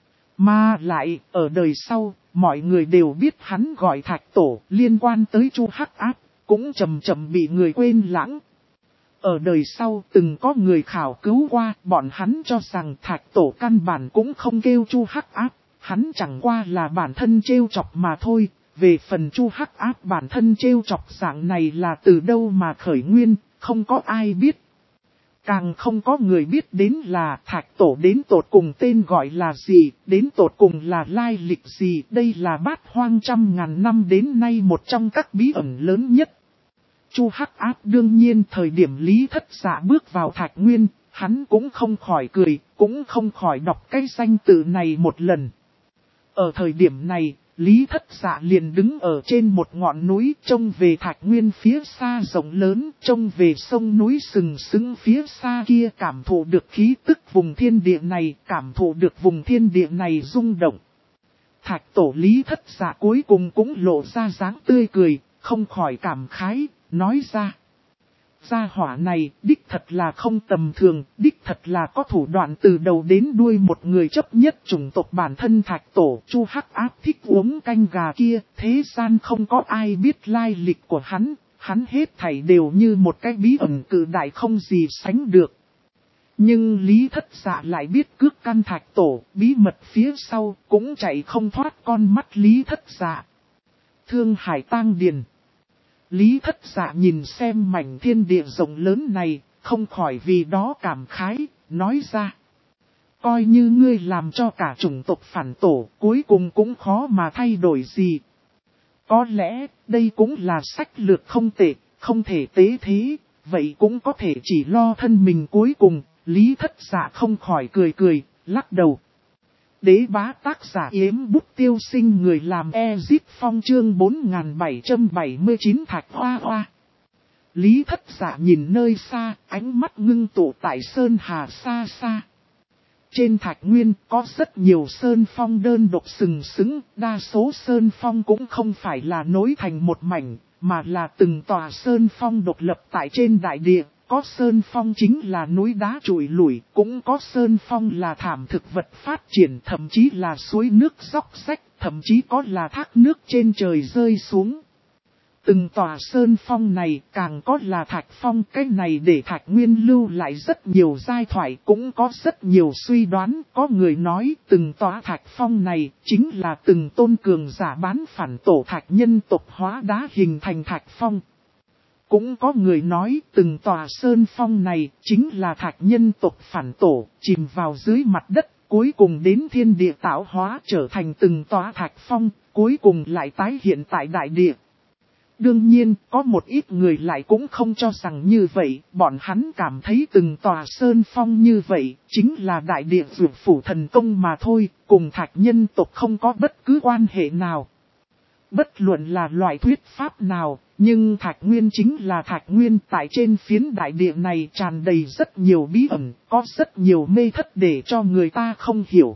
Mà lại, ở đời sau, mọi người đều biết hắn gọi thạch tổ, liên quan tới Chu Hắc Áp, cũng chậm chậm bị người quên lãng. Ở đời sau từng có người khảo cứu qua, bọn hắn cho rằng thạch tổ căn bản cũng không kêu Chu Hắc Áp, hắn chẳng qua là bản thân trêu chọc mà thôi. Về phần Chu Hắc Áp bản thân trêu chọc dạng này là từ đâu mà khởi nguyên, không có ai biết. Càng không có người biết đến là thạch tổ đến tột cùng tên gọi là gì, đến tột cùng là lai lịch gì. Đây là bát hoang trăm ngàn năm đến nay một trong các bí ẩn lớn nhất. Chu Hắc Áp đương nhiên thời điểm Lý Thất Dạ bước vào thạch nguyên, hắn cũng không khỏi cười, cũng không khỏi đọc cái danh tự này một lần. Ở thời điểm này, Lý Thất Dạ liền đứng ở trên một ngọn núi, trông về thạch nguyên phía xa rộng lớn, trông về sông núi sừng sững phía xa kia, cảm thụ được khí tức vùng thiên địa này, cảm thụ được vùng thiên địa này rung động. Thạch tổ Lý Thất Dạ cuối cùng cũng lộ ra dáng tươi cười, không khỏi cảm khái, nói ra. Gia hỏa này, đích thật là không tầm thường, đích thật là có thủ đoạn từ đầu đến đuôi một người chấp nhất chủng tộc bản thân thạch tổ. Chu Hắc Áp thích uống canh gà kia, thế gian không có ai biết lai lịch của hắn hết thảy đều như một cái bí ẩn cự đại không gì sánh được. Nhưng Lý Thất Dạ lại biết cước căn thạch tổ, bí mật phía sau, cũng chạy không thoát con mắt Lý Thất Dạ. Thương Hải Tang Điền. Lý Thất Dạ nhìn xem mảnh thiên địa rộng lớn này, không khỏi vì đó cảm khái, nói ra. Coi như ngươi làm cho cả chủng tộc phản tổ, cuối cùng cũng khó mà thay đổi gì. Có lẽ, đây cũng là sách lược không tệ, không thể tế thế, vậy cũng có thể chỉ lo thân mình cuối cùng. Lý Thất Dạ không khỏi cười, lắc đầu. Đế bá tác giả Yếm Bút Tiêu Sinh, người làm Ezip Phong chương 4779 Thạch Hoa Hoa. Lý Thất Dạ nhìn nơi xa, ánh mắt ngưng tụ tại sơn hà xa xa. Trên thạch nguyên có rất nhiều sơn phong đơn độc sừng sững, đa số sơn phong cũng không phải là nối thành một mảnh, mà là từng tòa sơn phong độc lập tại trên đại địa. Có sơn phong chính là núi đá trụi lủi, cũng có sơn phong là thảm thực vật phát triển, thậm chí là suối nước róc rách, thậm chí có là thác nước trên trời rơi xuống. Từng tòa sơn phong này càng có là thạch phong, cái này để thạch nguyên lưu lại rất nhiều giai thoại, cũng có rất nhiều suy đoán. Có người nói từng tòa thạch phong này chính là từng tôn cường giả bán phản tổ thạch nhân tộc hóa đá hình thành thạch phong. Cũng có người nói từng tòa sơn phong này chính là thạch nhân tộc phản tổ, chìm vào dưới mặt đất, cuối cùng đến thiên địa tạo hóa trở thành từng tòa thạch phong, cuối cùng lại tái hiện tại đại địa. Đương nhiên, có một ít người lại cũng không cho rằng như vậy, bọn hắn cảm thấy từng tòa sơn phong như vậy, chính là đại địa dược phủ thần công mà thôi, cùng thạch nhân tộc không có bất cứ quan hệ nào. Bất luận là loại thuyết pháp nào, nhưng Thạch Nguyên chính là Thạch Nguyên, tại trên phiến đại địa này tràn đầy rất nhiều bí ẩn, có rất nhiều mê thất để cho người ta không hiểu.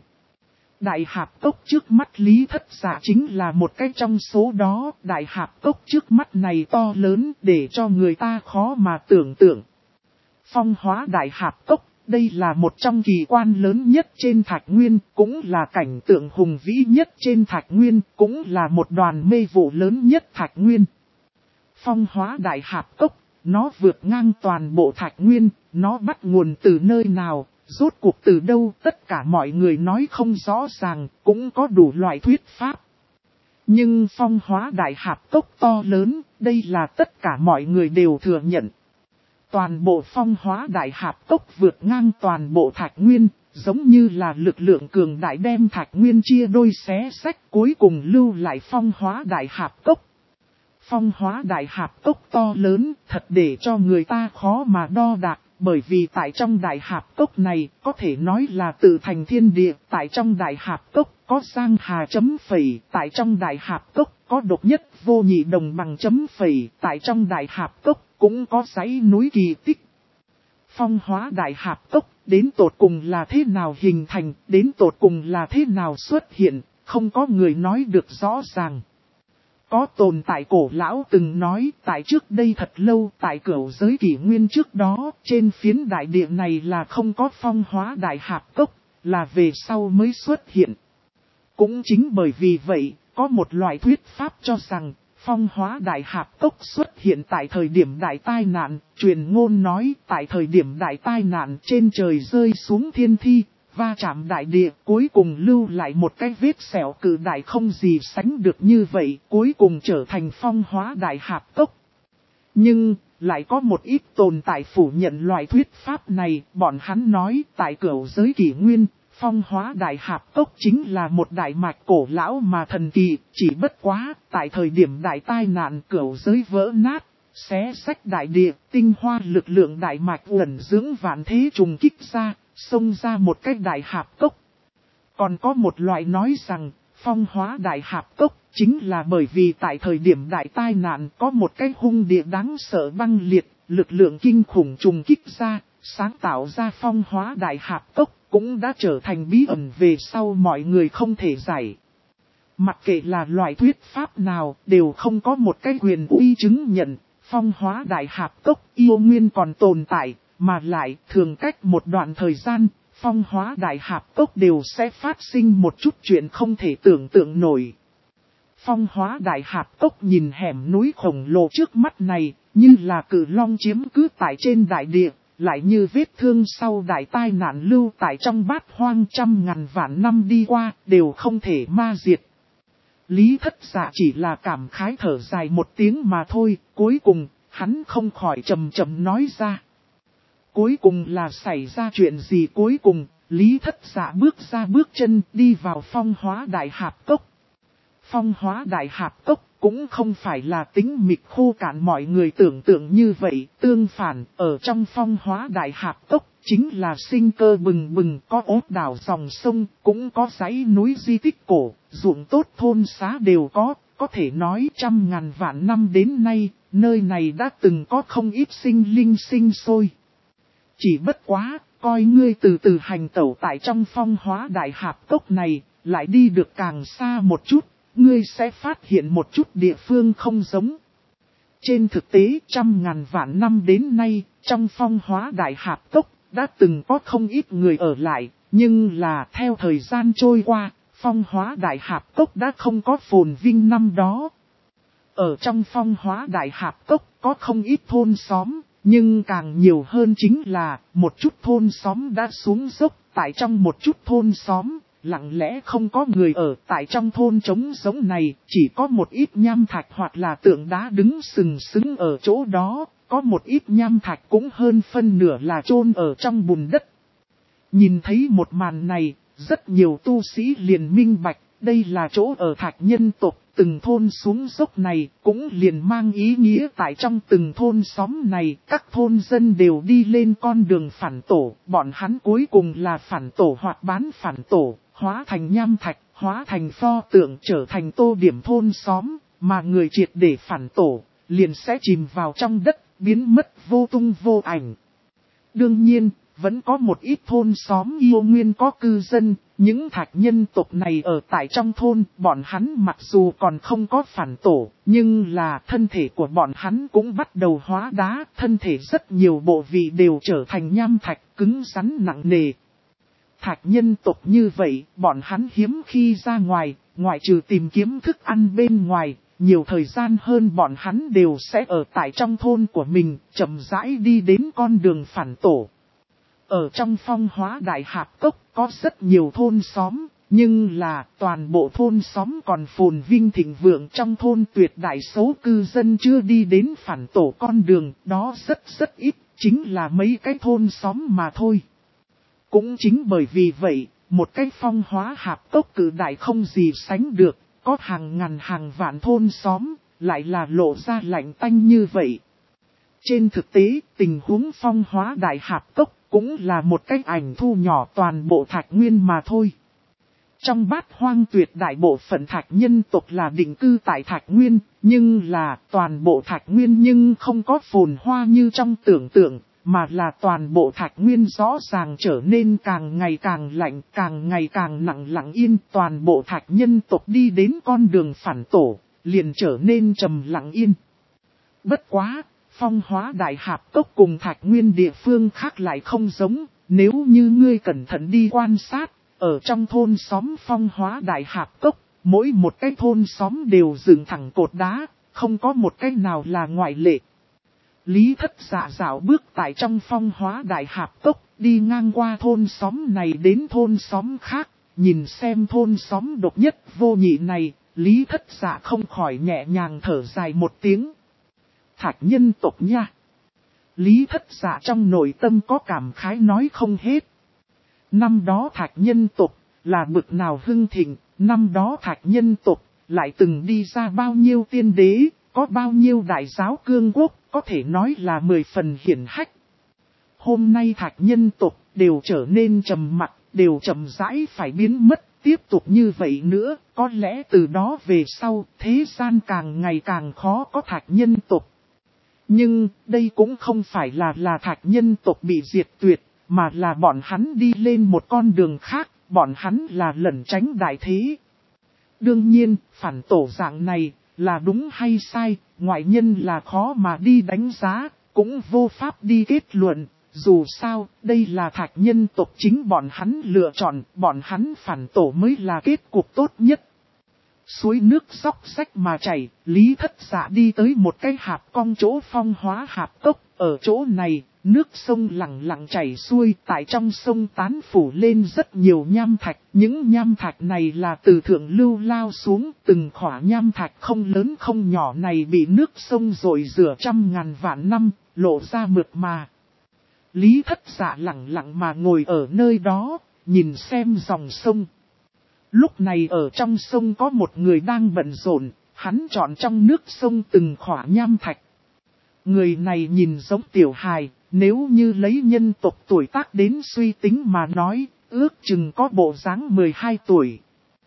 Đại hạp cốc trước mắt Lý Thất Dạ chính là một cái trong số đó, đại hạp cốc trước mắt này to lớn để cho người ta khó mà tưởng tượng. Phong hóa đại hạp cốc, đây là một trong kỳ quan lớn nhất trên Thạch Nguyên, cũng là cảnh tượng hùng vĩ nhất trên Thạch Nguyên, cũng là một đoàn mê vụ lớn nhất Thạch Nguyên. Phong hóa đại hạp cốc, nó vượt ngang toàn bộ Thạch Nguyên, nó bắt nguồn từ nơi nào, rốt cuộc từ đâu, tất cả mọi người nói không rõ ràng, cũng có đủ loại thuyết pháp. Nhưng phong hóa đại hạp cốc to lớn, đây là tất cả mọi người đều thừa nhận. Toàn bộ phong hóa đại hạp cốc vượt ngang toàn bộ Thạch Nguyên, giống như là lực lượng cường đại đem Thạch Nguyên chia đôi xé xách, cuối cùng lưu lại phong hóa đại hạp cốc. Phong hóa đại hạp cốc to lớn, thật để cho người ta khó mà đo đạc, bởi vì tại trong đại hạp cốc này, có thể nói là tự thành thiên địa, tại trong đại hạp cốc có giang hà chấm phẩy, tại trong đại hạp cốc có độc nhất vô nhị đồng bằng chấm phẩy, tại trong đại hạp cốc cũng có dãy núi kỳ tích. Phong hóa đại hạp cốc, đến tột cùng là thế nào hình thành, đến tột cùng là thế nào xuất hiện, không có người nói được rõ ràng. Có tồn tại cổ lão từng nói, tại trước đây thật lâu, tại cửu giới kỷ nguyên trước đó, trên phiến đại địa này là không có phong hóa đại hạp cốc, là về sau mới xuất hiện. Cũng chính bởi vì vậy, có một loại thuyết pháp cho rằng, phong hóa đại hạp cốc xuất hiện tại thời điểm đại tai nạn, truyền ngôn nói tại thời điểm đại tai nạn trên trời rơi xuống thiên thi, va chạm đại địa, cuối cùng lưu lại một cái vết sẹo cự đại không gì sánh được như vậy, cuối cùng trở thành phong hóa đại hạp cốc. Nhưng, lại có một ít tồn tại phủ nhận loại thuyết pháp này, bọn hắn nói tại cửu giới kỷ nguyên, phong hóa đại hạp cốc chính là một đại mạch cổ lão mà thần kỳ, chỉ bất quá, tại thời điểm đại tai nạn cửu giới vỡ nát, xé xách đại địa, tinh hoa lực lượng đại mạch uẩn dưỡng vạn thế trùng kích ra, xông ra một cái đại hạp cốc. Còn có một loại nói rằng, phong hóa đại hạp cốc chính là bởi vì tại thời điểm đại tai nạn có một cái hung địa đáng sợ băng liệt, lực lượng kinh khủng trùng kích ra, sáng tạo ra phong hóa đại hạp cốc, cũng đã trở thành bí ẩn về sau mọi người không thể giải. Mặc kệ là loại thuyết pháp nào, đều không có một cái quyền uy chứng nhận, phong hóa đại hạp cốc yêu nguyên còn tồn tại, mà lại thường cách một đoạn thời gian, phong hóa đại hạp cốc đều sẽ phát sinh một chút chuyện không thể tưởng tượng nổi. Phong hóa đại hạp cốc nhìn hẻm núi khổng lồ trước mắt này, như là cự long chiếm cứ tại trên đại địa, lại như vết thương sau đại tai nạn lưu tại trong bát hoang trăm ngàn vạn năm đi qua, đều không thể ma diệt. Lý Thất Dạ chỉ là cảm khái thở dài một tiếng mà thôi, cuối cùng, hắn không khỏi trầm trầm nói ra. Cuối cùng là xảy ra chuyện gì cuối cùng, Lý Thất Dạ bước ra bước chân đi vào phong hóa đại hạp cốc. Phong hóa đại hạp cốc cũng không phải là tính mịch khô cạn mọi người tưởng tượng như vậy, tương phản, ở trong phong hóa đại hạp cốc, chính là sinh cơ bừng bừng, có ốt đảo dòng sông, cũng có dãy núi di tích cổ, ruộng tốt thôn xá đều có thể nói trăm ngàn vạn năm đến nay, nơi này đã từng có không ít sinh linh sinh sôi. Chỉ bất quá, coi ngươi từ từ hành tẩu tại trong phong hóa đại hạp cốc này, lại đi được càng xa một chút, ngươi sẽ phát hiện một chút địa phương không giống. Trên thực tế, trăm ngàn vạn năm đến nay, trong phong hóa đại hạp cốc, đã từng có không ít người ở lại, nhưng là theo thời gian trôi qua, phong hóa đại hạp cốc đã không có phồn vinh năm đó. Ở trong phong hóa đại hạp cốc có không ít thôn xóm, nhưng càng nhiều hơn chính là một chút thôn xóm đã xuống dốc, tại trong một chút thôn xóm, lặng lẽ không có người ở, tại trong thôn trống giống này, chỉ có một ít nham thạch hoặc là tượng đá đứng sừng sững ở chỗ đó, có một ít nham thạch cũng hơn phân nửa là chôn ở trong bùn đất. Nhìn thấy một màn này, rất nhiều tu sĩ liền minh bạch, đây là chỗ ở thạch nhân tộc, từng thôn xuống dốc này cũng liền mang ý nghĩa tại trong từng thôn xóm này, các thôn dân đều đi lên con đường phản tổ, bọn hắn cuối cùng là phản tổ hoặc bán phản tổ, hóa thành nham thạch, hóa thành pho tượng trở thành tô điểm thôn xóm, mà người triệt để phản tổ, liền sẽ chìm vào trong đất, biến mất vô tung vô ảnh. Đương nhiên, vẫn có một ít thôn xóm yêu nguyên có cư dân, những thạch nhân tộc này ở tại trong thôn, bọn hắn mặc dù còn không có phản tổ, nhưng là thân thể của bọn hắn cũng bắt đầu hóa đá, thân thể rất nhiều bộ vị đều trở thành nham thạch, cứng rắn nặng nề. Thạch nhân tộc như vậy, bọn hắn hiếm khi ra ngoài, ngoại trừ tìm kiếm thức ăn bên ngoài, nhiều thời gian hơn bọn hắn đều sẽ ở tại trong thôn của mình, chậm rãi đi đến con đường phản tổ. Ở trong Phong Hóa Đại Hạp Cốc có rất nhiều thôn xóm, nhưng là toàn bộ thôn xóm còn phồn vinh thịnh vượng, trong thôn tuyệt đại số cư dân chưa đi đến phản tổ con đường, đó rất ít, chính là mấy cái thôn xóm mà thôi. Cũng chính bởi vì vậy, một cái Phong Hóa Hạp Cốc cử đại không gì sánh được, có hàng ngàn hàng vạn thôn xóm, lại là lộ ra lạnh tanh như vậy. Trên thực tế, tình huống Phong Hóa Đại Hạp Cốc cũng là một cái ảnh thu nhỏ toàn bộ thạch nguyên mà thôi. Trong bát hoang tuyệt đại bộ phận thạch nhân tộc là định cư tại thạch nguyên, nhưng là toàn bộ thạch nguyên nhưng không có phồn hoa như trong tưởng tượng, mà là toàn bộ thạch nguyên rõ ràng trở nên càng ngày càng lạnh, càng ngày càng nặng lặng yên. Toàn bộ thạch nhân tộc đi đến con đường phản tổ, liền trở nên trầm lặng yên. Bất quá, Phong Hóa Đại Hạp Cốc cùng thạch nguyên địa phương khác lại không giống, nếu như ngươi cẩn thận đi quan sát, ở trong thôn xóm Phong Hóa Đại Hạp Cốc, mỗi một cái thôn xóm đều dựng thẳng cột đá, không có một cái nào là ngoại lệ. Lý Thất Dạ dạo bước tại trong Phong Hóa Đại Hạp Cốc, đi ngang qua thôn xóm này đến thôn xóm khác, nhìn xem thôn xóm độc nhất vô nhị này, Lý Thất Dạ không khỏi nhẹ nhàng thở dài một tiếng. Thạch nhân tộc nha. Lý Thất Dạ trong nội tâm có cảm khái nói không hết. Năm đó thạch nhân tộc là bực nào hưng thịnh, năm đó thạch nhân tộc lại từng đi ra bao nhiêu tiên đế, có bao nhiêu đại giáo cương quốc, có thể nói là 10 phần hiển hách. Hôm nay thạch nhân tộc đều trở nên trầm mặc, đều chậm rãi phải biến mất, tiếp tục như vậy nữa, có lẽ từ đó về sau, thế gian càng ngày càng khó có thạch nhân tộc. Nhưng, đây cũng không phải là thạch nhân tộc bị diệt tuyệt, mà là bọn hắn đi lên một con đường khác, bọn hắn là lẩn tránh đại thế. Đương nhiên, phản tổ dạng này, là đúng hay sai, ngoại nhân là khó mà đi đánh giá, cũng vô pháp đi kết luận. Dù sao, đây là thạch nhân tộc chính bọn hắn lựa chọn, bọn hắn phản tổ mới là kết cục tốt nhất. Suối nước xóc xách mà chảy, Lý Thất Dạ đi tới một cái hạp cong chỗ Phong Hóa Hạp Cốc. Ở chỗ này, nước sông lặng lặng chảy xuôi, tại trong sông tán phủ lên rất nhiều nham thạch. Những nham thạch này là từ thượng lưu lao xuống, từng khỏa nham thạch không lớn không nhỏ này bị nước sông dội rửa trăm ngàn vạn năm, lộ ra mượt mà. Lý Thất Dạ lặng lặng mà ngồi ở nơi đó, nhìn xem dòng sông. Lúc này ở trong sông có một người đang bận rộn, hắn chọn trong nước sông từng khỏa nham thạch. Người này nhìn giống tiểu hài, nếu như lấy nhân tộc tuổi tác đến suy tính mà nói, ước chừng có bộ dáng 12 tuổi.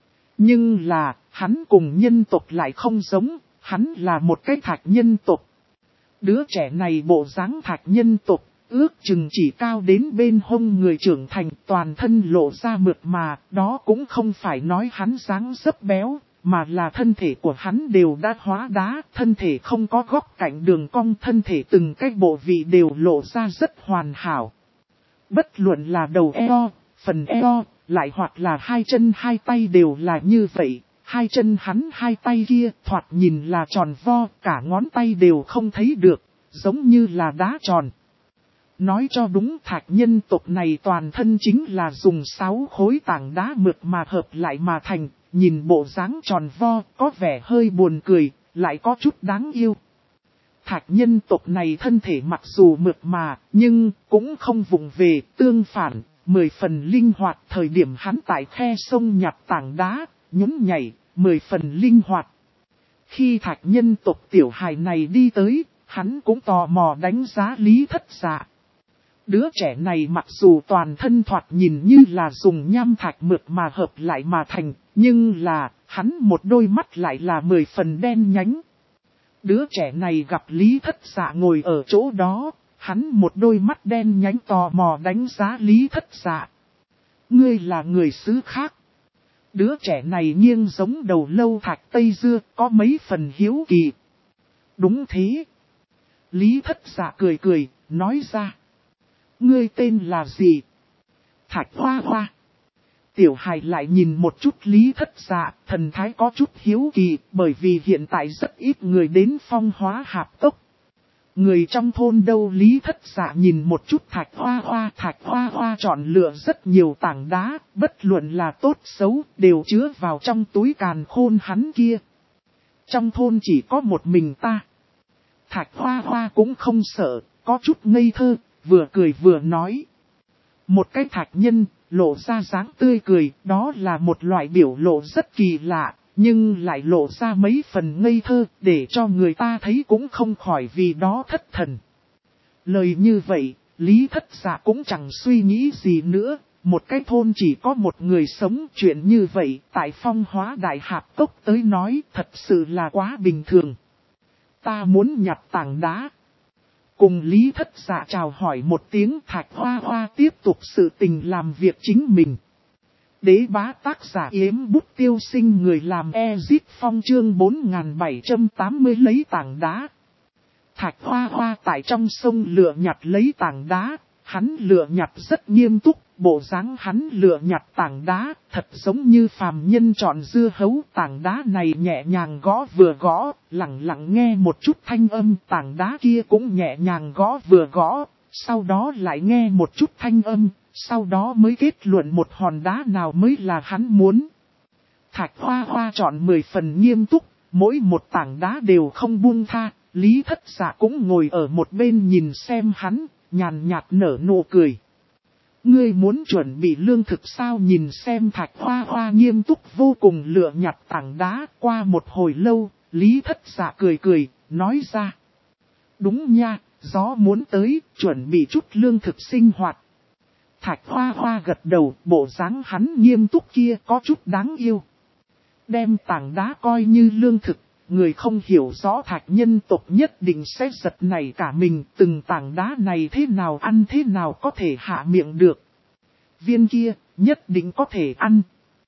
Nhưng là, hắn cùng nhân tộc lại không giống, hắn là một cái thạch nhân tộc. Đứa trẻ này bộ dáng thạch nhân tộc, ước chừng chỉ cao đến bên hông người trưởng thành, toàn thân lộ ra mượt mà, đó cũng không phải nói hắn dáng dấp béo, mà là thân thể của hắn đều đã hóa đá, thân thể không có góc cạnh đường cong, thân thể từng cái bộ vị đều lộ ra rất hoàn hảo. Bất luận là đầu eo, phần eo, lại hoặc là hai chân hai tay đều là như vậy. Hai chân hắn hai tay kia thoạt nhìn là tròn vo, cả ngón tay đều không thấy được, giống như là đá tròn. Nói cho đúng, thạch nhân tộc này toàn thân chính là dùng 6 khối tảng đá mượt mà hợp lại mà thành, nhìn bộ dáng tròn vo, có vẻ hơi buồn cười, lại có chút đáng yêu. Thạch nhân tộc này thân thể mặc dù mượt mà, nhưng cũng không vụng về, tương phản, 10 phần linh hoạt. Thời điểm hắn tại khe sông nhặt tảng đá, nhún nhảy, 10 phần linh hoạt. Khi thạch nhân tộc tiểu hài này đi tới, hắn cũng tò mò đánh giá Lý Thất Dạ. Đứa trẻ này mặc dù toàn thân thoạt nhìn như là dùng nham thạch mượt mà hợp lại mà thành, nhưng là hắn một đôi mắt lại là 10 phần đen nhánh. Đứa trẻ này gặp Lý Thất Dạ ngồi ở chỗ đó, hắn một đôi mắt đen nhánh tò mò đánh giá Lý Thất Dạ. Ngươi là người xứ khác. Đứa trẻ này nghiêng giống đầu lâu thạch Tây Dưa, có mấy phần hiếu kỳ. Đúng thế. Lý Thất Dạ cười cười, nói ra. Ngươi tên là gì? Thạch Hoa Hoa. Tiểu hài lại nhìn một chút Lý Thất Dạ, thần thái có chút hiếu kỳ, bởi vì hiện tại rất ít người đến Phong Hóa Hạp Cốc. Người trong thôn đâu? Lý Thất Dạ nhìn một chút Thạch Hoa Hoa chọn lựa rất nhiều tảng đá, bất luận là tốt xấu, đều chứa vào trong túi càn khôn hắn kia. Trong thôn chỉ có một mình ta. Thạch Hoa Hoa cũng không sợ, có chút ngây thơ, vừa cười vừa nói. Một cái thạch nhân, lộ ra dáng tươi cười, đó là một loại biểu lộ rất kỳ lạ, nhưng lại lộ ra mấy phần ngây thơ, để cho người ta thấy cũng không khỏi vì đó thất thần. Lời như vậy, Lý Thất Dạ cũng chẳng suy nghĩ gì nữa, một cái thôn chỉ có một người sống, chuyện như vậy, tại Phong Hóa Đại Hạp Cốc tới nói, thật sự là quá bình thường. Ta muốn nhặt tảng đá. Cùng Lý Thất Dạ chào hỏi một tiếng, Thạch Hoa Hoa tiếp tục sự tình làm việc chính mình. Đế bá tác giả Yếm Bút Tiêu Sinh, người làm Ezit Phong chương 4780 lấy tảng đá. Thạch Hoa Hoa tại trong sông lựa nhặt lấy tảng đá, hắn lựa nhặt rất nghiêm túc, bộ dáng hắn lựa nhặt tảng đá, thật giống như phàm nhân chọn dưa hấu. Tảng đá này nhẹ nhàng gõ vừa gõ, lặng lặng nghe một chút thanh âm, tảng đá kia cũng nhẹ nhàng gõ vừa gõ, sau đó lại nghe một chút thanh âm, sau đó mới kết luận một hòn đá nào mới là hắn muốn. Thạch Hoa Hoa chọn 10 phần nghiêm túc, mỗi một tảng đá đều không buông tha. Lý Thất Dạ cũng ngồi ở một bên nhìn xem hắn, nhàn nhạt nở nụ cười. Ngươi muốn chuẩn bị lương thực sao? Nhìn xem Thạch Hoa Hoa nghiêm túc vô cùng lựa nhặt tảng đá, qua một hồi lâu, Lý Thất Dạ cười cười, nói ra. Đúng nha, gió muốn tới, chuẩn bị chút lương thực sinh hoạt. Thạch Hoa Hoa gật đầu, bộ dáng hắn nghiêm túc kia có chút đáng yêu. Đem tảng đá coi như lương thực, người không hiểu rõ thạch nhân tộc nhất định sẽ giật nảy cả mình, từng tảng đá này thế nào ăn thế nào có thể hạ miệng được. Viên kia, nhất định có thể ăn.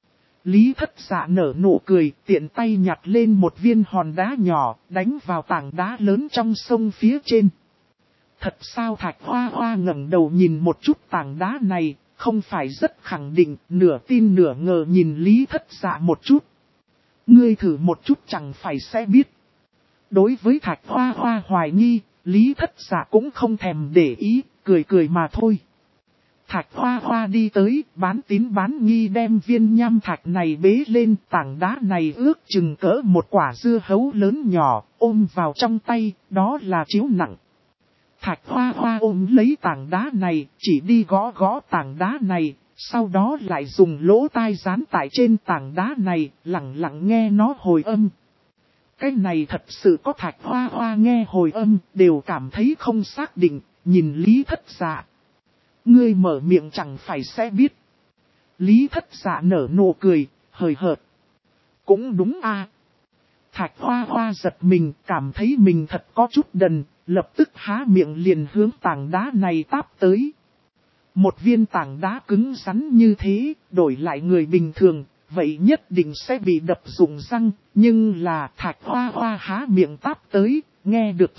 Lý Thất Dạ nở nụ cười, tiện tay nhặt lên một viên hòn đá nhỏ, đánh vào tảng đá lớn trong sông phía trên. Thật sao? Thạch Hoa Hoa ngẩng đầu nhìn một chút tảng đá này, không phải rất khẳng định, nửa tin nửa ngờ nhìn Lý Thất Dạ một chút. Ngươi thử một chút chẳng phải sẽ biết. Đối với Thạch Hoa Hoa hoài nghi, Lý Thất Dạ cũng không thèm để ý, cười cười mà thôi. Thạch Hoa Hoa đi tới, bán tín bán nghi đem viên nham thạch này bế lên, tảng đá này ước chừng cỡ một quả dưa hấu lớn nhỏ, ôm vào trong tay, đó là chiếu nặng. Thạch Hoa Hoa ôm lấy tảng đá này, chỉ đi gõ gõ tảng đá này, sau đó lại dùng lỗ tai dán tại trên tảng đá này, lặng lặng nghe nó hồi âm. Cái này thật sự có Thạch Hoa Hoa nghe hồi âm, đều cảm thấy không xác định, nhìn Lý Thất Dạ. Ngươi mở miệng chẳng phải sẽ biết. Lý Thất Dạ nở nụ cười, hời hợt. Cũng đúng a. Thạch Hoa Hoa giật mình, cảm thấy mình thật có chút đần, lập tức há miệng liền hướng tảng đá này táp tới. Một viên tảng đá cứng rắn như thế, đổi lại người bình thường, vậy nhất định sẽ bị đập rụng răng, nhưng là Thạch Hoa Hoa há miệng táp tới, nghe được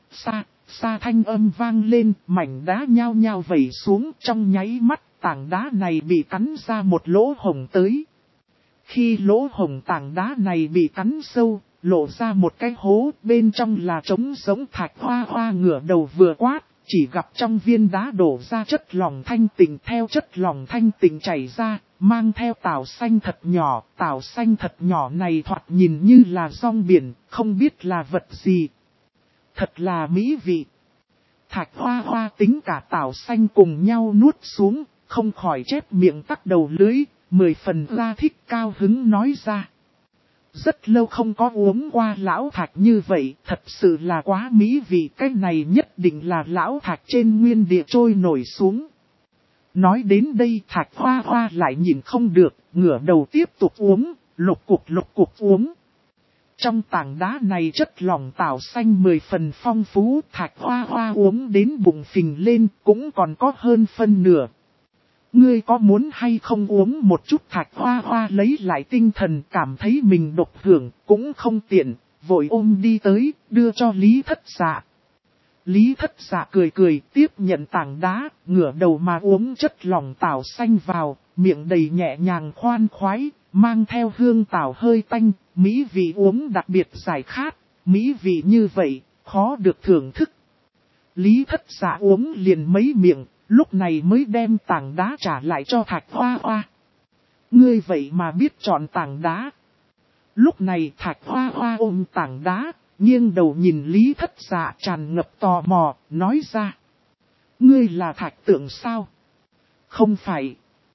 xa thanh âm vang lên, mảnh đá nhao nhao vẩy xuống, trong nháy mắt, tảng đá này bị cắn ra một lỗ hổng tới. Khi lỗ hổng tảng đá này bị cắn sâu, lộ ra một cái hố, bên trong là trống giống. Thạch Hoa Hoa ngửa đầu vừa quát, chỉ gặp trong viên đá đổ ra chất lỏng thanh tịnh, theo chất lỏng thanh tịnh chảy ra, mang theo tảo xanh thật nhỏ. Tảo xanh thật nhỏ này thoạt nhìn như là rong biển, không biết là vật gì. Thật là mỹ vị. Thạch Hoa Hoa tính cả tảo xanh cùng nhau nuốt xuống, không khỏi chép miệng tắc đầu lưới, 10 phần ra thích, cao hứng nói ra. Rất lâu không có uống qua lão thạch như vậy, thật sự là quá mỹ vị, cái này nhất định là lão thạch trên nguyên địa trôi nổi xuống. Nói đến đây Thạch Hoa Hoa lại nhìn không được, ngửa đầu tiếp tục uống, lục cục uống. Trong tảng đá này chất lỏng tảo xanh 10 phần phong phú, Thạch Hoa Hoa uống đến bụng phình lên cũng còn có hơn phân nửa. Ngươi có muốn hay không uống một chút? Thạch Hoa Hoa lấy lại tinh thần, cảm thấy mình độc hưởng cũng không tiện, vội ôm đi tới, đưa cho Lý Thất Dạ. Lý Thất Dạ cười cười tiếp nhận tảng đá, ngửa đầu mà uống chất lỏng tảo xanh vào, miệng đầy nhẹ nhàng khoan khoái, mang theo hương tảo hơi tanh, mỹ vị uống đặc biệt giải khát, mỹ vị như vậy, khó được thưởng thức. Lý Thất Dạ uống liền mấy miệng, lúc này mới đem tảng đá trả lại cho Thạch Hoa Hoa. Ngươi vậy mà biết chọn tảng đá. Lúc này Thạch Hoa Hoa ôm tảng đá, nghiêng đầu nhìn Lý Thất Dạ tràn ngập tò mò, nói ra. Ngươi là Thạch Tượng sao? Không phải.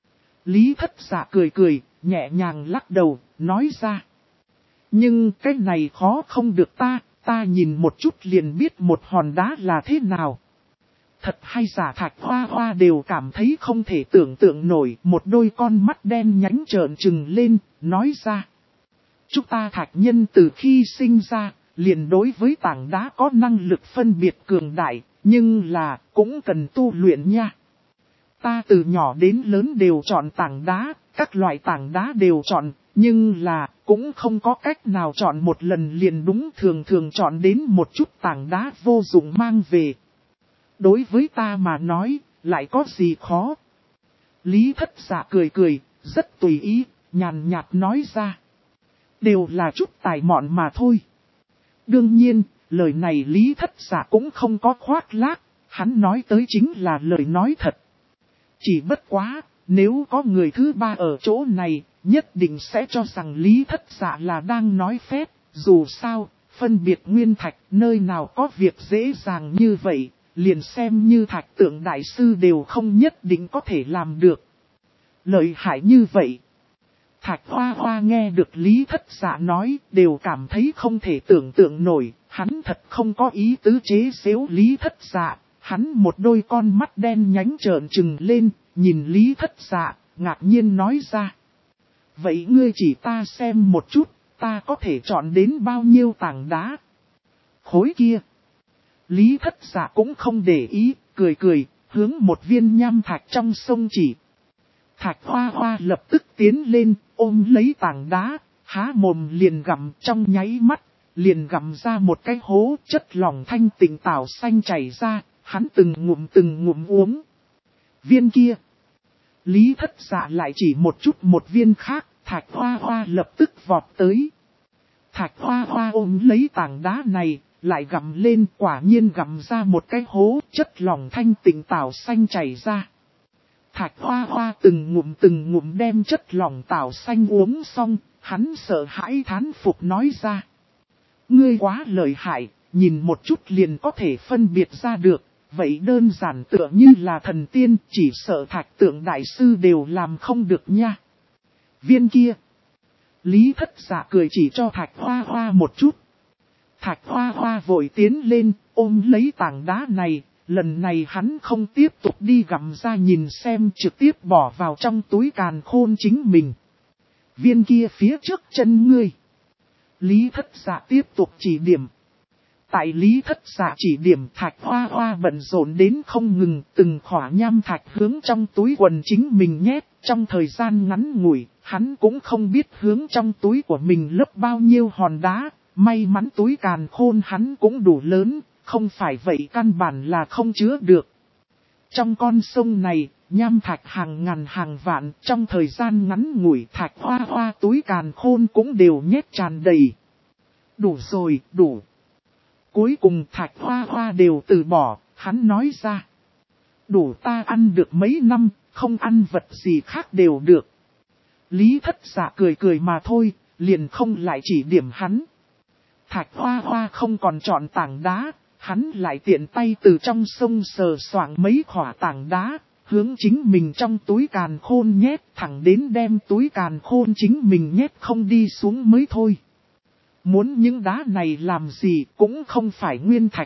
Lý Thất Dạ cười cười, nhẹ nhàng lắc đầu, nói ra. Nhưng cái này khó không được ta nhìn một chút liền biết một hòn đá là thế nào. Thật hay giả? Thạch Hoa Hoa đều cảm thấy không thể tưởng tượng nổi, một đôi con mắt đen nhánh trợn trừng lên, nói ra. Chúng ta thạch nhân từ khi sinh ra, liền đối với tảng đá có năng lực phân biệt cường đại, nhưng là cũng cần tu luyện nha. Ta từ nhỏ đến lớn đều chọn tảng đá, các loại tảng đá đều chọn, nhưng là cũng không có cách nào chọn một lần liền đúng, thường chọn đến một chút tảng đá vô dụng mang về. Đối với ta mà nói, lại có gì khó. Lý Thất Dạ cười cười, rất tùy ý, nhàn nhạt nói ra. Đều là chút tài mọn mà thôi. Đương nhiên, lời này Lý Thất Dạ cũng không có khoác lác, hắn nói tới chính là lời nói thật. Chỉ bất quá, nếu có người thứ ba ở chỗ này, nhất định sẽ cho rằng Lý Thất Dạ là đang nói phép, dù sao, phân biệt nguyên thạch nơi nào có việc dễ dàng như vậy, liền xem như Thạch Tượng đại sư đều không nhất định có thể làm được. Lợi hại như vậy. Thạch Hoa Hoa nghe được Lý Thất Dạ nói, đều cảm thấy không thể tưởng tượng nổi, hắn thật không có ý tứ chế giễu Lý Thất Dạ, hắn một đôi con mắt đen nhánh trợn trừng lên, nhìn Lý Thất Dạ, ngạc nhiên nói ra. Vậy ngươi chỉ ta xem một chút, ta có thể chọn đến bao nhiêu tảng đá? Khối kia. Lý Thất Dạ cũng không để ý, cười cười, hướng một viên nham thạch trong sông chỉ. Thạch Hoa Hoa lập tức tiến lên, ôm lấy tảng đá, há mồm liền gặm, trong nháy mắt, liền gặm ra một cái hố, chất lỏng thanh tịnh tảo xanh chảy ra, hắn từng ngụm uống. Viên kia. Lý Thất Dạ lại chỉ một chút một viên khác, Thạch Hoa Hoa lập tức vọt tới. Thạch Hoa Hoa ôm lấy tảng đá này, lại gặm lên, quả nhiên gặm ra một cái hố, chất lỏng thanh tịnh tảo xanh chảy ra. Thạch Hoa Hoa từng ngụm đem chất lỏng tảo xanh uống xong, hắn sợ hãi thán phục nói ra. Ngươi quá lợi hại, nhìn một chút liền có thể phân biệt ra được, vậy đơn giản tựa như là thần tiên, chỉ sợ Thạch Tượng đại sư đều làm không được nha. Viên kia. Lý Thất Dạ cười chỉ cho Thạch Hoa Hoa một chút. Thạch Hoa Hoa vội tiến lên, ôm lấy tảng đá này, lần này hắn không tiếp tục đi gặm ra nhìn xem, trực tiếp bỏ vào trong túi càn khôn chính mình. Viên kia phía trước chân ngươi. Lý Thất Dạ tiếp tục chỉ điểm. Tại Lý Thất Dạ chỉ điểm, Thạch Hoa Hoa bận rộn đến không ngừng, từng khỏa nham thạch hướng trong túi quần chính mình nhét. Trong thời gian ngắn ngủi, hắn cũng không biết hướng trong túi của mình lấp bao nhiêu hòn đá. May mắn túi càn khôn hắn cũng đủ lớn, không phải vậy căn bản là không chứa được. Trong con sông này, nham thạch hàng ngàn hàng vạn, trong thời gian ngắn ngủi Thạch Hoa Hoa túi càn khôn cũng đều nhét tràn đầy. Đủ rồi, đủ. Cuối cùng Thạch Hoa Hoa đều từ bỏ, hắn nói ra. Đủ ta ăn được mấy năm, không ăn vật gì khác đều được. Lý Thất Dạ cười cười mà thôi, liền không lại chỉ điểm hắn. Thạch Hoa Hoa không còn chọn tảng đá, hắn lại tiện tay từ trong sông sờ soạng mấy khỏa tảng đá, hướng chính mình trong túi càn khôn nhét, thẳng đến đem túi càn khôn chính mình nhét không đi xuống mới thôi. Muốn những đá này làm gì cũng không phải nguyên thạch.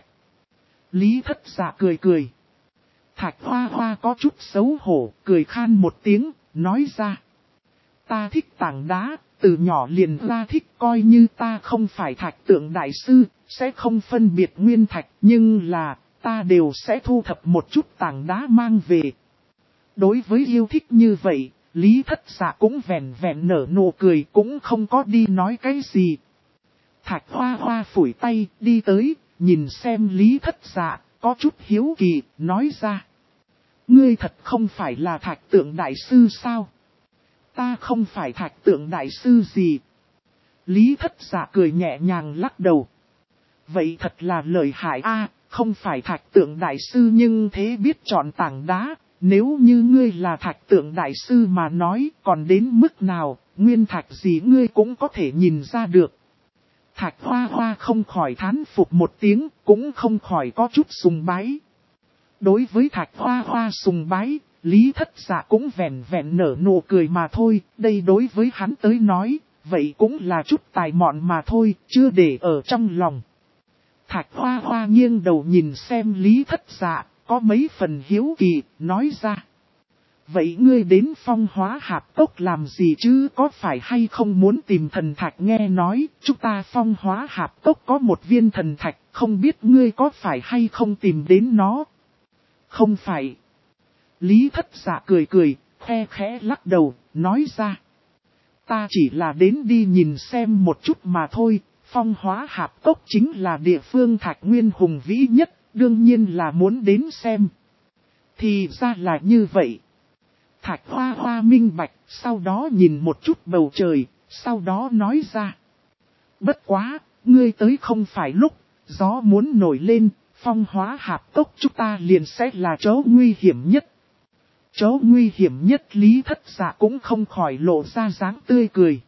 Lý Thất Dạ cười cười. Thạch Hoa Hoa có chút xấu hổ, cười khan một tiếng, nói ra. Ta thích tảng đá, từ nhỏ liền ra thích, coi như ta không phải thạch tượng đại sư, sẽ không phân biệt nguyên thạch, nhưng là, ta đều sẽ thu thập một chút tảng đá mang về. Đối với yêu thích như vậy, Lý Thất Dạ cũng vẹn vẹn nở nụ cười, cũng không có đi nói cái gì. Thạch Hoa Hoa phủi tay, đi tới, nhìn xem Lý Thất Dạ, có chút hiếu kỳ, nói ra. Ngươi thật không phải là thạch tượng đại sư sao? Ta không phải thạch tượng đại sư gì. Lý Thất Dạ cười nhẹ nhàng lắc đầu. Vậy thật là lợi hại a, không phải thạch tượng đại sư nhưng thế biết chọn tảng đá. Nếu như ngươi là thạch tượng đại sư mà nói còn đến mức nào, nguyên thạch gì ngươi cũng có thể nhìn ra được. Thạch Hoa Hoa không khỏi thán phục một tiếng, cũng không khỏi có chút sùng bái. Đối với Thạch Hoa Hoa sùng bái, Lý Thất Dạ cũng vẹn vẹn nở nụ cười mà thôi, đây đối với hắn tới nói, vậy cũng là chút tài mọn mà thôi, chưa để ở trong lòng. Thạch Hoa Hoa nghiêng đầu nhìn xem Lý Thất Dạ, có mấy phần hiếu kỳ, nói ra. Vậy ngươi đến Phong Hóa Hạp Cốc làm gì chứ, có phải hay không muốn tìm thần thạch? Nghe nói, chúng ta Phong Hóa Hạp Cốc có một viên thần thạch, không biết ngươi có phải hay không tìm đến nó? Không phải. Lý Thất Dạ cười cười, khe khẽ lắc đầu, nói ra. Ta chỉ là đến đi nhìn xem một chút mà thôi, Phong Hóa Hạp Cốc chính là địa phương thạch nguyên hùng vĩ nhất, đương nhiên là muốn đến xem. Thì ra là như vậy. Thạch Hoa Hoa minh bạch, sau đó nhìn một chút bầu trời, sau đó nói ra. Bất quá, ngươi tới không phải lúc, gió muốn nổi lên, Phong Hóa Hạp Cốc chúng ta liền sẽ là chỗ nguy hiểm nhất. Chỗ nguy hiểm nhất Lý Thất Dạ cũng không khỏi lộ ra dáng tươi cười.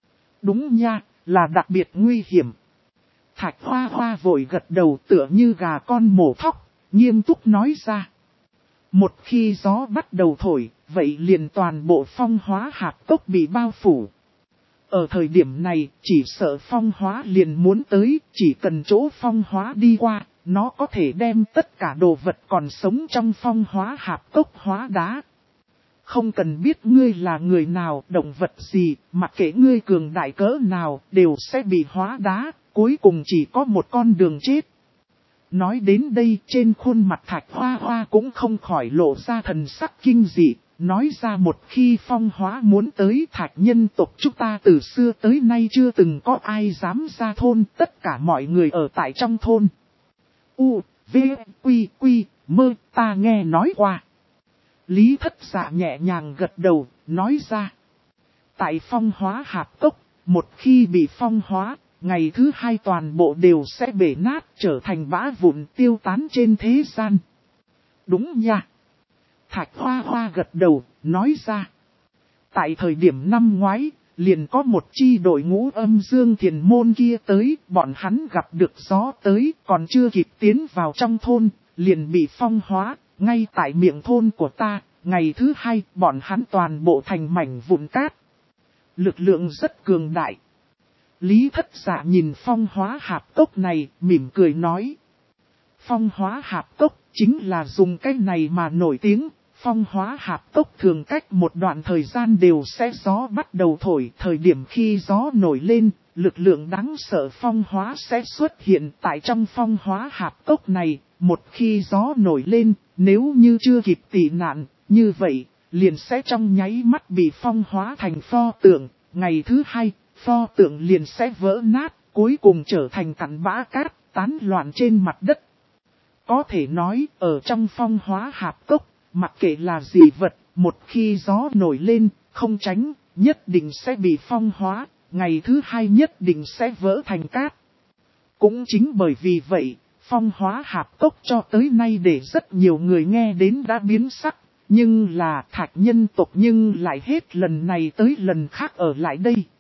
Đúng nha, là đặc biệt nguy hiểm. Thạch Hoa Hoa vội gật đầu tựa như gà con mổ thóc, nghiêm túc nói ra. Một khi gió bắt đầu thổi, vậy liền toàn bộ Phong Hóa Hạp Cốc bị bao phủ. Ở thời điểm này, chỉ sợ Phong Hóa liền muốn tới, chỉ cần chỗ Phong Hóa đi qua, nó có thể đem tất cả đồ vật còn sống trong Phong Hóa Hạp Cốc hóa đá. Không cần biết ngươi là người nào, động vật gì, mặc kệ ngươi cường đại cỡ nào, đều sẽ bị hóa đá, cuối cùng chỉ có một con đường chết. Nói đến đây, trên khuôn mặt Thạch Hoa Hoa cũng không khỏi lộ ra thần sắc kinh dị, nói ra một khi Phong Hóa muốn tới Thạch nhân tộc chúng ta từ xưa tới nay chưa từng có ai dám ra thôn, tất cả mọi người ở tại trong thôn. U, V, Quy, Quy, Mơ, ta nghe nói qua. Lý Thất Dạ nhẹ nhàng gật đầu, nói ra. Tại Phong Hóa Hạp Cốc, một khi bị phong hóa, ngày thứ hai toàn bộ đều sẽ bể nát trở thành bã vụn tiêu tán trên thế gian. Đúng nha. Thạch Hoa Hoa gật đầu, nói ra. Tại thời điểm năm ngoái, liền có một chi đội ngũ âm dương thiền môn kia tới, bọn hắn gặp được gió tới, còn chưa kịp tiến vào trong thôn, liền bị phong hóa, ngay tại miệng thôn của ta, ngày thứ hai, bọn hắn toàn bộ thành mảnh vụn cát. Lực lượng rất cường đại. Lý Thất Dạ nhìn Phong Hóa Hạp Cốc này, mỉm cười nói. Phong Hóa Hạp Cốc chính là dùng cái này mà nổi tiếng. Phong Hóa Hạp Cốc thường cách một đoạn thời gian đều sẽ gió bắt đầu thổi. Thời điểm khi gió nổi lên, lực lượng đáng sợ phong hóa sẽ xuất hiện tại trong Phong Hóa Hạp Cốc này. Một khi gió nổi lên, nếu như chưa kịp tị nạn, như vậy, liền sẽ trong nháy mắt bị phong hóa thành pho tượng. Ngày thứ hai, pho tượng liền sẽ vỡ nát, cuối cùng trở thành cặn bã cát, tán loạn trên mặt đất. Có thể nói, ở trong Phong Hóa Hạp Cốc, mặc kệ là gì vật, một khi gió nổi lên, không tránh, nhất định sẽ bị phong hóa, ngày thứ hai nhất định sẽ vỡ thành cát. Cũng chính bởi vì vậy, Phong Hóa Hạp Cốc cho tới nay để rất nhiều người nghe đến đã biến sắc, nhưng là Thạch nhân tộc nhưng lại hết lần này tới lần khác ở lại đây.